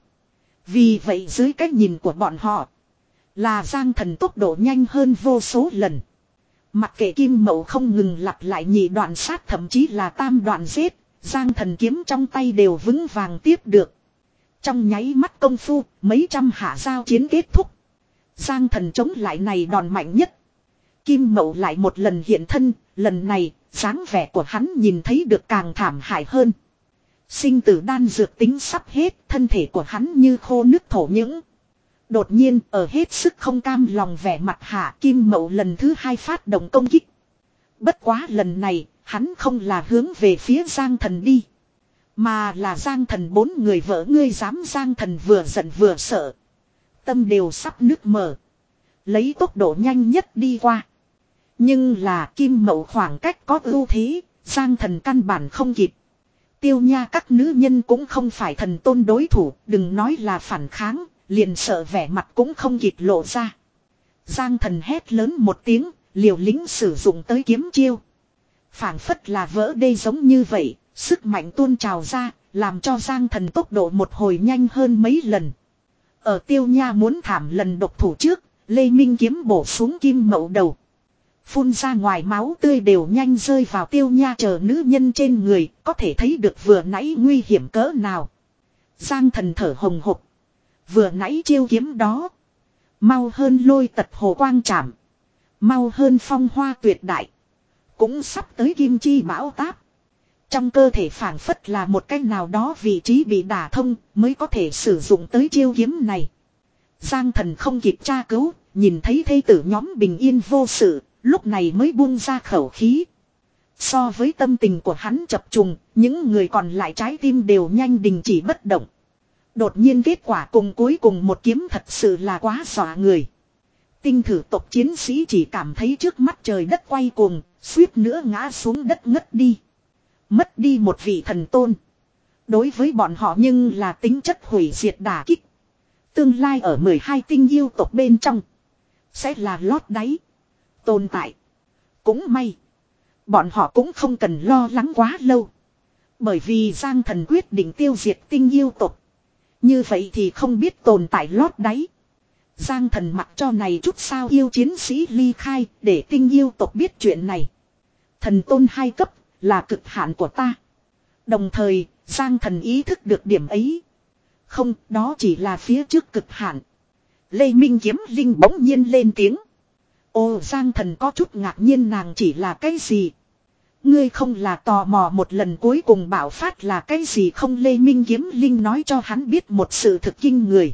Vì vậy dưới cái nhìn của bọn họ. Là Giang Thần tốc độ nhanh hơn vô số lần. Mặc kệ Kim Mậu không ngừng lặp lại nhị đoạn sát thậm chí là tam đoạn giết. Giang Thần kiếm trong tay đều vững vàng tiếp được. Trong nháy mắt công phu, mấy trăm hạ giao chiến kết thúc. Giang Thần chống lại này đòn mạnh nhất. Kim Mậu lại một lần hiện thân, lần này, dáng vẻ của hắn nhìn thấy được càng thảm hại hơn. Sinh tử đan dược tính sắp hết, thân thể của hắn như khô nước thổ những. Đột nhiên, ở hết sức không cam lòng vẻ mặt hạ, Kim Mậu lần thứ hai phát động công kích. Bất quá lần này, hắn không là hướng về phía Giang Thần đi. Mà là Giang Thần bốn người vợ ngươi dám Giang Thần vừa giận vừa sợ. Tâm đều sắp nứt mở. Lấy tốc độ nhanh nhất đi qua. Nhưng là Kim Mậu khoảng cách có ưu thế, Giang Thần căn bản không kịp. Tiêu nha các nữ nhân cũng không phải thần tôn đối thủ, đừng nói là phản kháng, liền sợ vẻ mặt cũng không kịp lộ ra. Giang Thần hét lớn một tiếng, liều lĩnh sử dụng tới kiếm chiêu. Phảng phất là vỡ đê giống như vậy, sức mạnh tuôn trào ra, làm cho Giang Thần tốc độ một hồi nhanh hơn mấy lần. Ở Tiêu nha muốn thảm lần độc thủ trước, Lê Minh kiếm bổ xuống Kim Mậu đầu. Phun ra ngoài máu tươi đều nhanh rơi vào Tiêu nha chờ nữ nhân trên người, có thể thấy được vừa nãy nguy hiểm cỡ nào. Giang Thần thở hồng hộc. Vừa nãy chiêu kiếm đó. Mau hơn lôi tật hồ quang trảm. Mau hơn phong hoa tuyệt đại. Cũng sắp tới kim chi bão táp. Trong cơ thể phảng phất là một cái nào đó vị trí bị đả thông mới có thể sử dụng tới chiêu kiếm này. Giang Thần không kịp tra cứu, nhìn thấy thê tử nhóm bình yên vô sự, lúc này mới buông ra khẩu khí. So với tâm tình của hắn chập trùng, những người còn lại trái tim đều nhanh đình chỉ bất động. Đột nhiên kết quả cùng cuối cùng một kiếm thật sự là quá dọa người. Tinh thử tộc chiến sĩ chỉ cảm thấy trước mắt trời đất quay cuồng, suýt nữa ngã xuống đất ngất đi. Mất đi một vị thần tôn. Đối với bọn họ nhưng là tính chất hủy diệt đả kích. Tương lai ở mười hai tinh yêu tộc bên trong. Sẽ là lót đáy. Tồn tại. Cũng may. Bọn họ cũng không cần lo lắng quá lâu. Bởi vì Giang Thần quyết định tiêu diệt tinh yêu tộc. Như vậy thì không biết tồn tại lót đáy. Giang Thần mặc cho này chút sao yêu chiến sĩ ly khai để tinh yêu tộc biết chuyện này. Thần tôn hai cấp là cực hạn của ta. Đồng thời, Giang Thần ý thức được điểm ấy. Không, đó chỉ là phía trước cực hạn. Lê Minh kiếm linh bỗng nhiên lên tiếng. Ồ, Giang Thần có chút ngạc nhiên nàng chỉ là cái gì? Ngươi không là tò mò một lần cuối cùng bạo phát là cái gì không? Lê Minh Kiếm Linh nói cho hắn biết một sự thực kinh người.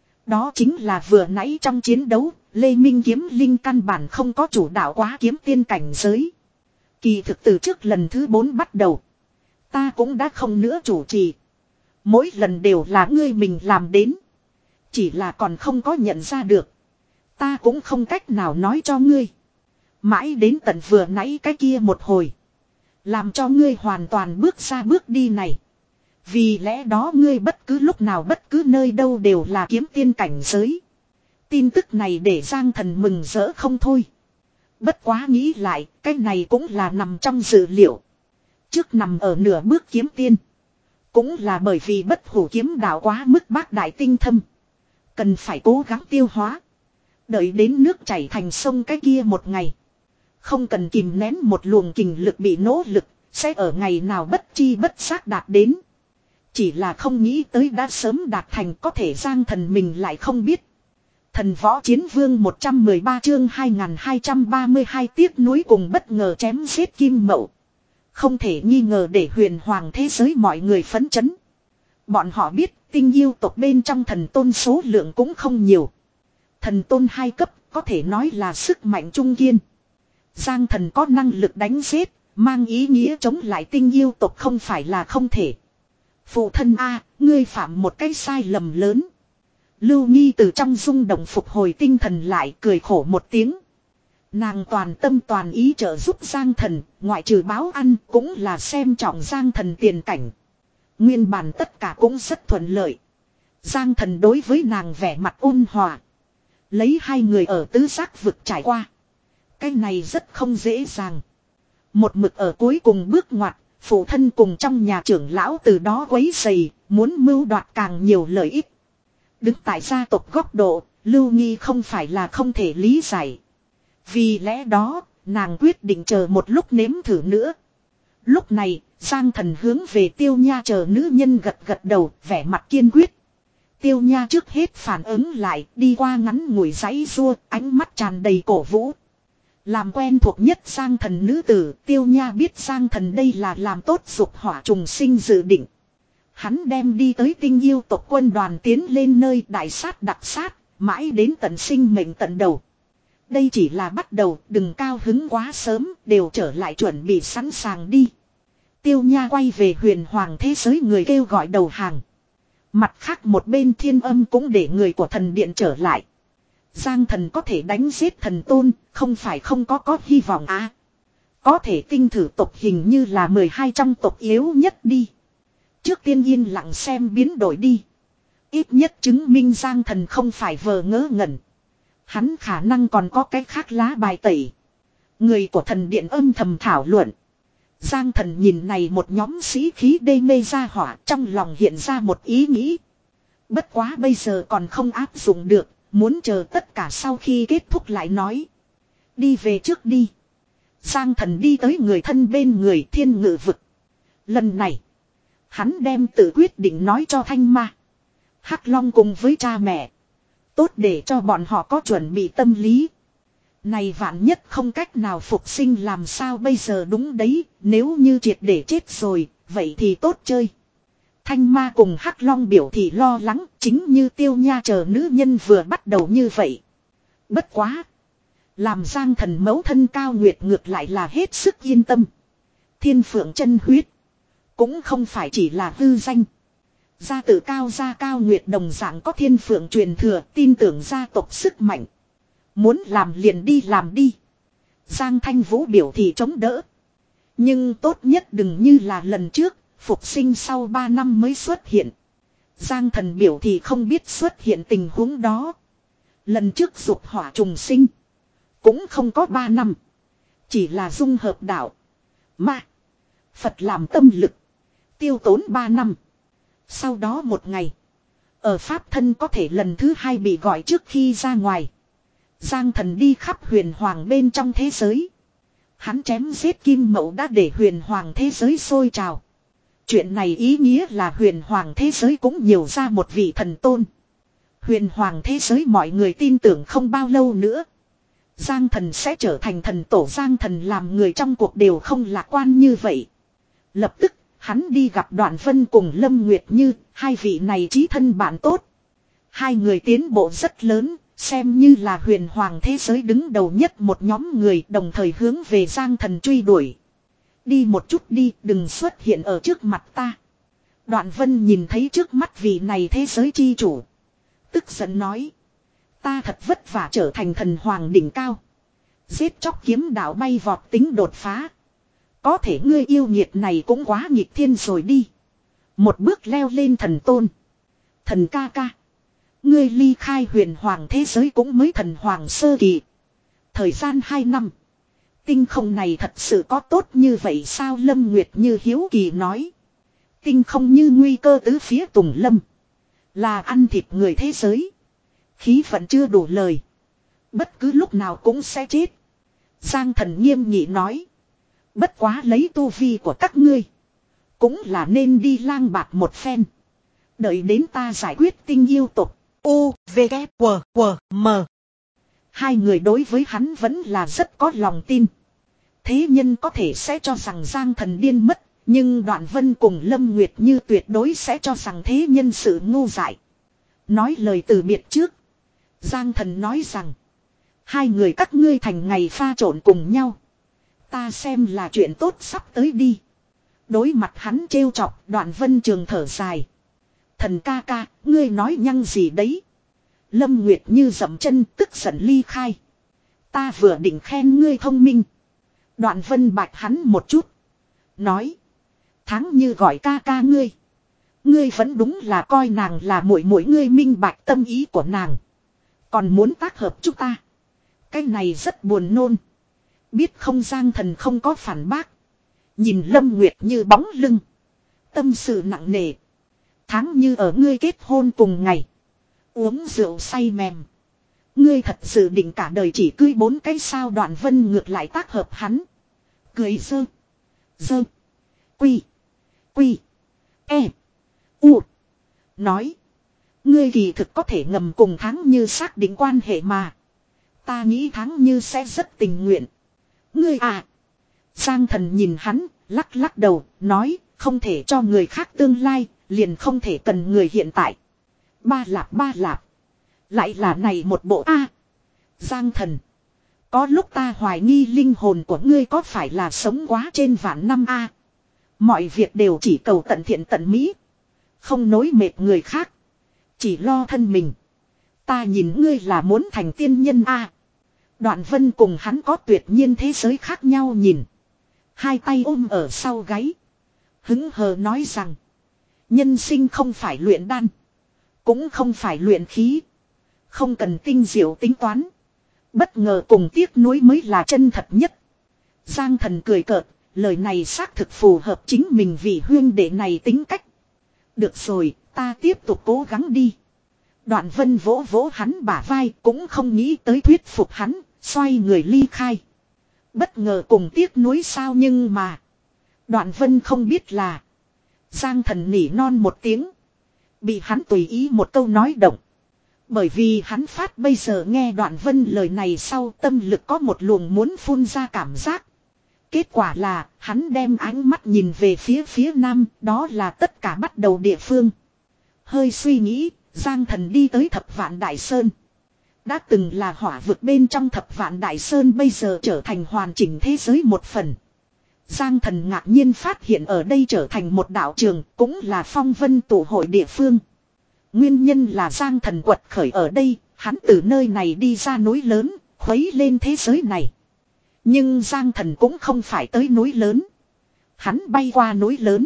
Đó chính là vừa nãy trong chiến đấu, Lê Minh Kiếm Linh căn bản không có chủ đạo quá kiếm tiên cảnh giới. Kỳ thực từ trước lần thứ bốn bắt đầu, ta cũng đã không nữa chủ trì. Mỗi lần đều là ngươi mình làm đến. Chỉ là còn không có nhận ra được. Ta cũng không cách nào nói cho ngươi. Mãi đến tận vừa nãy cái kia một hồi. Làm cho ngươi hoàn toàn bước ra bước đi này. Vì lẽ đó ngươi bất cứ lúc nào bất cứ nơi đâu đều là kiếm tiên cảnh giới. Tin tức này để Giang Thần mừng rỡ không thôi. Bất quá nghĩ lại, cái này cũng là nằm trong dự liệu. Trước nằm ở nửa bước kiếm tiên. Cũng là bởi vì bất hủ kiếm đạo quá mức bác đại tinh thâm. Cần phải cố gắng tiêu hóa. Đợi đến nước chảy thành sông cái kia một ngày. Không cần kìm nén một luồng kình lực bị nỗ lực. Sẽ ở ngày nào bất chi bất giác đạt đến. Chỉ là không nghĩ tới đã sớm đạt thành có thể Giang Thần mình lại không biết. Thần võ chiến vương một trăm mười ba chương hai nghìn hai trăm ba mươi hai tiếc núi cùng bất ngờ chém giết kim mậu. Không thể nghi ngờ để huyền hoàng thế giới mọi người phấn chấn. Bọn họ biết tinh yêu tộc bên trong thần tôn số lượng cũng không nhiều. Thần tôn hai cấp có thể nói là sức mạnh trung kiên. Giang Thần có năng lực đánh giết, mang ý nghĩa chống lại tinh yêu tộc không phải là không thể. Phụ thân A, ngươi phạm một cái sai lầm lớn. Lưu Nghi từ trong rung động phục hồi tinh thần lại cười khổ một tiếng. Nàng toàn tâm toàn ý trợ giúp Giang Thần, ngoại trừ báo ăn cũng là xem trọng Giang Thần tiền cảnh. Nguyên bản tất cả cũng rất thuận lợi. Giang Thần đối với nàng vẻ mặt ôn hòa. Lấy hai người ở tứ giác vực trải qua. Cái này rất không dễ dàng. Một mực ở cuối cùng bước ngoặt, phụ thân cùng trong nhà trưởng lão từ đó quấy rầy, muốn mưu đoạt càng nhiều lợi ích. Đứng tại gia tộc góc độ, Lưu Nghi không phải là không thể lý giải. Vì lẽ đó, nàng quyết định chờ một lúc nếm thử nữa. Lúc này, Giang Thần hướng về Tiêu Nha chờ nữ nhân gật gật đầu, vẻ mặt kiên quyết. Tiêu Nha trước hết phản ứng lại, đi qua ngắn ngủi giãy giụa, ánh mắt tràn đầy cổ vũ. Làm quen thuộc nhất Giang Thần nữ tử, Tiêu Nha biết Giang Thần đây là làm tốt dục hỏa trùng sinh dự định. Hắn đem đi tới tinh yêu tộc quân đoàn tiến lên nơi đại sát đặc sát, mãi đến tận sinh mệnh tận đầu. Đây chỉ là bắt đầu, đừng cao hứng quá sớm, đều trở lại chuẩn bị sẵn sàng đi. Tiêu Nha quay về huyền hoàng thế giới người kêu gọi đầu hàng. Mặt khác một bên Thiên Âm cũng để người của thần điện trở lại. Giang Thần có thể đánh giết thần tôn, không phải không có có hy vọng à. Có thể tinh thử tộc hình như là mười hai trong tộc yếu nhất đi. Trước tiên yên lặng xem biến đổi đi. Ít nhất chứng minh Giang Thần không phải vờ ngớ ngẩn. Hắn khả năng còn có cái khác lá bài tẩy. Người của thần điện âm thầm thảo luận. Giang Thần nhìn này một nhóm sĩ khí đê mê ra hỏa, trong lòng hiện ra một ý nghĩ. Bất quá bây giờ còn không áp dụng được, muốn chờ tất cả sau khi kết thúc lại nói. Đi về trước đi. Giang Thần đi tới người thân bên người thiên ngự vực. Lần này, hắn đem tự quyết định nói cho Thanh Ma, Hắc Long cùng với cha mẹ. Tốt để cho bọn họ có chuẩn bị tâm lý. Này vạn nhất không cách nào phục sinh làm sao bây giờ đúng đấy, nếu như triệt để chết rồi, vậy thì tốt chơi. Thanh Ma cùng Hắc Long biểu thị lo lắng, chính như Tiêu Nha chờ nữ nhân vừa bắt đầu như vậy. Bất quá. Làm Giang Thần mẫu thân Cao Nguyệt ngược lại là hết sức yên tâm. Thiên Phượng chân huyết. Cũng không phải chỉ là hư danh. Gia tử Cao gia Cao Nguyệt đồng dạng có Thiên Phượng truyền thừa, tin tưởng gia tộc sức mạnh. Muốn làm liền đi làm đi. Giang Thanh Vũ biểu thị chống đỡ. Nhưng tốt nhất đừng như là lần trước, phục sinh sau ba năm mới xuất hiện. Giang Thần biểu thị không biết xuất hiện tình huống đó. Lần trước dục hỏa trùng sinh. Cũng không có ba năm. Chỉ là dung hợp đạo. Mà. Phật làm tâm lực. Tiêu tốn ba năm. Sau đó một ngày. Ở Pháp thân có thể lần thứ hai bị gọi trước khi ra ngoài. Giang Thần đi khắp huyền hoàng bên trong thế giới. Hắn chém giết kim mậu đã để huyền hoàng thế giới sôi trào. Chuyện này ý nghĩa là huyền hoàng thế giới cũng nhiều ra một vị thần tôn. Huyền hoàng thế giới mọi người tin tưởng không bao lâu nữa. Giang Thần sẽ trở thành thần tổ. Giang Thần làm người trong cuộc đều không lạc quan như vậy. Lập tức, hắn đi gặp Đoạn Vân cùng Lâm Nguyệt Như, hai vị này chí thân bạn tốt. Hai người tiến bộ rất lớn, xem như là huyền hoàng thế giới đứng đầu nhất một nhóm người đồng thời hướng về Giang Thần truy đuổi. Đi một chút đi, đừng xuất hiện ở trước mặt ta. Đoạn Vân nhìn thấy trước mắt vị này thế giới chi chủ. Tức giận nói. Ta thật vất vả trở thành thần hoàng đỉnh cao. Giết chóc kiếm đạo bay vọt tính đột phá. Có thể ngươi yêu nghiệt này cũng quá nghịch thiên rồi đi. Một bước leo lên thần tôn. Thần ca ca. Ngươi ly khai huyền hoàng thế giới cũng mới thần hoàng sơ kỳ. Thời gian hai năm. Tinh không này thật sự có tốt như vậy sao? Lâm Nguyệt Như hiếu kỳ nói. Tinh không như nguy cơ tứ phía tùng lâm. Là ăn thịt người thế giới. Khí vận chưa đủ lời. Bất cứ lúc nào cũng sẽ chết. Giang Thần nghiêm nghị nói. Bất quá lấy tu vi của các ngươi. Cũng là nên đi lang bạt một phen. Đợi đến ta giải quyết tinh yêu tục. U, V, K, W, W, M. Hai người đối với hắn vẫn là rất có lòng tin. Thế nhân có thể sẽ cho rằng Giang Thần điên mất. Nhưng Đoạn Vân cùng Lâm Nguyệt Như tuyệt đối sẽ cho rằng thế nhân sự ngu dại. Nói lời từ biệt trước. Giang Thần nói rằng. Hai người các ngươi thành ngày pha trộn cùng nhau. Ta xem là chuyện tốt sắp tới đi. Đối mặt hắn trêu chọc, Đoạn Vân trường thở dài. Thần ca ca, ngươi nói nhăng gì đấy? Lâm Nguyệt Như dậm chân tức giận ly khai. Ta vừa định khen ngươi thông minh. Đoạn Vân bạch hắn một chút. Nói. Tháng Như gọi ca ca ngươi. Ngươi vẫn đúng là coi nàng là muội muội. Ngươi minh bạch tâm ý của nàng. Còn muốn tác hợp chúng ta. Cái này rất buồn nôn. Biết không? Giang Thần không có phản bác. Nhìn Lâm Nguyệt Như bóng lưng. Tâm sự nặng nề. Tháng Như ở ngươi kết hôn cùng ngày. Uống rượu say mềm. Ngươi thật sự định cả đời chỉ cưới bốn cái sao? Đoạn Vân ngược lại tác hợp hắn. Cười dơ. Dơ. Quy. Quy. E. U. Nói. Ngươi kỳ thực có thể ngầm cùng Tháng Như xác định quan hệ mà. Ta nghĩ Tháng Như sẽ rất tình nguyện. Ngươi à. Giang Thần nhìn hắn, lắc lắc đầu, nói, không thể cho người khác tương lai, liền không thể cần người hiện tại. Ba lạp ba lạp. Lại là này một bộ A. Giang Thần. Có lúc ta hoài nghi linh hồn của ngươi có phải là sống quá trên vạn năm A. Mọi việc đều chỉ cầu tận thiện tận mỹ. Không nối mệt người khác. Chỉ lo thân mình. Ta nhìn ngươi là muốn thành tiên nhân A. Đoạn Vân cùng hắn có tuyệt nhiên thế giới khác nhau nhìn. Hai tay ôm ở sau gáy. Hứng hờ nói rằng. Nhân sinh không phải luyện đan. Cũng không phải luyện khí. Không cần tinh diệu tính toán. Bất ngờ cùng tiếc nuối mới là chân thật nhất. Giang Thần cười cợt. Lời này xác thực phù hợp chính mình vì huyên đệ này tính cách. Được rồi, ta tiếp tục cố gắng đi. Đoạn Vân vỗ vỗ hắn bả vai cũng không nghĩ tới thuyết phục hắn. Xoay người ly khai. Bất ngờ cùng tiếc nuối sao? Nhưng mà. Đoạn Vân không biết là. Giang Thần nỉ non một tiếng. Bị hắn tùy ý một câu nói động. Bởi vì hắn phát bây giờ nghe Đoạn Vân lời này sau tâm lực có một luồng muốn phun ra cảm giác. Kết quả là hắn đem ánh mắt nhìn về phía phía nam. Đó là tất cả bắt đầu địa phương. Hơi suy nghĩ. Giang Thần đi tới Thập Vạn Đại Sơn. Đã từng là hỏa vực bên trong Thập Vạn Đại Sơn bây giờ trở thành hoàn chỉnh thế giới một phần. Giang Thần ngạc nhiên phát hiện ở đây trở thành một đạo trường cũng là phong vân tụ hội địa phương. Nguyên nhân là Giang Thần quật khởi ở đây, hắn từ nơi này đi ra núi lớn, khuấy lên thế giới này. Nhưng Giang Thần cũng không phải tới núi lớn. Hắn bay qua núi lớn.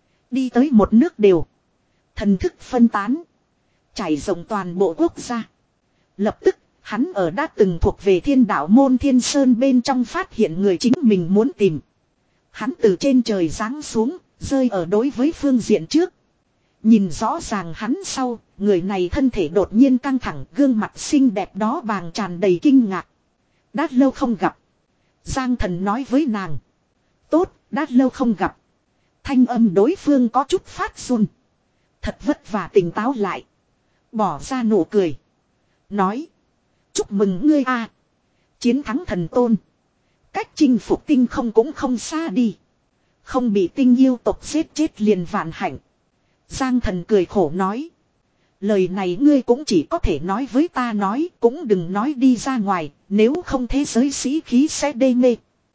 Đi tới một nước đều. Thần thức phân tán. Trải rộng toàn bộ quốc gia. Lập tức, hắn ở đã từng thuộc về Thiên Đạo Môn Thiên Sơn bên trong phát hiện người chính mình muốn tìm. Hắn từ trên trời giáng xuống, rơi ở đối với phương diện trước. Nhìn rõ ràng hắn sau, người này thân thể đột nhiên căng thẳng, gương mặt xinh đẹp đó bàng tràn đầy kinh ngạc. Đã lâu không gặp. Giang Thần nói với nàng. Tốt, đã lâu không gặp. Thanh âm đối phương có chút phát run. Thật vất vả tỉnh táo lại. Bỏ ra nụ cười. Nói. Chúc mừng ngươi a. Chiến thắng thần tôn. Cách chinh phục tinh không cũng không xa đi. Không bị tinh yêu tộc giết chết liền vạn hạnh. Giang thần cười khổ nói. Lời này ngươi cũng chỉ có thể nói với ta nói, cũng đừng nói đi ra ngoài, nếu không thế giới sĩ khí sẽ đê mê.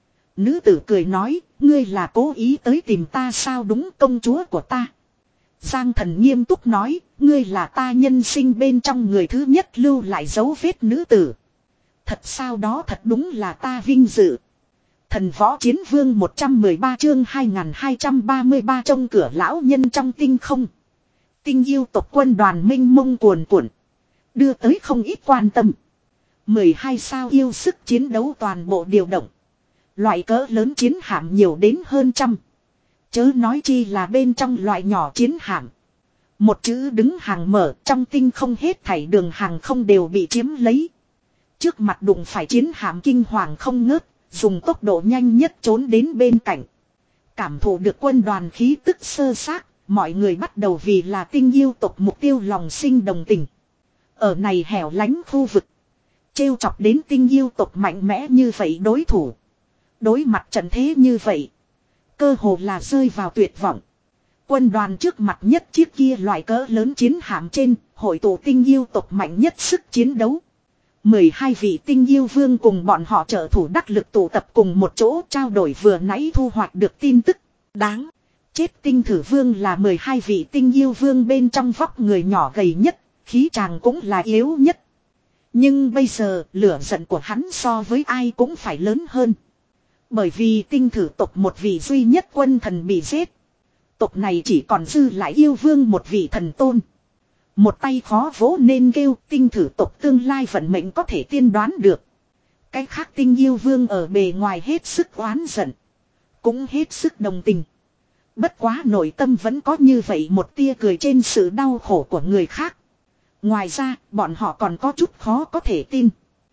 Nữ tử cười nói, ngươi là cố ý tới tìm ta sao? Đúng, công chúa của ta. Giang thần nghiêm túc nói, ngươi là ta nhân sinh bên trong người thứ nhất lưu lại dấu vết nữ tử. Thật sao? Đó thật đúng là ta vinh dự. Thần võ chiến vương một trăm mười ba chương hai nghìn hai trăm ba mươi ba trong cửa lão nhân trong tinh không. Tinh yêu tộc quân đoàn minh mông cuồn cuộn. Đưa tới không ít quan tâm. mười hai sao yêu sức chiến đấu toàn bộ điều động. Loại cỡ lớn chiến hạm nhiều đến hơn trăm. Chớ nói chi là bên trong loại nhỏ chiến hạm. Một chữ đứng hàng mở, trong tinh không hết thảy đường hàng không đều bị chiếm lấy. Trước mặt đụng phải chiến hạm kinh hoàng không ngớt, dùng tốc độ nhanh nhất trốn đến bên cạnh. Cảm thụ được quân đoàn khí tức sơ xác, mọi người bắt đầu vì là tinh yêu tộc mục tiêu lòng sinh đồng tình. Ở này hẻo lánh khu vực, trêu chọc đến tinh yêu tộc mạnh mẽ như vậy đối thủ. Đối mặt trận thế như vậy, cơ hồ là rơi vào tuyệt vọng. Quân đoàn trước mặt nhất chiếc kia loại cỡ lớn chiến hạm trên, hội tụ tinh yêu tộc mạnh nhất sức chiến đấu. mười hai vị tinh yêu vương cùng bọn họ trợ thủ đắc lực tụ tập cùng một chỗ trao đổi vừa nãy thu hoạch được tin tức. Đáng chết, tinh thử vương là mười hai vị tinh yêu vương bên trong vóc người nhỏ gầy nhất, khí tràng cũng là yếu nhất. Nhưng bây giờ lửa giận của hắn so với ai cũng phải lớn hơn. Bởi vì tinh thử tộc một vị duy nhất quân thần bị giết. Tộc này chỉ còn dư lại yêu vương một vị thần tôn. Một tay khó vỗ nên kêu, tinh thử tộc tương lai vận mệnh có thể tiên đoán được. Cái khác tinh yêu vương ở bề ngoài hết sức oán giận. Cũng hết sức đồng tình. Bất quá nội tâm vẫn có như vậy một tia cười trên sự đau khổ của người khác. Ngoài ra, bọn họ còn có chút khó có thể tin.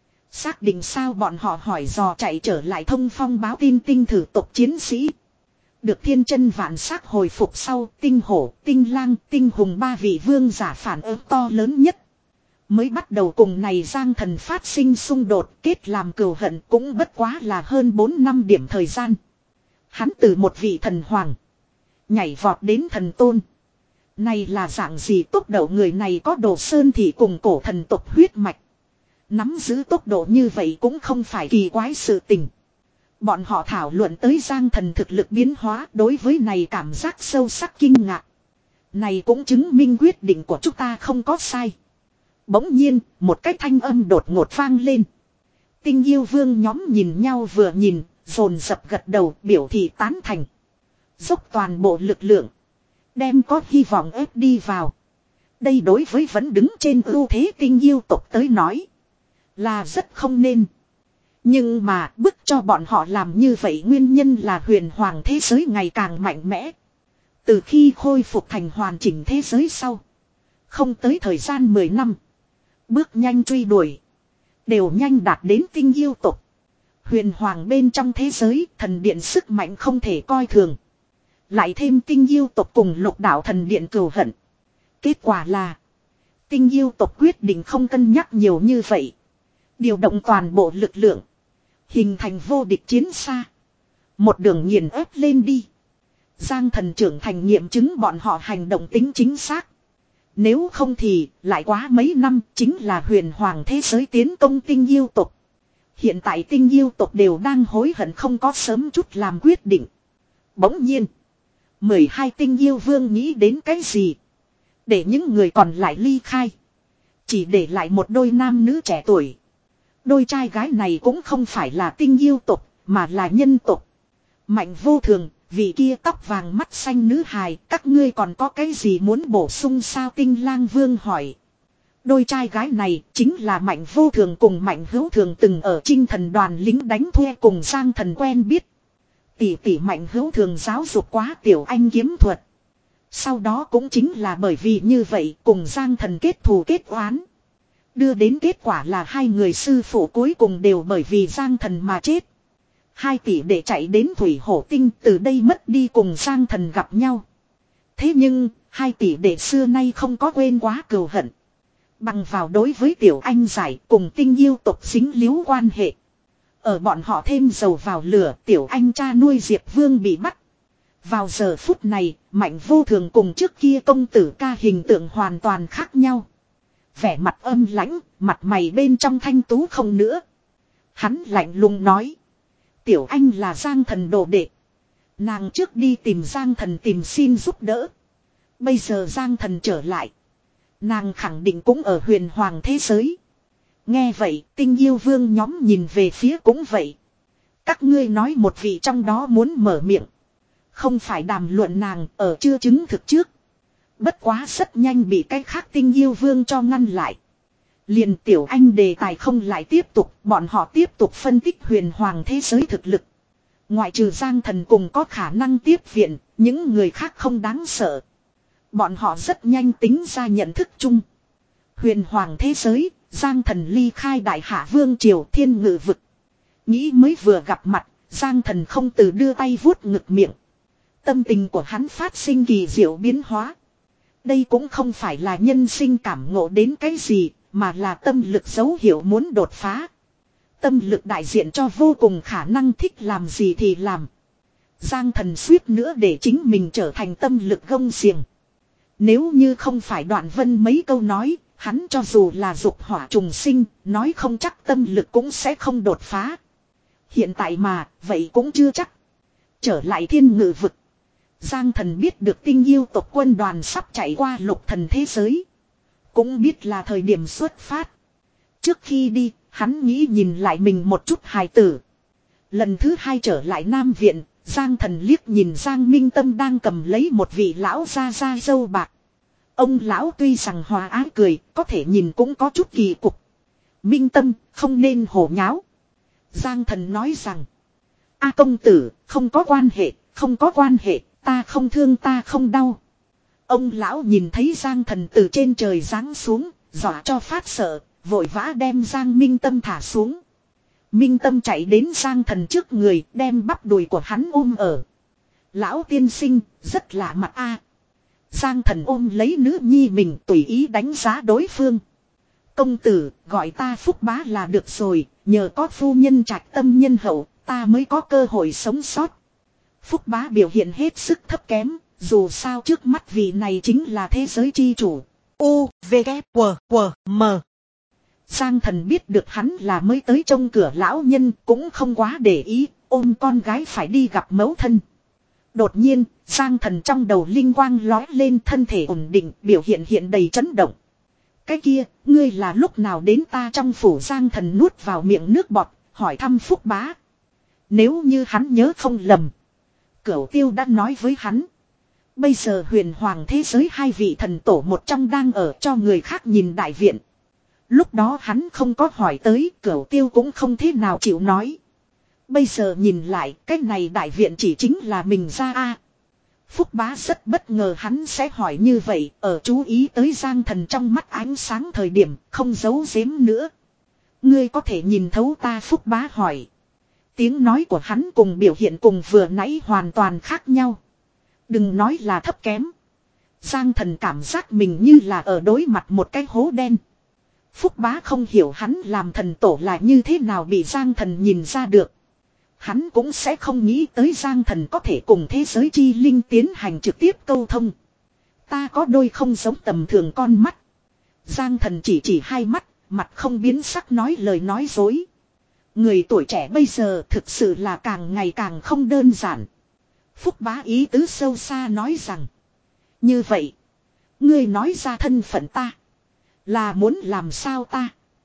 Xác định sao? Bọn họ hỏi dò chạy trở lại thông phong báo tin tinh thử tộc chiến sĩ. Được thiên chân vạn sắc hồi phục sau, tinh hổ, tinh lang, tinh hùng ba vị vương giả phản ứng to lớn nhất. Mới bắt đầu cùng này Giang thần phát sinh xung đột, kết làm cừu hận cũng bất quá là hơn bốn năm điểm thời gian. Hắn từ một vị thần hoàng nhảy vọt đến thần tôn. Này là dạng gì tốc độ? Người này có Đồ Sơn Thị cùng cổ thần tộc huyết mạch. Nắm giữ tốc độ như vậy cũng không phải kỳ quái sự tình. Bọn họ thảo luận tới Giang thần thực lực biến hóa, đối với này cảm giác sâu sắc kinh ngạc. Này cũng chứng minh quyết định của chúng ta không có sai. Bỗng nhiên, một cái thanh âm đột ngột vang lên. Tinh yêu vương nhóm nhìn nhau vừa nhìn, dồn dập gật đầu biểu thị tán thành. Dốc toàn bộ lực lượng, đem có hy vọng ép đi vào. Đây đối với vẫn đứng trên ưu thế tinh yêu tộc tới nói là rất không nên. Nhưng mà bức cho bọn họ làm như vậy nguyên nhân là huyền hoàng thế giới ngày càng mạnh mẽ. Từ khi khôi phục thành hoàn chỉnh thế giới sau, không tới thời gian mười năm, bước nhanh truy đuổi, đều nhanh đạt đến tinh yêu tộc. Huyền hoàng bên trong thế giới, thần điện sức mạnh không thể coi thường. Lại thêm tinh yêu tộc cùng lục đạo thần điện cừu hận. Kết quả là tinh yêu tộc quyết định không cân nhắc nhiều như vậy, điều động toàn bộ lực lượng, hình thành vô địch chiến xa, một đường nghiền ép lên đi. Giang thần trưởng thành nghiệm chứng bọn họ hành động tính chính xác. Nếu không thì lại quá mấy năm chính là huyền hoàng thế giới tiến công tinh yêu tộc. Hiện tại tinh yêu tộc đều đang hối hận không có sớm chút làm quyết định. Bỗng nhiên, mười hai tinh yêu vương nghĩ đến cái gì? Để những người còn lại ly khai, chỉ để lại một đôi nam nữ trẻ tuổi. Đôi trai gái này cũng không phải là tinh yêu tộc, mà là nhân tộc. Mạnh vô thường, vị kia tóc vàng mắt xanh nữ hài, các ngươi còn có cái gì muốn bổ sung sao? Tinh lang vương hỏi. Đôi trai gái này chính là Mạnh vô thường cùng Mạnh hữu thường từng ở Chinh thần đoàn lính đánh thuê cùng Giang thần quen biết. Tỷ tỷ Mạnh hữu thường giáo dục quá tiểu anh kiếm thuật. Sau đó cũng chính là bởi vì như vậy cùng Giang thần kết thù kết oán. Đưa đến kết quả là hai người sư phụ cuối cùng đều bởi vì Giang thần mà chết. Hai tỷ đệ chạy đến Thủy Hổ Tinh, từ đây mất đi cùng Giang thần gặp nhau. Thế nhưng, hai tỷ đệ xưa nay không có quên quá cừu hận. Bằng vào đối với tiểu anh giải cùng tinh yêu tộc dính líu quan hệ, Ở bọn họ thêm dầu vào lửa, tiểu anh cha nuôi Diệp Vương bị bắt. Vào giờ phút này, Mạnh Vô Thường cùng trước kia công tử ca hình tượng hoàn toàn khác nhau. Vẻ mặt âm lãnh, mặt mày bên trong thanh tú không nữa. Hắn lạnh lùng nói. Tiểu anh là Giang Thần đồ đệ. Nàng trước đi tìm Giang Thần tìm xin giúp đỡ. Bây giờ Giang Thần trở lại. Nàng khẳng định cũng ở huyền hoàng thế giới. Nghe vậy, tinh yêu vương nhóm nhìn về phía cũng vậy. Các ngươi nói một vị trong đó muốn mở miệng. Không phải đàm luận nàng ở chưa chứng thực trước. Bất quá rất nhanh bị cái khác tinh yêu vương cho ngăn lại. Liền tiểu anh đề tài không lại tiếp tục, bọn họ tiếp tục phân tích huyền hoàng thế giới thực lực. Ngoại trừ Giang Thần cùng có khả năng tiếp viện, những người khác không đáng sợ. Bọn họ rất nhanh tính ra nhận thức chung. Huyền hoàng thế giới, Giang Thần ly khai đại hạ vương triều thiên ngự vực. Nghĩ mới vừa gặp mặt, Giang Thần không từ đưa tay vuốt ngực miệng. Tâm tình của hắn phát sinh kỳ diệu biến hóa. Đây cũng không phải là nhân sinh cảm ngộ đến cái gì, mà là tâm lực dấu hiệu muốn đột phá. Tâm lực đại diện cho vô cùng khả năng thích làm gì thì làm. Giang Thần suýt nữa để chính mình trở thành tâm lực gông xiềng. Nếu như không phải Đoạn Vân mấy câu nói, hắn cho dù là dục hỏa trùng sinh, nói không chắc tâm lực cũng sẽ không đột phá. Hiện tại mà, vậy cũng chưa chắc. Trở lại thiên ngự vực. Giang Thần biết được tinh yêu tộc quân đoàn sắp chạy qua lục thần thế giới. Cũng biết là thời điểm xuất phát. Trước khi đi, hắn nghĩ nhìn lại mình một chút hài tử. Lần thứ hai trở lại Nam Viện, Giang Thần liếc nhìn Giang Minh Tâm đang cầm lấy một vị lão gia gia dâu bạc. Ông lão tuy rằng hòa ái cười, có thể nhìn cũng có chút kỳ cục. Minh Tâm, không nên hổ nháo. Giang Thần nói rằng, A công tử, không có quan hệ, không có quan hệ, ta không thương ta không đau. Ông lão nhìn thấy Giang Thần từ trên trời giáng xuống, dọa cho phát sợ, vội vã đem Giang Minh Tâm thả xuống. Minh Tâm chạy đến Giang Thần trước người, đem bắp đùi của hắn ôm ở. Lão tiên sinh, rất lạ mặt a. Giang Thần ôm lấy nữ nhi mình tùy ý đánh giá đối phương. Công tử, gọi ta Phúc Bá là được rồi, nhờ có phu nhân trạch tâm nhân hậu, ta mới có cơ hội sống sót. Phúc Bá biểu hiện hết sức thấp kém, dù sao trước mắt vị này chính là thế giới chi chủ. U, V, K, W, W, M. Giang Thần biết được hắn là mới tới trông cửa lão nhân, cũng không quá để ý, ôm con gái phải đi gặp mẫu thân. Đột nhiên, Giang Thần trong đầu linh quang lói lên, thân thể ổn định, biểu hiện hiện đầy chấn động. Cái kia, ngươi là lúc nào đến ta trong phủ? Giang Thần nuốt vào miệng nước bọt, hỏi thăm Phúc Bá. Nếu như hắn nhớ không lầm, Cửu Tiêu đã nói với hắn. Bây giờ huyền hoàng thế giới hai vị thần tổ một trong đang ở cho người khác nhìn đại viện. Lúc đó hắn không có hỏi tới, Cửu Tiêu cũng không thế nào chịu nói. Bây giờ nhìn lại, cái này đại viện chỉ chính là mình ra a. Phúc Bá rất bất ngờ hắn sẽ hỏi như vậy, ở chú ý tới Giang Thần trong mắt ánh sáng thời điểm, không giấu giếm nữa. Ngươi có thể nhìn thấu ta? Phúc Bá hỏi. Tiếng nói của hắn cùng biểu hiện cùng vừa nãy hoàn toàn khác nhau. Đừng nói là thấp kém. Giang Thần cảm giác mình như là ở đối mặt một cái hố đen. Phúc Bá không hiểu hắn làm thần tổ là như thế nào bị Giang Thần nhìn ra được. Hắn cũng sẽ không nghĩ tới Giang Thần có thể cùng thế giới chi linh tiến hành trực tiếp câu thông. Ta có đôi không giống tầm thường con mắt. Giang Thần chỉ chỉ hai mắt, mặt không biến sắc nói lời nói dối. Người tuổi trẻ bây giờ thực sự là càng ngày càng không đơn giản. Phúc Bá ý tứ sâu xa nói rằng. Như vậy, ngươi nói ra thân phận ta, là muốn làm sao ta?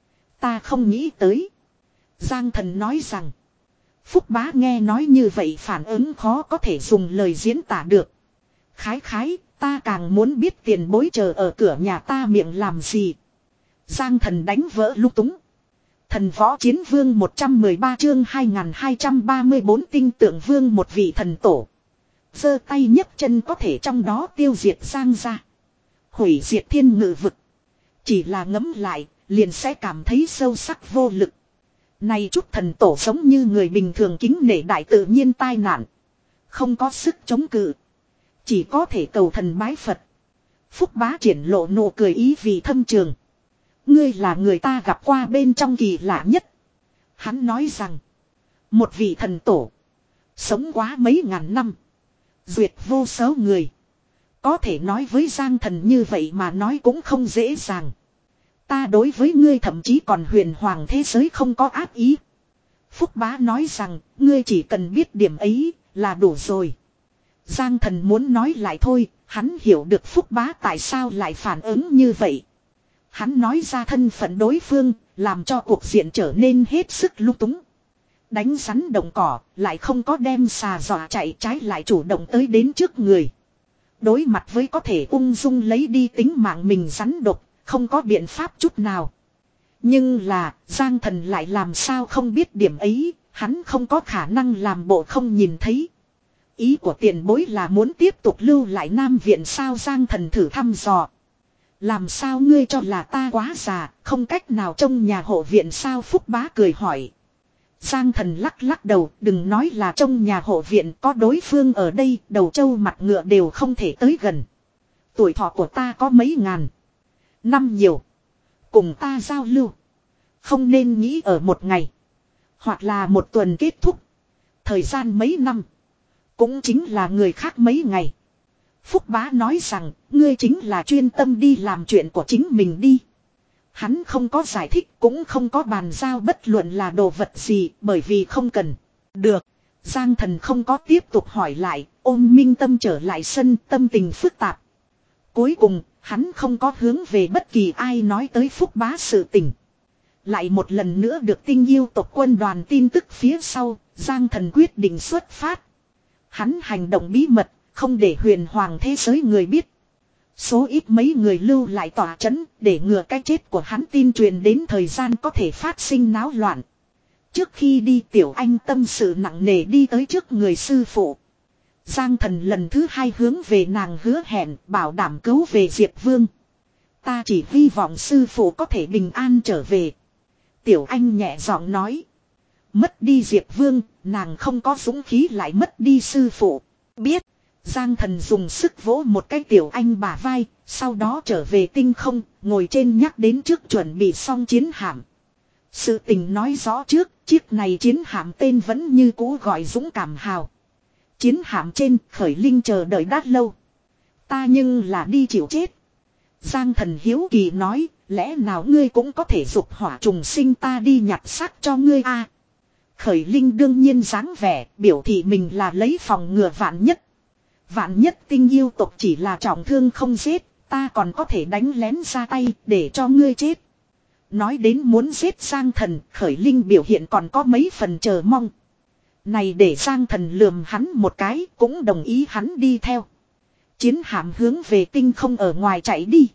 Ta không nghĩ tới. Giang Thần nói rằng. Phúc Bá nghe nói như vậy phản ứng khó có thể dùng lời diễn tả được. Khái khái, ta càng muốn biết tiền bối chờ ở cửa nhà ta miệng làm gì. Giang Thần đánh vỡ lung túng. Thần võ chiến vương một trăm mười ba chương hai nghìn hai trăm ba mươi bốn tinh tượng vương một vị thần tổ. Giơ tay nhấc chân có thể trong đó tiêu diệt Giang gia, hủy diệt thiên ngự vực. Chỉ là ngẫm lại, liền sẽ cảm thấy sâu sắc vô lực. Này chút thần tổ giống như người bình thường kính nể đại tự nhiên tai nạn. Không có sức chống cự. Chỉ có thể cầu thần bái Phật. Phúc Bá triển lộ nụ cười ý vì thâm trường. Ngươi là người ta gặp qua bên trong kỳ lạ nhất. Hắn nói rằng. Một vị thần tổ. Sống quá mấy ngàn năm. Duyệt vô số người. Có thể nói với Giang Thần như vậy mà nói cũng không dễ dàng. Ta đối với ngươi thậm chí còn huyền hoàng thế giới không có ác ý. Phúc Bá nói rằng ngươi chỉ cần biết điểm ấy là đủ rồi. Giang Thần muốn nói lại thôi. Hắn hiểu được Phúc Bá tại sao lại phản ứng như vậy. Hắn nói ra thân phận đối phương, làm cho cuộc diện trở nên hết sức lung túng. Đánh rắn đồng cỏ, lại không có đem xà dọa chạy, trái lại chủ động tới đến trước người. Đối mặt với có thể ung dung lấy đi tính mạng mình rắn độc, không có biện pháp chút nào. Nhưng là, Giang Thần lại làm sao không biết điểm ấy, hắn không có khả năng làm bộ không nhìn thấy. Ý của tiền bối là muốn tiếp tục lưu lại Nam Viện sao? Giang Thần thử thăm dò. Làm sao ngươi cho là ta quá già, không cách nào trông nhà hộ viện sao? Phúc Bá cười hỏi. Giang Thần lắc lắc đầu, đừng nói là trông nhà hộ viện, có đối phương ở đây, đầu trâu mặt ngựa đều không thể tới gần. Tuổi thọ của ta có mấy ngàn năm nhiều. Cùng ta giao lưu. Không nên nghĩ ở một ngày. Hoặc là một tuần kết thúc. Thời gian mấy năm. Cũng chính là người khác mấy ngày. Phúc Bá nói rằng, ngươi chính là chuyên tâm đi làm chuyện của chính mình đi. Hắn không có giải thích, cũng không có bàn giao bất luận là đồ vật gì, bởi vì không cần. Được. Giang Thần không có tiếp tục hỏi lại, ôm Minh Tâm trở lại sân, tâm tình phức tạp. Cuối cùng, hắn không có hướng về bất kỳ ai nói tới Phúc Bá sự tình. Lại một lần nữa được Tinh Yêu tộc quân đoàn tin tức phía sau, Giang Thần quyết định xuất phát. Hắn hành động bí mật, không để huyền hoàng thế giới người biết. Số ít mấy người lưu lại tỏa chấn, để ngừa cái chết của hắn tin truyền đến thời gian có thể phát sinh náo loạn. Trước khi đi Tiểu Anh tâm sự nặng nề đi tới trước người sư phụ. Giang Thần lần thứ hai hướng về nàng hứa hẹn, bảo đảm cứu về Diệp Vương. Ta chỉ hy vọng sư phụ có thể bình an trở về. Tiểu Anh nhẹ giọng nói. Mất đi Diệp Vương, nàng không có dũng khí lại mất đi sư phụ. Biết. Giang Thần dùng sức vỗ một cái Tiểu Anh bả vai, sau đó trở về tinh không, ngồi trên nhắc đến trước chuẩn bị xong chiến hạm. Sự tình nói rõ trước, chiếc này chiến hạm tên vẫn như cũ gọi Dũng Cảm Hào. Chiến hạm trên, Khởi Linh chờ đợi đã lâu. Ta nhưng là đi chịu chết. Giang Thần hiếu kỳ nói, lẽ nào ngươi cũng có thể dục hỏa trùng sinh ta đi nhặt xác cho ngươi a? À, Khởi Linh đương nhiên dáng vẻ, biểu thị mình là lấy phòng ngừa vạn nhất. Vạn nhất Tinh Yêu tộc chỉ là trọng thương không giết, ta còn có thể đánh lén ra tay để cho ngươi chết. Nói đến muốn giết Giang Thần, Khởi Linh biểu hiện còn có mấy phần chờ mong. Này để Giang Thần lườm hắn một cái, cũng đồng ý hắn đi theo. Chiến hạm hướng về tinh không ở ngoài chạy đi.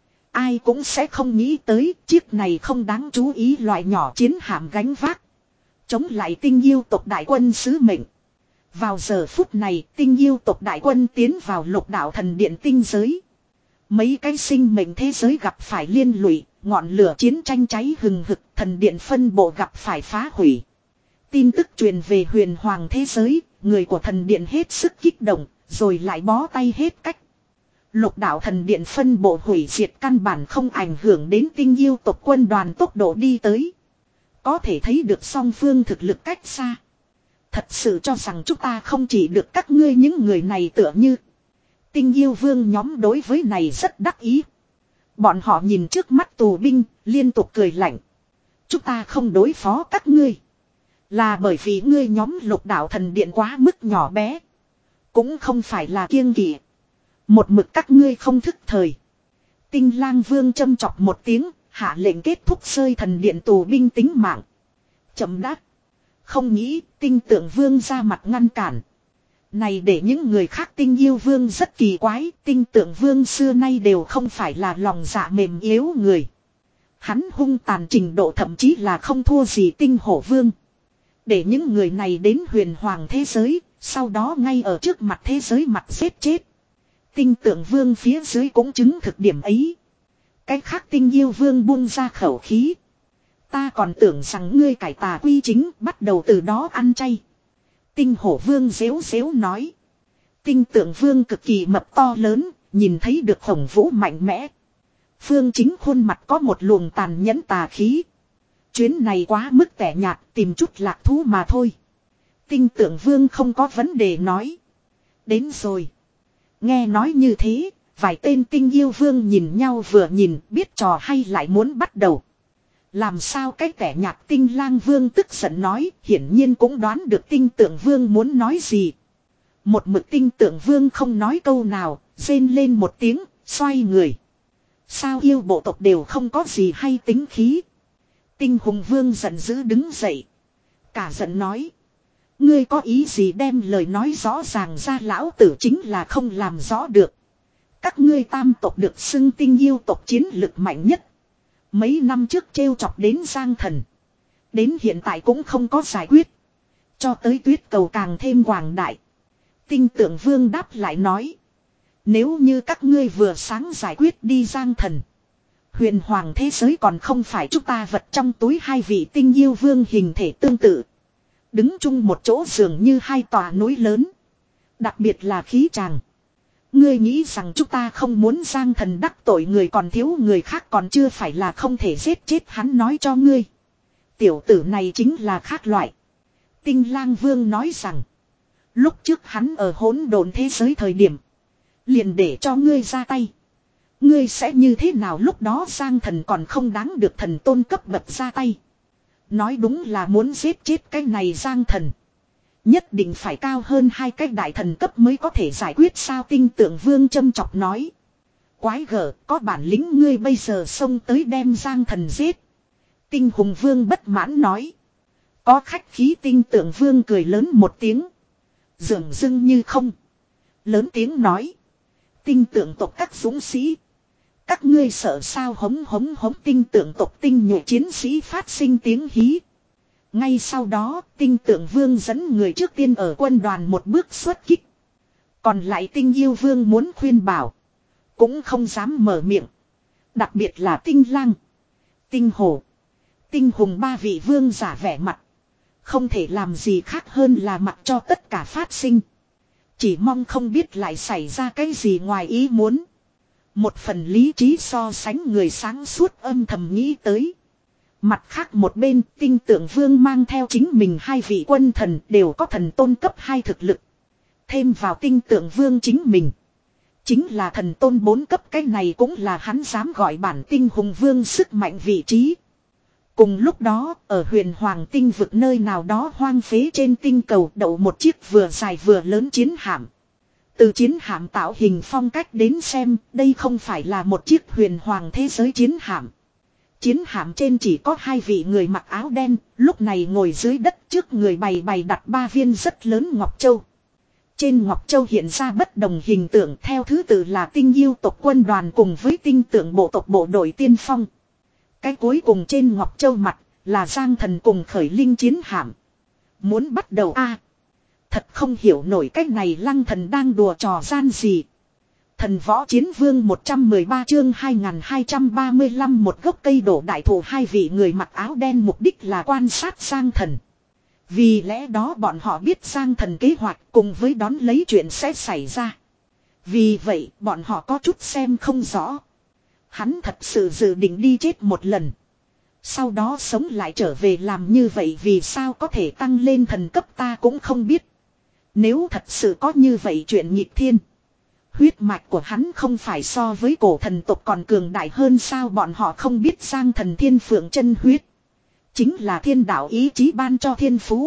Ai cũng sẽ không nghĩ tới chiếc này không đáng chú ý loại nhỏ chiến hạm gánh vác. Chống lại Tinh Yêu tộc đại quân sứ mệnh. Vào giờ phút này Tinh Yêu tộc đại quân tiến vào Lục Đạo Thần Điện tinh giới. Mấy cái sinh mệnh thế giới gặp phải liên lụy, ngọn lửa chiến tranh cháy hừng hực, thần điện phân bộ gặp phải phá hủy. Tin tức truyền về huyền hoàng thế giới, người của thần điện hết sức kích động, rồi lại bó tay hết cách. Lục Đạo Thần Điện phân bộ hủy diệt căn bản không ảnh hưởng đến Tinh Yêu tộc quân đoàn tốc độ đi tới. Có thể thấy được song phương thực lực cách xa. Thật sự cho rằng chúng ta không chỉ được các ngươi những người này tựa như. Tinh Yêu Vương nhóm đối với này rất đắc ý. Bọn họ nhìn trước mắt tù binh, liên tục cười lạnh. Chúng ta không đối phó các ngươi. Là bởi vì ngươi nhóm Lục Đạo Thần Điện quá mức nhỏ bé. Cũng không phải là kiêng kỵ. Một mực các ngươi không thức thời. Tinh Lang Vương châm chọc một tiếng, hạ lệnh kết thúc rơi thần điện tù binh tính mạng. Chậm đáp. Không nghĩ Tinh Tượng Vương ra mặt ngăn cản. Này để những người khác Tinh Yêu Vương rất kỳ quái. Tinh Tượng Vương xưa nay đều không phải là lòng dạ mềm yếu người. Hắn hung tàn trình độ thậm chí là không thua gì Tinh Hổ Vương. Để những người này đến huyền hoàng thế giới, sau đó ngay ở trước mặt thế giới mặt giết chết. Tinh Tượng Vương phía dưới cũng chứng thực điểm ấy. Cái khác Tinh Yêu Vương buông ra khẩu khí. Ta còn tưởng rằng ngươi cải tà quy chính, bắt đầu từ đó ăn chay. Tinh Hổ Vương dếu dếu nói. Tinh Tượng Vương cực kỳ mập to lớn, nhìn thấy được Hồng Vũ mạnh mẽ. Phương Chính khuôn mặt có một luồng tàn nhẫn tà khí. Chuyến này quá mức tẻ nhạt, tìm chút lạc thú mà thôi. Tinh Tượng Vương không có vấn đề nói. Đến rồi. Nghe nói như thế, vài tên tinh yêu vương nhìn nhau vừa nhìn biết trò hay lại muốn bắt đầu. Làm sao cái kẻ nhạt Tinh Lang Vương tức giận nói, hiển nhiên cũng đoán được Tinh Tượng Vương muốn nói gì. Một mực Tinh Tượng Vương không nói câu nào, rên lên một tiếng, xoay người. Sao yêu bộ tộc đều không có gì hay tính khí. Tinh Hùng Vương giận dữ đứng dậy. Cả giận nói. Ngươi có ý gì đem lời nói rõ ràng ra, lão tử chính là không làm rõ được. Các ngươi tam tộc được xưng tinh yêu tộc chiến lực mạnh nhất. Mấy năm trước trêu chọc đến Giang Thần. Đến hiện tại cũng không có giải quyết. Cho tới tuyết cầu càng thêm quảng đại. Tinh Tượng Vương đáp lại nói. Nếu như các ngươi vừa sáng giải quyết đi Giang Thần. Huyền hoàng thế giới còn không phải chúng ta vật trong túi. Hai vị tinh yêu vương hình thể tương tự. Đứng chung một chỗ dường như hai tòa núi lớn. Đặc biệt là khí tràng. Ngươi nghĩ rằng chúng ta không muốn Giang Thần đắc tội người còn thiếu người khác còn chưa phải là không thể giết chết hắn, nói cho ngươi. Tiểu tử này chính là khác loại. Tinh Lang Vương nói rằng. Lúc trước hắn ở hỗn độn thế giới thời điểm. Liền để cho ngươi ra tay. Ngươi sẽ như thế nào lúc đó Giang Thần còn không đáng được thần tôn cấp bậc ra tay. Nói đúng là muốn giết chết cái này Giang Thần. Nhất định phải cao hơn hai cái đại thần cấp mới có thể giải quyết sao. Tinh Tượng Vương châm chọc nói. Quái gở, có bản lĩnh ngươi bây giờ xông tới đem Giang Thần giết. Tinh Hùng Vương bất mãn nói. Có khách khí. Tinh Tượng Vương cười lớn một tiếng. Dường dưng như không. Lớn tiếng nói. Tinh Tượng tộc các dũng sĩ. Các ngươi sợ sao hống hống hống. Tinh Tượng tộc tinh nhuệ chiến sĩ phát sinh tiếng hí. Ngay sau đó Tinh Tượng Vương dẫn người trước tiên ở quân đoàn một bước xuất kích. Còn lại tinh yêu vương muốn khuyên bảo. Cũng không dám mở miệng. Đặc biệt là Tinh Lang, Tinh Hổ, Tinh Hùng ba vị vương giả vẻ mặt. Không thể làm gì khác hơn là mặc cho tất cả phát sinh. Chỉ mong không biết lại xảy ra cái gì ngoài ý muốn. Một phần lý trí so sánh người sáng suốt âm thầm nghĩ tới. Mặt khác một bên Tinh Tượng Vương mang theo chính mình hai vị quân thần đều có thần tôn cấp hai thực lực. Thêm vào Tinh Tượng Vương chính mình. Chính là thần tôn bốn cấp, cái này cũng là hắn dám gọi bản Tinh Hùng Vương sức mạnh vị trí. Cùng lúc đó ở huyền hoàng tinh vực nơi nào đó hoang phế trên tinh cầu đậu một chiếc vừa dài vừa lớn chiến hạm. Từ chiến hạm tạo hình phong cách đến xem đây không phải là một chiếc huyền hoàng thế giới chiến hạm. Chiến hạm trên chỉ có hai vị người mặc áo đen, lúc này ngồi dưới đất trước người bày bày đặt ba viên rất lớn ngọc châu. Trên ngọc châu hiện ra bất đồng hình tượng theo thứ tự là tinh yêu tộc quân đoàn cùng với tinh tượng bộ tộc bộ đội tiên phong. Cái cuối cùng trên ngọc châu mặt là Giang Thần cùng khởi linh chiến hạm. Muốn bắt đầu a à, thật không hiểu nổi cách này Lăng Thần đang đùa trò gian gì. Thần võ chiến vương một trăm mười ba chương hai nghìn hai trăm ba mươi lăm một gốc cây đổ đại thụ. Hai vị người mặc áo đen mục đích là quan sát Giang Thần. Vì lẽ đó bọn họ biết Giang Thần kế hoạch cùng với đón lấy chuyện sẽ xảy ra. Vì vậy bọn họ có chút xem không rõ. Hắn thật sự dự định đi chết một lần. Sau đó sống lại trở về làm như vậy vì sao có thể tăng lên thần cấp ta cũng không biết. Nếu thật sự có như vậy chuyện nghịch thiên. Huyết mạch của hắn không phải so với cổ thần tộc còn cường đại hơn sao, bọn họ không biết Giang Thần thiên phượng chân huyết. Chính là thiên đạo ý chí ban cho thiên phú.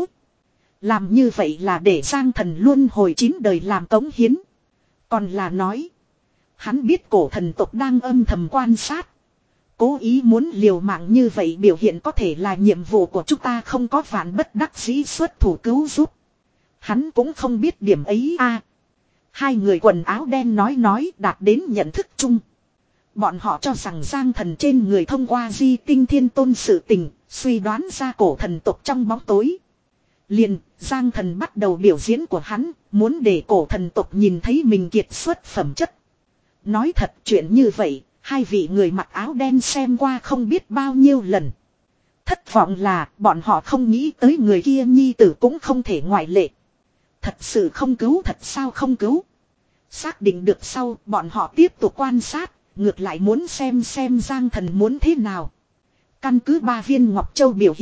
Làm như vậy là để Giang Thần luôn hồi chín đời làm cống hiến. Còn là nói. Hắn biết cổ thần tộc đang âm thầm quan sát. Cố ý muốn liều mạng như vậy biểu hiện có thể là nhiệm vụ của chúng ta không có vạn bất đắc dĩ xuất thủ cứu giúp. Hắn cũng không biết điểm ấy a. À, hai người quần áo đen nói nói đạt đến nhận thức chung. Bọn họ cho rằng Giang Thần trên người thông qua di tinh thiên tôn sự tình, suy đoán ra cổ thần tộc trong bóng tối. Liền, Giang Thần bắt đầu biểu diễn của hắn, muốn để cổ thần tộc nhìn thấy mình kiệt xuất phẩm chất. Nói thật chuyện như vậy, hai vị người mặc áo đen xem qua không biết bao nhiêu lần. Thất vọng là bọn họ không nghĩ tới người kia nhi tử cũng không thể ngoại lệ. Thật sự không cứu thật sao không cứu. Xác định được sau bọn họ tiếp tục quan sát, ngược lại muốn xem xem Giang Thần muốn thế nào. Căn cứ ba viên Ngọc Châu biểu hiện,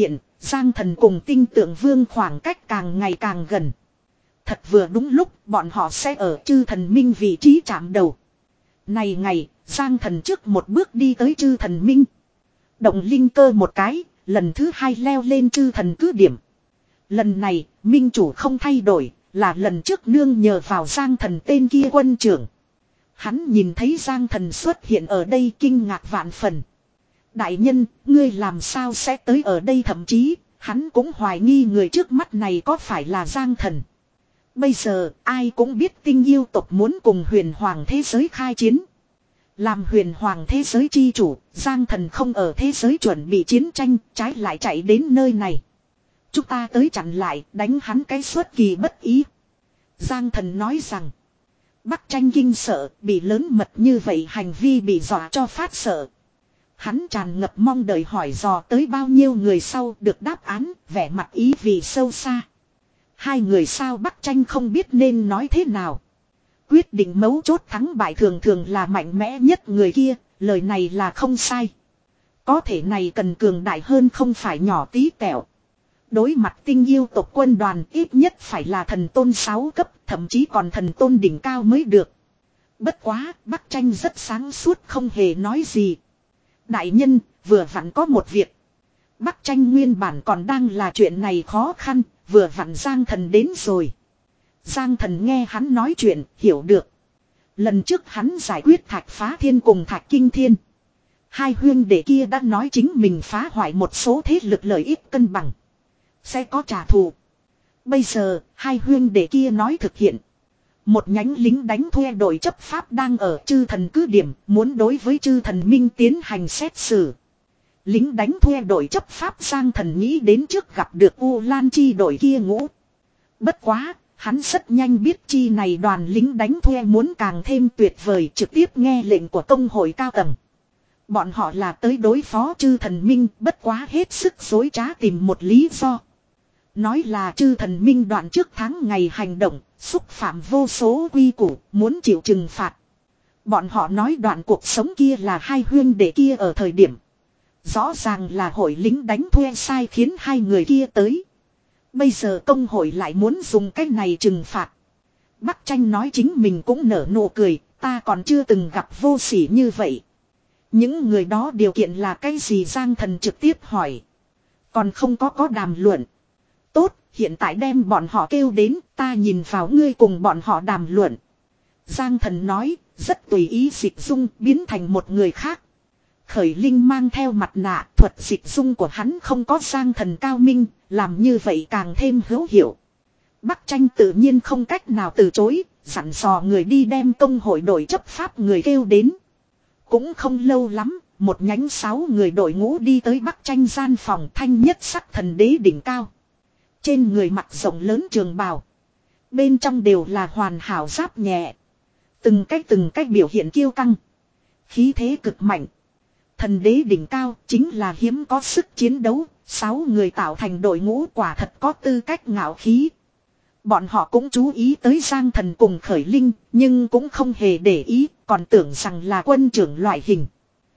Giang Thần cùng Tinh Tượng Vương khoảng cách càng ngày càng gần. Thật vừa đúng lúc bọn họ sẽ ở chư thần minh vị trí chạm đầu. Này ngày, Giang Thần trước một bước đi tới chư thần minh. Động linh cơ một cái, lần thứ hai leo lên chư thần cứ điểm. Lần này, minh chủ không thay đổi, là lần trước nương nhờ vào Giang Thần tên kia quân trưởng. Hắn nhìn thấy Giang Thần xuất hiện ở đây kinh ngạc vạn phần. Đại nhân, ngươi làm sao sẽ tới ở đây, thậm chí, hắn cũng hoài nghi người trước mắt này có phải là Giang Thần. Bây giờ, ai cũng biết tinh yêu tộc muốn cùng huyền hoàng thế giới khai chiến. Làm huyền hoàng thế giới chi chủ, Giang Thần không ở thế giới chuẩn bị chiến tranh, trái lại chạy đến nơi này. Chúng ta tới chặn lại, đánh hắn cái xuất kỳ bất ý. Giang Thần nói rằng, Bắc Tranh kinh sợ, bị lớn mật như vậy hành vi bị dọa cho phát sợ. Hắn tràn ngập mong đợi hỏi dò tới bao nhiêu người sau được đáp án, vẻ mặt ý vì sâu xa. Hai người sao Bắc Tranh không biết nên nói thế nào. Quyết định mấu chốt thắng bại thường thường là mạnh mẽ nhất người kia, lời này là không sai. Có thể này cần cường đại hơn không phải nhỏ tí tẹo. Đối mặt tinh yêu tộc quân đoàn ít nhất phải là thần tôn sáu cấp, thậm chí còn thần tôn đỉnh cao mới được. Bất quá, Bắc Tranh rất sáng suốt không hề nói gì. Đại nhân, vừa vặn có một việc. Bắc Tranh nguyên bản còn đang là chuyện này khó khăn, vừa vặn Giang Thần đến rồi. Giang Thần nghe hắn nói chuyện, hiểu được. Lần trước hắn giải quyết Thạch Phá Thiên cùng Thạch Kinh Thiên. Hai huyên đệ kia đã nói chính mình phá hoại một số thế lực lợi ích cân bằng. Sẽ có trả thù. Bây giờ, hai huyên đệ kia nói thực hiện. Một nhánh lính đánh thuê đội chấp pháp đang ở chư thần cứ điểm, muốn đối với chư thần minh tiến hành xét xử. Lính đánh thuê đội chấp pháp Giang Thần nghĩ đến trước gặp được U Lan chi đội kia ngũ. Bất quá, hắn rất nhanh biết chi này đoàn lính đánh thuê muốn càng thêm tuyệt vời, trực tiếp nghe lệnh của công hội cao tầng. Bọn họ là tới đối phó chư thần minh, bất quá hết sức dối trá tìm một lý do. Nói là chư thần minh đoạn trước tháng ngày hành động, xúc phạm vô số quy củ, muốn chịu trừng phạt. Bọn họ nói đoạn cuộc sống kia là hai huyên đệ kia ở thời điểm. Rõ ràng là hội lính đánh thuê sai khiến hai người kia tới. Bây giờ công hội lại muốn dùng cách này trừng phạt. Bắc Tranh nói chính mình cũng nở nụ cười, ta còn chưa từng gặp vô sỉ như vậy. Những người đó điều kiện là cái gì Giang Thần trực tiếp hỏi. Còn không có có đàm luận. Tốt, hiện tại đem bọn họ kêu đến, ta nhìn vào ngươi cùng bọn họ đàm luận. Giang Thần nói, rất tùy ý dịch dung biến thành một người khác. Khởi Linh mang theo mặt nạ, thuật dịch dung của hắn không có Giang Thần cao minh, làm như vậy càng thêm hữu hiệu. Bắc Tranh tự nhiên không cách nào từ chối, dặn dò người đi đem công hội đội chấp pháp người kêu đến. Cũng không lâu lắm, một nhánh sáu người đội ngũ đi tới Bắc Tranh gian phòng thanh nhất sắc thần đế đỉnh cao. Trên người mặc rộng lớn trường bào. Bên trong đều là hoàn hảo giáp nhẹ. Từng cách từng cách biểu hiện kiêu căng. Khí thế cực mạnh. Thần đế đỉnh cao chính là hiếm có sức chiến đấu. Sáu người tạo thành đội ngũ quả thật có tư cách ngạo khí. Bọn họ cũng chú ý tới Giang Thần cùng Khởi Linh. Nhưng cũng không hề để ý. Còn tưởng rằng là quân trưởng loại hình.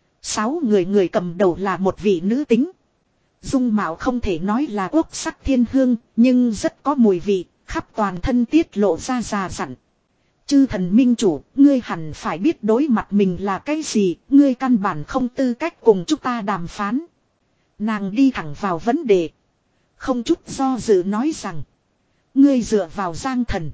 Sáu người người cầm đầu là một vị nữ tính. Dung mạo không thể nói là quốc sắc thiên hương, nhưng rất có mùi vị, khắp toàn thân tiết lộ ra già dặn. Chư thần minh chủ, ngươi hẳn phải biết đối mặt mình là cái gì, ngươi căn bản không tư cách cùng chúng ta đàm phán. Nàng đi thẳng vào vấn đề. Không chút do dự nói rằng, ngươi dựa vào Giang Thần,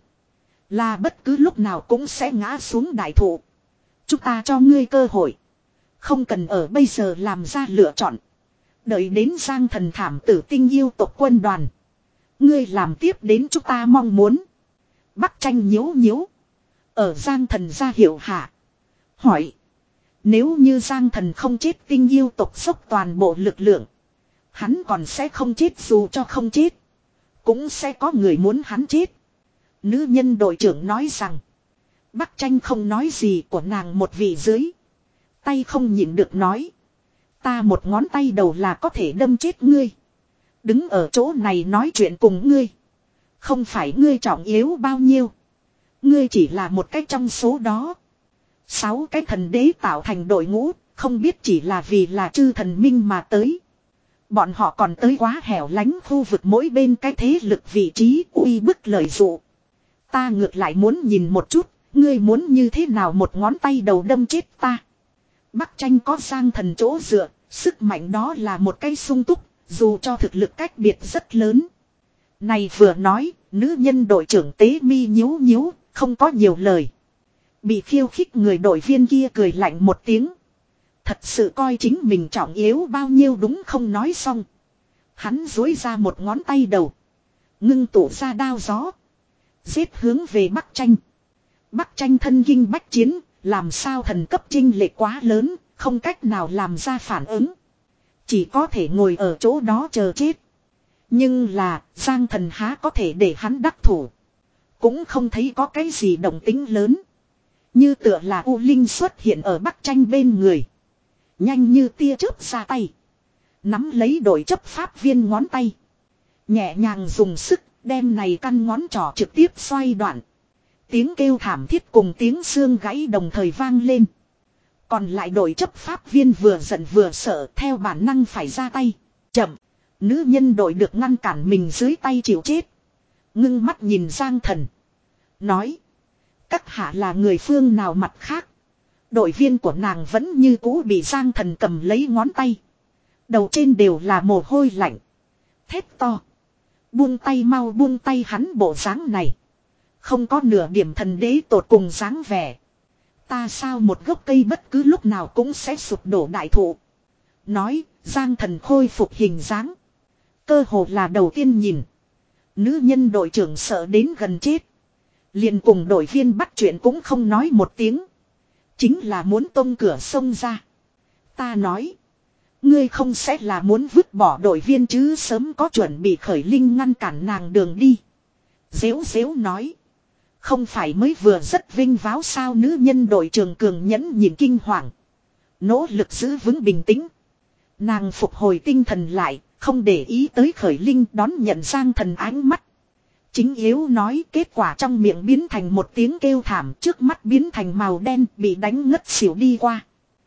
là bất cứ lúc nào cũng sẽ ngã xuống đại thụ. Chúng ta cho ngươi cơ hội. Không cần ở bây giờ làm ra lựa chọn. Đợi đến Giang Thần thảm tử tinh yêu tộc quân đoàn. Ngươi làm tiếp đến chúng ta mong muốn. Bắc Tranh nhíu nhíu. Ở Giang Thần ra hiệu hạ. Hỏi. Nếu như Giang Thần không chết tinh yêu tộc dốc toàn bộ lực lượng. Hắn còn sẽ không chết dù cho không chết. Cũng sẽ có người muốn hắn chết. Nữ nhân đội trưởng nói rằng. Bắc Tranh không nói gì của nàng một vị dưới. Tay không nhịn được nói. Ta một ngón tay đầu là có thể đâm chết ngươi. Đứng ở chỗ này nói chuyện cùng ngươi. Không phải ngươi trọng yếu bao nhiêu. Ngươi chỉ là một cái trong số đó. Sáu cái thần đế tạo thành đội ngũ. Không biết chỉ là vì là chư thần minh mà tới. Bọn họ còn tới quá hẻo lánh khu vực mỗi bên cái thế lực vị trí uy bức lời dụ. Ta ngược lại muốn nhìn một chút, ngươi muốn như thế nào một ngón tay đầu đâm chết ta. Bắc Tranh có Giang Thần chỗ dựa, sức mạnh đó là một cái sung túc, dù cho thực lực cách biệt rất lớn. Này vừa nói, nữ nhân đội trưởng Tế Mi nhíu nhíu, không có nhiều lời. Bị khiêu khích người đội viên kia cười lạnh một tiếng. Thật sự coi chính mình trọng yếu bao nhiêu đúng không nói xong. Hắn duỗi ra một ngón tay đầu. Ngưng tụ ra đao gió. Giết hướng về Bắc Tranh. Bắc Tranh thân kinh bách chiến, làm sao thần cấp chênh lệch quá lớn, không cách nào làm ra phản ứng. Chỉ có thể ngồi ở chỗ đó chờ chết. Nhưng là, Giang Thần há có thể để hắn đắc thủ. Cũng không thấy có cái gì động tính lớn. Như tựa là U Linh xuất hiện ở Bắc Tranh bên người. Nhanh như tia chớp ra tay. Nắm lấy đội chấp pháp viên ngón tay. Nhẹ nhàng dùng sức, đem này căn ngón trỏ trực tiếp xoay đoạn. Tiếng kêu thảm thiết cùng tiếng xương gãy đồng thời vang lên. Còn lại đội chấp pháp viên vừa giận vừa sợ theo bản năng phải ra tay. Chậm. Nữ nhân đội được ngăn cản mình dưới tay chịu chết. Ngưng mắt nhìn Giang Thần. Nói. Các hạ là người phương nào mặt khác. Đội viên của nàng vẫn như cũ bị Giang Thần cầm lấy ngón tay. Đầu trên đều là mồ hôi lạnh. Thét to. Buông tay mau buông tay hắn bộ dáng này. Không có nửa điểm thần đế tột cùng dáng vẻ. Ta sao một gốc cây bất cứ lúc nào cũng sẽ sụp đổ đại thụ. Nói, Giang Thần khôi phục hình dáng. Cơ hồ là đầu tiên nhìn. Nữ nhân đội trưởng sợ đến gần chết. Liền cùng đội viên bắt chuyện cũng không nói một tiếng. Chính là muốn tông cửa sông ra. Ta nói. Ngươi không sẽ là muốn vứt bỏ đội viên chứ sớm có chuẩn bị khởi linh ngăn cản nàng đường đi. Dếu dếu nói. Không phải mới vừa rất vinh váo sao nữ nhân đội trưởng cường nhẫn nhìn kinh hoàng. Nỗ lực giữ vững bình tĩnh. Nàng phục hồi tinh thần lại, không để ý tới khởi linh đón nhận Giang Thần ánh mắt. Chính yếu nói kết quả trong miệng biến thành một tiếng kêu thảm trước mắt biến thành màu đen bị đánh ngất xỉu đi qua.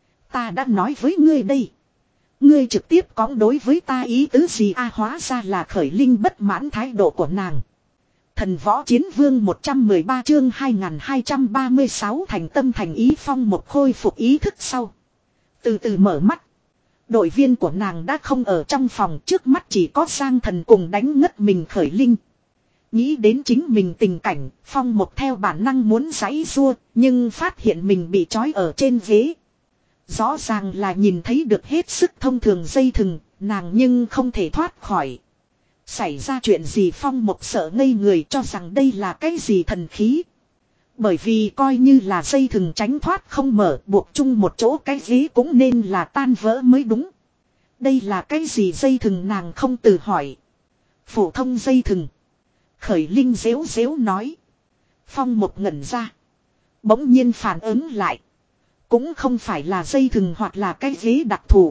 Ta đã nói với ngươi đây. Ngươi trực tiếp cõng đối với ta ý tứ gì a hóa ra là khởi linh bất mãn thái độ của nàng. Thần võ chiến vương một trăm mười ba chương hai nghìn hai trăm ba mươi sáu thành tâm thành ý phong một khôi phục ý thức sau. Từ từ mở mắt. Đội viên của nàng đã không ở trong phòng trước mắt chỉ có Giang Thần cùng đánh ngất mình khởi linh. Nghĩ đến chính mình tình cảnh, phong một theo bản năng muốn giãy giụa, nhưng phát hiện mình bị trói ở trên ghế. Rõ ràng là nhìn thấy được hết sức thông thường dây thừng, nàng nhưng không thể thoát khỏi. Xảy ra chuyện gì phong một sợ ngây người cho rằng đây là cái gì thần khí. Bởi vì coi như là dây thừng tránh thoát không mở buộc chung một chỗ cái ghế cũng nên là tan vỡ mới đúng. Đây là cái gì dây thừng nàng không tự hỏi. Phổ thông dây thừng. Khởi linh dếu dếu nói. Phong một ngẩn ra. Bỗng nhiên phản ứng lại. Cũng không phải là dây thừng hoặc là cái ghế đặc thù.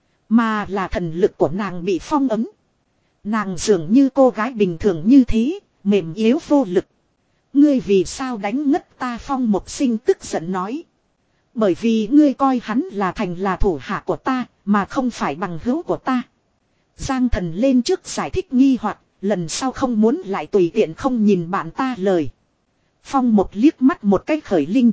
Mà là thần lực của nàng bị phong ấm. Nàng dường như cô gái bình thường như thế, mềm yếu vô lực. Ngươi vì sao đánh ngất ta phong một sinh tức giận nói. Bởi vì ngươi coi hắn là thành là thủ hạ của ta, mà không phải bằng hữu của ta. Giang Thần lên trước giải thích nghi hoặc, lần sau không muốn lại tùy tiện không nhìn bạn ta lời. Phong một liếc mắt một cái khởi linh.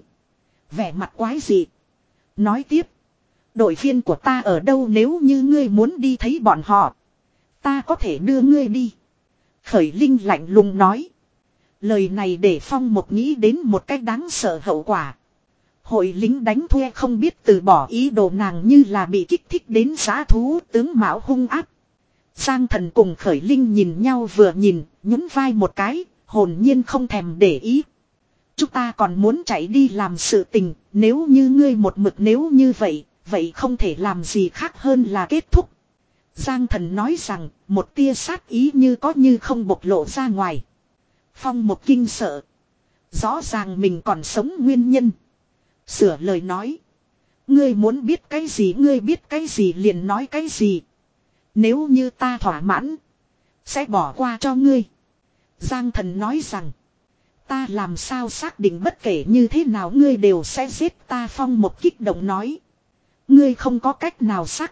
Vẻ mặt quái dị. Nói tiếp. Đội viên của ta ở đâu nếu như ngươi muốn đi thấy bọn họ. Ta có thể đưa ngươi đi. Khởi linh lạnh lùng nói. Lời này để Phong một nghĩ đến một cách đáng sợ hậu quả. Hội lính đánh thuê không biết từ bỏ ý đồ nàng như là bị kích thích đến giá thú tướng mạo hung áp. Giang Thần cùng khởi linh nhìn nhau vừa nhìn, nhún vai một cái, hồn nhiên không thèm để ý. Chúng ta còn muốn chạy đi làm sự tình, nếu như ngươi một mực nếu như vậy, vậy không thể làm gì khác hơn là kết thúc. Giang Thần nói rằng, một tia sát ý như có như không bộc lộ ra ngoài. Phong một kinh sợ. Rõ ràng mình còn sống nguyên nhân. Sửa lời nói. Ngươi muốn biết cái gì ngươi biết cái gì liền nói cái gì. Nếu như ta thỏa mãn. Sẽ bỏ qua cho ngươi. Giang Thần nói rằng. Ta làm sao xác định bất kể như thế nào ngươi đều sẽ giết ta phong một kích động nói. Ngươi không có cách nào xác định.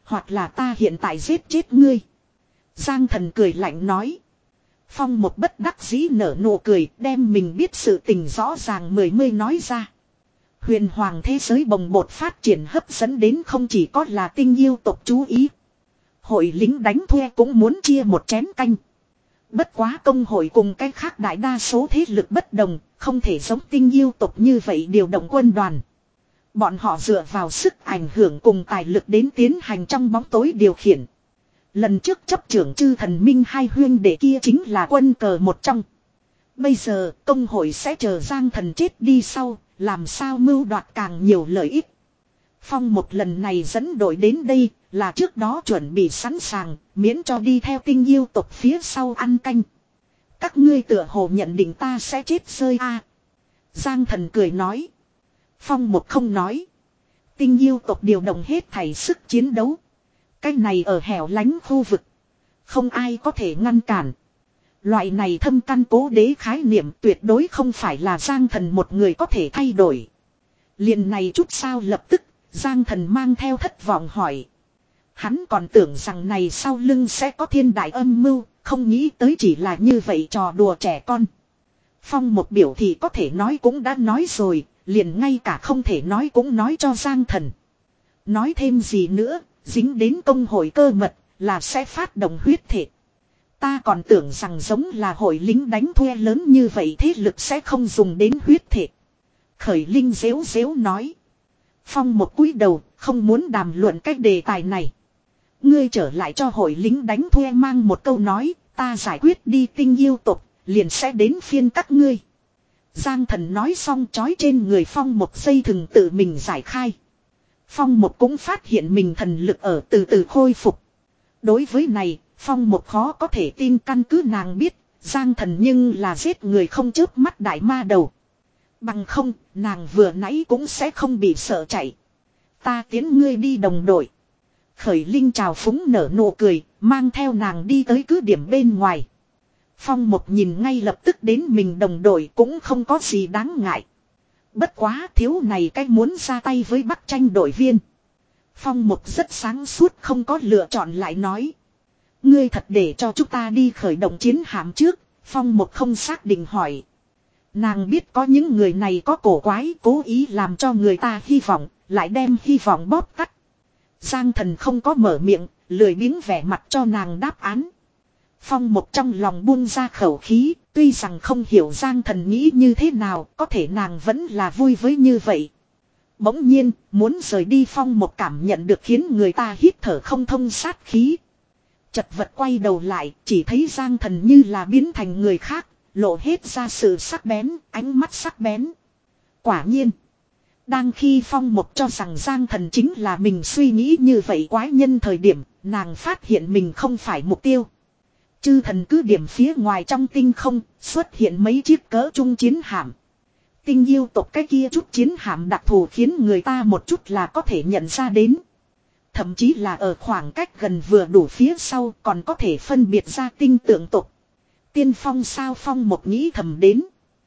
Hoặc là ta hiện tại giết chết ngươi. Giang Thần cười lạnh nói. Phong một bất đắc dĩ nở nụ cười, đem mình biết sự tình rõ ràng mười mươi nói ra. Huyền hoàng thế giới bồng bột phát triển hấp dẫn đến không chỉ có là tinh yêu tộc chú ý. Hội lính đánh thuê cũng muốn chia một chén canh. Bất quá công hội cùng cách khác đại đa số thế lực bất đồng, không thể giống tinh yêu tộc như vậy điều động quân đoàn. Bọn họ dựa vào sức ảnh hưởng cùng tài lực đến tiến hành trong bóng tối điều khiển. Lần trước chấp trưởng chư thần minh hai huyên đệ kia chính là quân cờ một trong. Bây giờ công hội sẽ chờ Giang Thần chết đi sau, làm sao mưu đoạt càng nhiều lợi ích. Phong một lần này dẫn đội đến đây là trước đó chuẩn bị sẵn sàng, miễn cho đi theo tinh yêu tộc phía sau ăn canh. Các ngươi tựa hồ nhận định ta sẽ chết rơi a à. Giang Thần cười nói. Phong một không nói. Tinh yêu tộc điều động hết thảy sức chiến đấu. Cái này ở hẻo lánh khu vực. Không ai có thể ngăn cản. Loại này thâm căn cố đế khái niệm tuyệt đối không phải là Giang Thần một người có thể thay đổi. Liền này chút sao lập tức, Giang Thần mang theo thất vọng hỏi. Hắn còn tưởng rằng này sau lưng sẽ có thiên đại âm mưu, không nghĩ tới chỉ là như vậy trò đùa trẻ con. Phong một biểu thì có thể nói cũng đã nói rồi, liền ngay cả không thể nói cũng nói cho Giang Thần. Nói thêm gì nữa, dính đến công hội cơ mật là sẽ phát động huyết thể. Ta còn tưởng rằng giống là hội lính đánh thuê lớn như vậy thế lực sẽ không dùng đến huyết thể. Khởi Linh dễu dễu nói. Phong một cúi đầu, không muốn đàm luận cái đề tài này. Ngươi trở lại cho hội lính đánh thuê mang một câu nói, ta giải quyết đi tinh yêu tộc, liền sẽ đến phiên các ngươi. Giang Thần nói xong trói trên người Phong một dây thừng tự mình giải khai. Phong một cũng phát hiện mình thần lực ở từ từ khôi phục. Đối với này, Phong một khó có thể tin căn cứ nàng biết, Giang Thần nhưng là giết người không chớp mắt đại ma đầu. Bằng không, nàng vừa nãy cũng sẽ không bị sợ chạy. Ta tiến ngươi đi đồng đội. Khởi Linh chào phúng nở nụ cười, mang theo nàng đi tới cứ điểm bên ngoài. Phong một nhìn ngay lập tức đến mình đồng đội cũng không có gì đáng ngại. Bất quá thiếu này cái muốn ra tay với Bắc Tranh đội viên. Phong một rất sáng suốt không có lựa chọn lại nói. Ngươi thật để cho chúng ta đi khởi động chiến hạm trước, Phong một không xác định hỏi. Nàng biết có những người này có cổ quái cố ý làm cho người ta hy vọng, lại đem hy vọng bóp cắt. Giang Thần không có mở miệng, lười biếng vẻ mặt cho nàng đáp án. Phong một trong lòng buông ra khẩu khí, tuy rằng không hiểu Giang Thần nghĩ như thế nào, có thể nàng vẫn là vui với như vậy. Bỗng nhiên, muốn rời đi Phong một cảm nhận được khiến người ta hít thở không thông sát khí. Chật vật quay đầu lại, chỉ thấy Giang Thần như là biến thành người khác, lộ hết ra sự sắc bén, ánh mắt sắc bén. Quả nhiên, đang khi Phong một cho rằng Giang Thần chính là mình suy nghĩ như vậy quái nhân thời điểm, nàng phát hiện mình không phải mục tiêu. Chư thần cứ điểm phía ngoài trong tinh không, xuất hiện mấy chiếc cỡ trung chiến hạm. Tinh yêu tộc cái kia chút chiến hạm đặc thù khiến người ta một chút là có thể nhận ra đến. Thậm chí là ở khoảng cách gần vừa đủ phía sau còn có thể phân biệt ra tinh tượng tộc. Tiên Phong sao Phong một nghĩ thầm đến.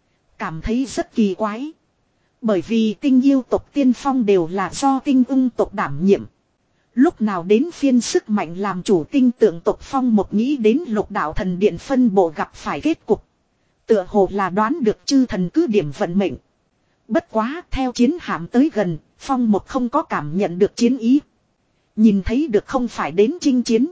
Cảm thấy rất kỳ quái. Bởi vì tinh yêu tộc tiên phong đều là do tinh ung tộc đảm nhiệm. Lúc nào đến phiên sức mạnh làm chủ tinh tượng tộc Phong một nghĩ đến lục đạo thần điện phân bộ gặp phải kết cục. Tựa hồ là đoán được chư thần cứ điểm vận mệnh. Bất quá theo chiến hạm tới gần, Phong một không có cảm nhận được chiến ý. Nhìn thấy được không phải đến chinh chiến.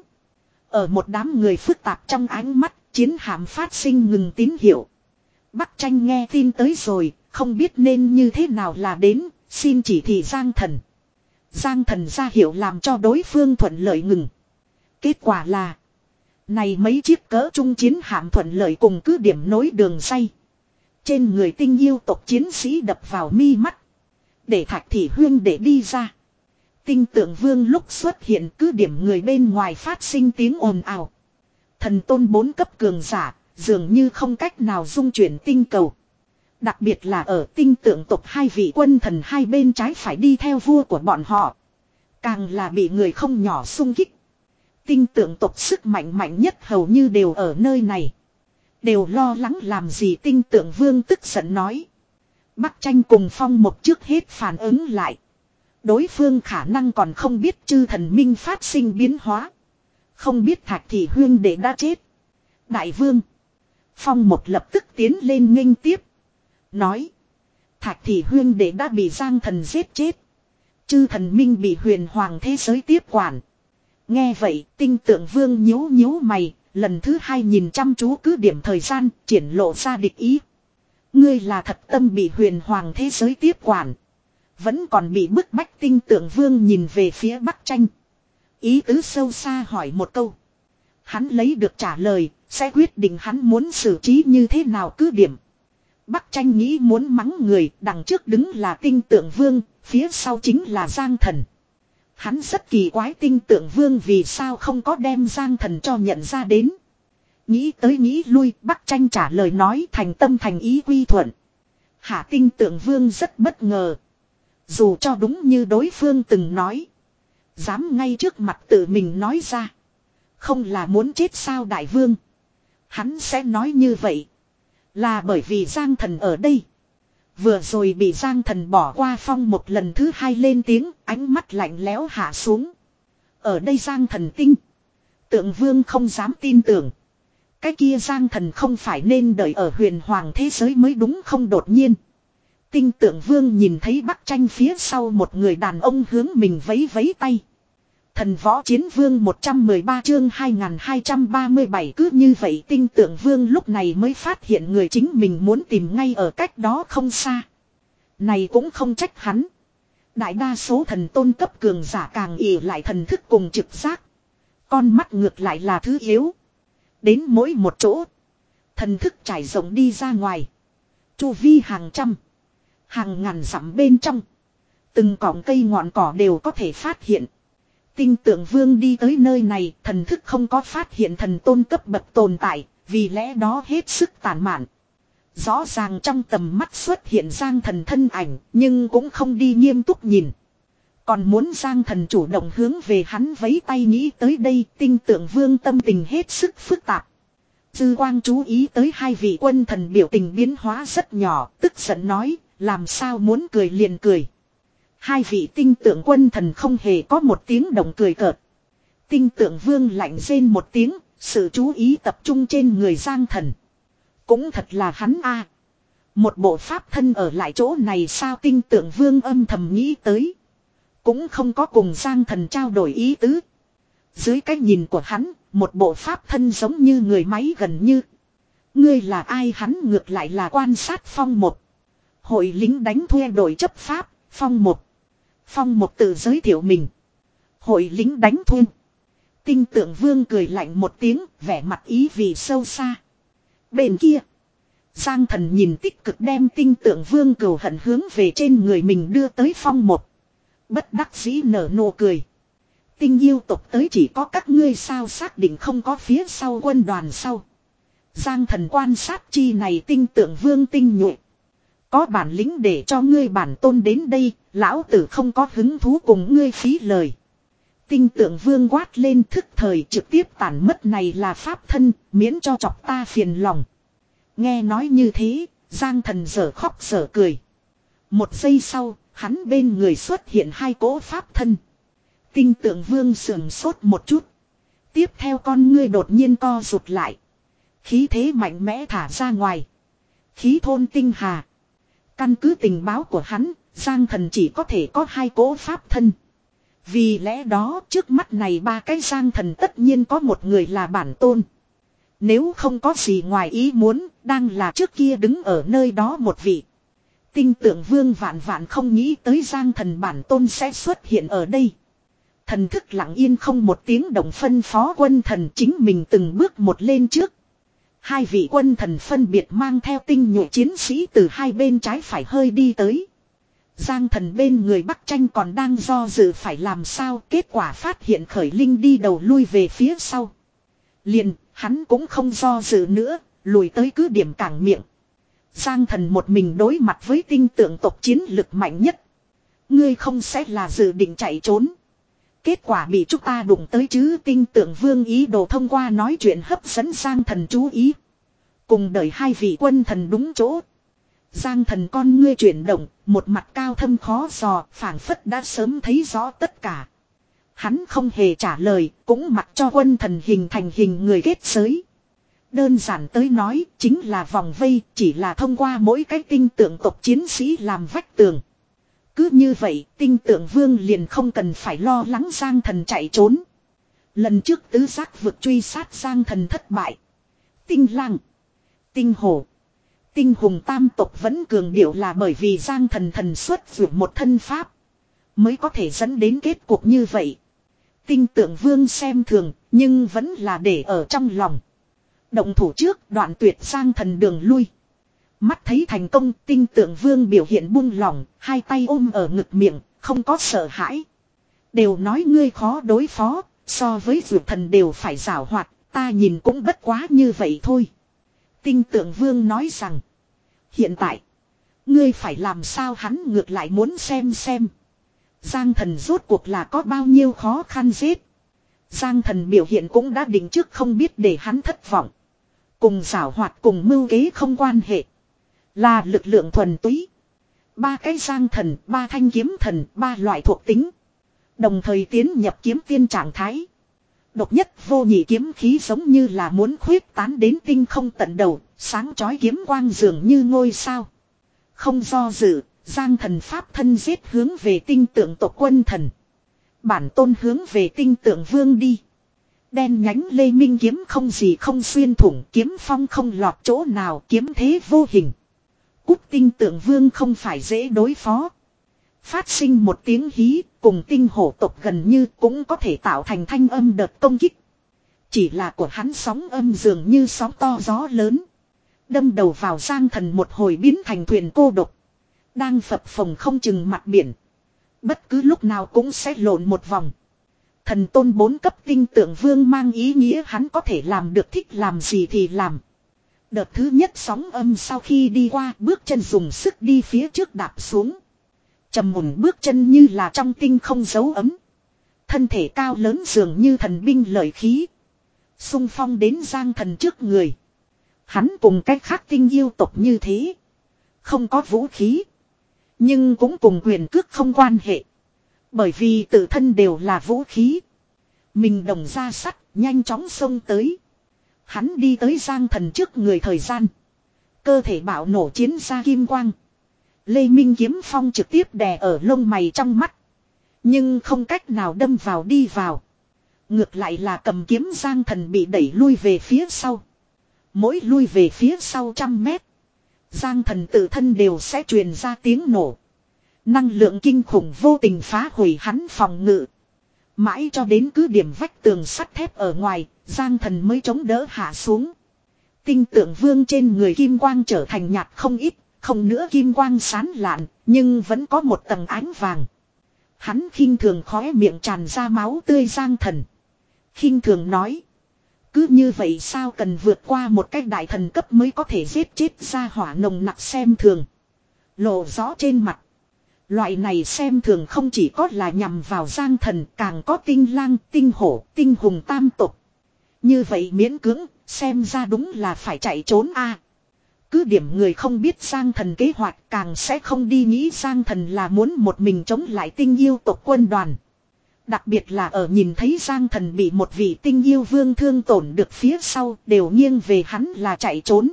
Ở một đám người phức tạp trong ánh mắt, chiến hạm phát sinh ngừng tín hiệu. Bắc Tranh nghe tin tới rồi, không biết nên như thế nào là đến, xin chỉ thị Giang Thần. Giang Thần ra hiệu làm cho đối phương thuận lợi ngừng. Kết quả là, này mấy chiếc cỡ trung chiến hạm thuận lợi cùng cứ điểm nối đường ray. Trên người tinh yêu tộc chiến sĩ đập vào mi mắt. Để Thạch Thị Huyên để đi ra. Tinh tượng vương lúc xuất hiện cứ điểm người bên ngoài phát sinh tiếng ồn ào. Thần tôn bốn cấp cường giả, dường như không cách nào dung chuyển tinh cầu. Đặc biệt là ở tinh tượng tộc hai vị quân thần hai bên trái phải đi theo vua của bọn họ. Càng là bị người không nhỏ xung kích. Tinh tượng tộc sức mạnh mạnh nhất hầu như đều ở nơi này. Đều lo lắng làm gì tinh tượng vương tức giận nói. Bắc Tranh cùng Phong một trước hết phản ứng lại. Đối phương khả năng còn không biết chư thần minh phát sinh biến hóa. Không biết Thạch Thị huyên đệ đã chết. Đại vương. Phong một lập tức tiến lên nghênh tiếp. Nói. Thạch Thị huyên đệ đã bị Giang thần giết chết. Chư thần minh bị huyền hoàng thế giới tiếp quản. Nghe vậy tinh tượng vương nhíu nhíu mày. Lần thứ hai nhìn chăm chú cứ điểm thời gian triển lộ ra địch ý. Ngươi là thật tâm bị huyền hoàng thế giới tiếp quản. Vẫn còn bị bức bách tinh tượng vương nhìn về phía Bắc Tranh. Ý tứ sâu xa hỏi một câu. Hắn lấy được trả lời, sẽ quyết định hắn muốn xử trí như thế nào cứ điểm. Bắc Tranh nghĩ muốn mắng người, đằng trước đứng là tinh tượng vương, phía sau chính là Giang thần. Hắn rất kỳ quái tinh tượng vương vì sao không có đem Giang thần cho nhận ra đến. Nghĩ tới nghĩ lui, Bắc Tranh trả lời nói thành tâm thành ý quy thuận. Hạ tinh tượng vương rất bất ngờ. Dù cho đúng như đối phương từng nói. Dám ngay trước mặt tự mình nói ra. Không là muốn chết sao đại vương. Hắn sẽ nói như vậy. Là bởi vì Giang thần ở đây. Vừa rồi bị Giang thần bỏ qua phong một lần thứ hai lên tiếng. Ánh mắt lạnh lẽo hạ xuống. Ở đây Giang thần tinh. Tượng vương không dám tin tưởng. Cái kia Giang thần không phải nên đợi ở huyền hoàng thế giới mới đúng không đột nhiên. Tinh tượng vương nhìn thấy Bắc Tranh phía sau một người đàn ông hướng mình vấy vấy tay. Thần võ chiến vương một trăm mười ba chương hai nghìn hai trăm ba mươi bảy cứ như vậy tinh tượng vương lúc này mới phát hiện người chính mình muốn tìm ngay ở cách đó không xa. Này cũng không trách hắn. Đại đa số thần tôn cấp cường giả càng ỉ lại thần thức cùng trực giác. Con mắt ngược lại là thứ yếu. Đến mỗi một chỗ. Thần thức trải rộng đi ra ngoài. Chu vi hàng trăm. Hàng ngàn dặm bên trong. Từng cọng cây ngọn cỏ đều có thể phát hiện. Tinh tượng vương đi tới nơi này. Thần thức không có phát hiện thần tôn cấp bậc tồn tại. Vì lẽ đó hết sức tàn mạn. Rõ ràng trong tầm mắt xuất hiện Giang thần thân ảnh. Nhưng cũng không đi nghiêm túc nhìn. Còn muốn Giang thần chủ động hướng về hắn vấy tay nghĩ tới đây. Tinh tượng vương tâm tình hết sức phức tạp. Dư quang chú ý tới hai vị quân thần biểu tình biến hóa rất nhỏ. Tức giận nói. Làm sao muốn cười liền cười. Hai vị tinh tượng quân thần không hề có một tiếng động cười cợt. Tinh tượng vương lạnh rên một tiếng. Sự chú ý tập trung trên người Giang thần. Cũng thật là hắn a. Một bộ pháp thân ở lại chỗ này sao tinh tượng vương âm thầm nghĩ tới. Cũng không có cùng Giang thần trao đổi ý tứ. Dưới cái nhìn của hắn, một bộ pháp thân giống như người máy gần như. Ngươi là ai hắn ngược lại là quan sát phong một. Hội lính đánh thuê đội chấp pháp, phong một. Phong một tự giới thiệu mình. Hội lính đánh thuê. Tinh tượng vương cười lạnh một tiếng, vẻ mặt ý vì sâu xa. Bên kia. Giang thần nhìn tích cực đem tinh tượng vương cừu hận hướng về trên người mình đưa tới phong một. Bất đắc dĩ nở nụ cười. Tinh yêu tộc tới chỉ có các ngươi sao xác định không có phía sau quân đoàn sau. Giang thần quan sát chi này tinh tượng vương tinh nhuệ. Có bản lĩnh để cho ngươi bản tôn đến đây, lão tử không có hứng thú cùng ngươi phí lời. Tinh tượng vương quát lên thức thời trực tiếp tản mất này là pháp thân, miễn cho chọc ta phiền lòng. Nghe nói như thế, Giang thần dở khóc dở cười. Một giây sau, hắn bên người xuất hiện hai cỗ pháp thân. Tinh tượng vương sườn sốt một chút. Tiếp theo con ngươi đột nhiên co rụt lại. Khí thế mạnh mẽ thả ra ngoài. Khí thôn tinh hà. Căn cứ tình báo của hắn, Giang thần chỉ có thể có hai cỗ pháp thân. Vì lẽ đó trước mắt này ba cái Giang thần tất nhiên có một người là bản tôn. Nếu không có gì ngoài ý muốn, đang là trước kia đứng ở nơi đó một vị. Tinh tượng vương vạn vạn không nghĩ tới Giang thần bản tôn sẽ xuất hiện ở đây. Thần thức lặng yên không một tiếng động phân phó quân thần chính mình từng bước một lên trước. Hai vị quân thần phân biệt mang theo tinh nhuệ chiến sĩ từ hai bên trái phải hơi đi tới. Giang thần bên người Bắc Tranh còn đang do dự phải làm sao, kết quả phát hiện Khởi Linh đi đầu lui về phía sau. Liền, hắn cũng không do dự nữa, lùi tới cứ điểm cảng miệng. Giang thần một mình đối mặt với tinh tượng tộc chiến lực mạnh nhất. Ngươi không sẽ là dự định chạy trốn. Kết quả bị chúng ta đụng tới chứ. Tinh tượng vương ý đồ thông qua nói chuyện hấp dẫn Giang thần chú ý. Cùng đợi hai vị quân thần đúng chỗ. Giang thần con ngươi chuyển động, một mặt cao thâm khó dò, phảng phất đã sớm thấy rõ tất cả. Hắn không hề trả lời, cũng mặc cho quân thần hình thành hình người kết giới. Đơn giản tới nói, chính là vòng vây, chỉ là thông qua mỗi cái tinh tượng tộc chiến sĩ làm vách tường. Cứ như vậy, tinh tượng vương liền không cần phải lo lắng Giang thần chạy trốn. Lần trước tứ giác vực truy sát Giang thần thất bại. Tinh lang, tinh hổ, tinh hùng tam tộc vẫn cường điệu là bởi vì Giang thần thần xuất vượt một thân pháp. Mới có thể dẫn đến kết cục như vậy. Tinh tượng vương xem thường, nhưng vẫn là để ở trong lòng. Động thủ trước đoạn tuyệt Giang thần đường lui. Mắt thấy thành công, tinh tượng vương biểu hiện buông lỏng, hai tay ôm ở ngực miệng, không có sợ hãi. Đều nói ngươi khó đối phó, so với vượt thần đều phải giảo hoạt, ta nhìn cũng bất quá như vậy thôi. Tinh tượng vương nói rằng, hiện tại, ngươi phải làm sao hắn ngược lại muốn xem xem. Giang thần rốt cuộc là có bao nhiêu khó khăn giết. Giang thần biểu hiện cũng đã định trước không biết để hắn thất vọng. Cùng giảo hoạt cùng mưu kế không quan hệ. Là lực lượng thuần túy. Ba cái giang thần, ba thanh kiếm thần, ba loại thuộc tính. Đồng thời tiến nhập kiếm tiên trạng thái. Độc nhất vô nhị kiếm khí giống như là muốn khuyết tán đến tinh không tận đầu, sáng chói kiếm quang dường như ngôi sao. Không do dự, Giang thần pháp thân giết hướng về tinh tượng tộc quân thần. Bản tôn hướng về tinh tượng vương đi. Đen nhánh lê minh kiếm không gì không xuyên thủng, kiếm phong không lọt chỗ nào, kiếm thế vô hình. Cút tinh tượng vương không phải dễ đối phó. Phát sinh một tiếng hí, cùng tinh hổ tộc gần như cũng có thể tạo thành thanh âm đợt công kích. Chỉ là của hắn sóng âm dường như sóng to gió lớn. Đâm đầu vào Giang thần một hồi biến thành thuyền cô độc. Đang phập phồng không chừng mặt biển. Bất cứ lúc nào cũng sẽ lộn một vòng. Thần tôn bốn cấp tinh tượng vương mang ý nghĩa hắn có thể làm được, thích làm gì thì làm. Đợt thứ nhất sóng âm sau khi đi qua, bước chân dùng sức đi phía trước đạp xuống. Trầm mùn bước chân như là trong tinh không dấu ấm. Thân thể cao lớn dường như thần binh lợi khí. Xung phong đến Giang thần trước người. Hắn cùng cách khác tinh yêu tộc như thế. Không có vũ khí. Nhưng cũng cùng quyền cước không quan hệ. Bởi vì tự thân đều là vũ khí. Mình đồng ra sắt, nhanh chóng xông tới. Hắn đi tới Giang thần trước người thời gian. Cơ thể bạo nổ chiến ra kim quang. Lê Minh kiếm phong trực tiếp đè ở lông mày trong mắt. Nhưng không cách nào đâm vào đi vào. Ngược lại là cầm kiếm Giang thần bị đẩy lui về phía sau. Mỗi lui về phía sau trăm mét. Giang thần tự thân đều sẽ truyền ra tiếng nổ. Năng lượng kinh khủng vô tình phá hủy hắn phòng ngự. Mãi cho đến cứ điểm vách tường sắt thép ở ngoài, Giang thần mới chống đỡ hạ xuống. Tinh tượng vương trên người kim quang trở thành nhạt không ít, không nữa kim quang sán lạn, nhưng vẫn có một tầng ánh vàng. Hắn khinh thường khóe miệng tràn ra máu tươi Giang thần. Khinh thường nói. Cứ như vậy sao cần vượt qua một cái đại thần cấp mới có thể giết chết ra hỏa nồng nặc xem thường. Lộ rõ trên mặt. Loại này xem thường không chỉ có là nhằm vào Giang thần, càng có tinh lang, tinh hổ, tinh hùng tam tục. Như vậy miễn cưỡng, xem ra đúng là phải chạy trốn a. Cứ điểm người không biết Giang thần kế hoạch, càng sẽ không đi nghĩ Giang thần là muốn một mình chống lại tinh yêu tộc quân đoàn. Đặc biệt là ở nhìn thấy Giang thần bị một vị tinh yêu vương thương tổn được phía sau, đều nghiêng về hắn là chạy trốn.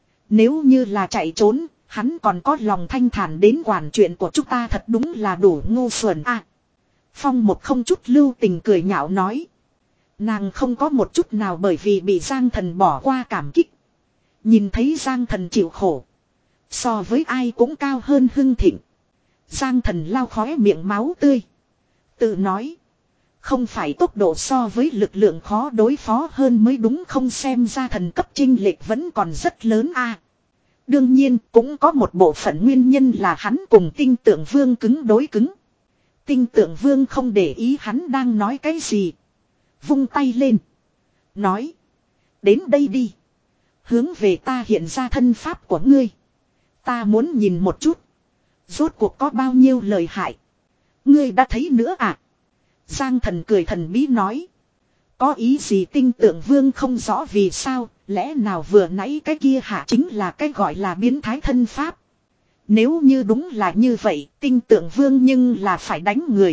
Nếu như là chạy trốn, hắn còn có lòng thanh thản đến quản chuyện của chúng ta, thật đúng là đủ ngu xuẩn a. Phong một không chút lưu tình cười nhạo nói. Nàng không có một chút nào bởi vì bị Giang thần bỏ qua cảm kích. Nhìn thấy Giang thần chịu khổ. So với ai cũng cao hơn hưng thịnh. Giang thần lau khóe miệng máu tươi. Tự nói. Không phải tốc độ so với lực lượng khó đối phó hơn mới đúng, không, xem ra thần cấp chênh lệch vẫn còn rất lớn a. Đương nhiên cũng có một bộ phận nguyên nhân là hắn cùng tinh tượng vương cứng đối cứng. Tinh tượng vương không để ý hắn đang nói cái gì. Vung tay lên. Nói. Đến đây đi. Hướng về ta hiện ra thân pháp của ngươi. Ta muốn nhìn một chút. Rốt cuộc có bao nhiêu lời hại. Ngươi đã thấy nữa à? Giang thần cười thần bí nói. Có ý gì? Tinh tượng vương không rõ vì sao. Lẽ nào vừa nãy cái kia hạ chính là cái gọi là biến thái thân pháp. Nếu như đúng là như vậy, tinh tượng vương nhưng là phải đánh người.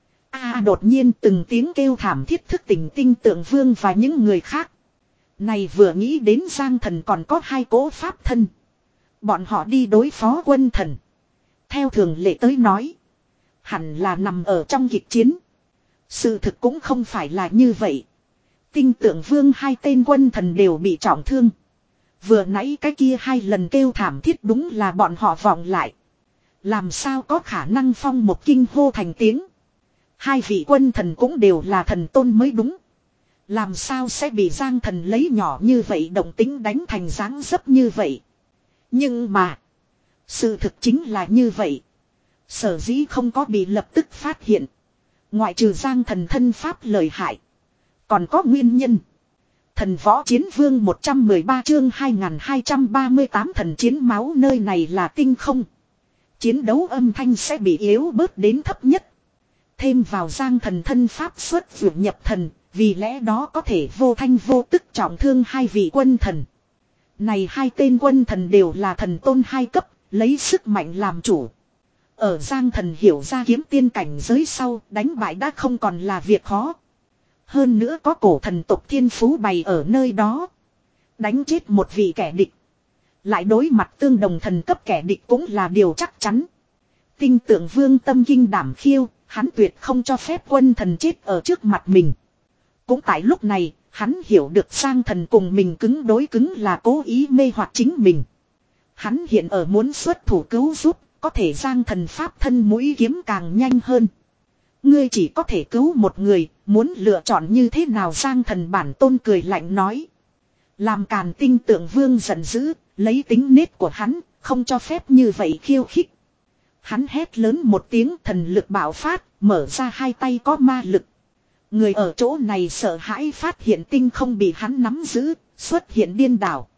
A đột nhiên từng tiếng kêu thảm thiết thức tỉnh tinh tượng vương và những người khác. Này vừa nghĩ đến Giang Thần còn có hai cỗ pháp thân. Bọn họ đi đối phó quân thần. Theo thường lệ tới nói. Hẳn là nằm ở trong kịch chiến. Sự thực cũng không phải là như vậy. Tinh tượng vương hai tên quân thần đều bị trọng thương. Vừa nãy cái kia hai lần kêu thảm thiết đúng là bọn họ vọng lại. Làm sao có khả năng phong một kinh hô thành tiếng. Hai vị quân thần cũng đều là thần tôn mới đúng. Làm sao sẽ bị Giang Thần lấy nhỏ như vậy động tính đánh thành dáng dấp như vậy. Nhưng mà. Sự thực chính là như vậy. Sở dĩ không có bị lập tức phát hiện. Ngoại trừ Giang Thần thân pháp lợi hại. Còn có nguyên nhân. Thần võ chiến vương một trăm mười ba chương hai nghìn hai trăm ba mươi tám thần chiến máu nơi này là tinh không. Chiến đấu âm thanh sẽ bị yếu bớt đến thấp nhất. Thêm vào Giang Thần thân pháp xuất vượt nhập thần. Vì lẽ đó có thể vô thanh vô tức trọng thương hai vị quân thần. Này hai tên quân thần đều là thần tôn hai cấp. Lấy sức mạnh làm chủ. Ở Giang Thần hiểu ra kiếm tiên cảnh giới sau, đánh bại đã không còn là việc khó. Hơn nữa có cổ thần tộc thiên phú bày ở nơi đó. Đánh chết một vị kẻ địch. Lại đối mặt tương đồng thần cấp kẻ địch cũng là điều chắc chắn. Tinh tượng vương tâm kinh đảm khiêu, hắn tuyệt không cho phép quân thần chết ở trước mặt mình. Cũng tại lúc này, hắn hiểu được Giang Thần cùng mình cứng đối cứng là cố ý mê hoặc chính mình. Hắn hiện ở muốn xuất thủ cứu giúp. Có thể Giang Thần pháp thân mũi kiếm càng nhanh hơn. Ngươi chỉ có thể cứu một người, muốn lựa chọn như thế nào Giang Thần bản tôn cười lạnh nói. Làm càn tinh tượng vương giận dữ, lấy tính nết của hắn, không cho phép như vậy khiêu khích. Hắn hét lớn một tiếng thần lực bạo phát, mở ra hai tay có ma lực. Người ở chỗ này sợ hãi phát hiện tinh không bị hắn nắm giữ, xuất hiện điên đảo.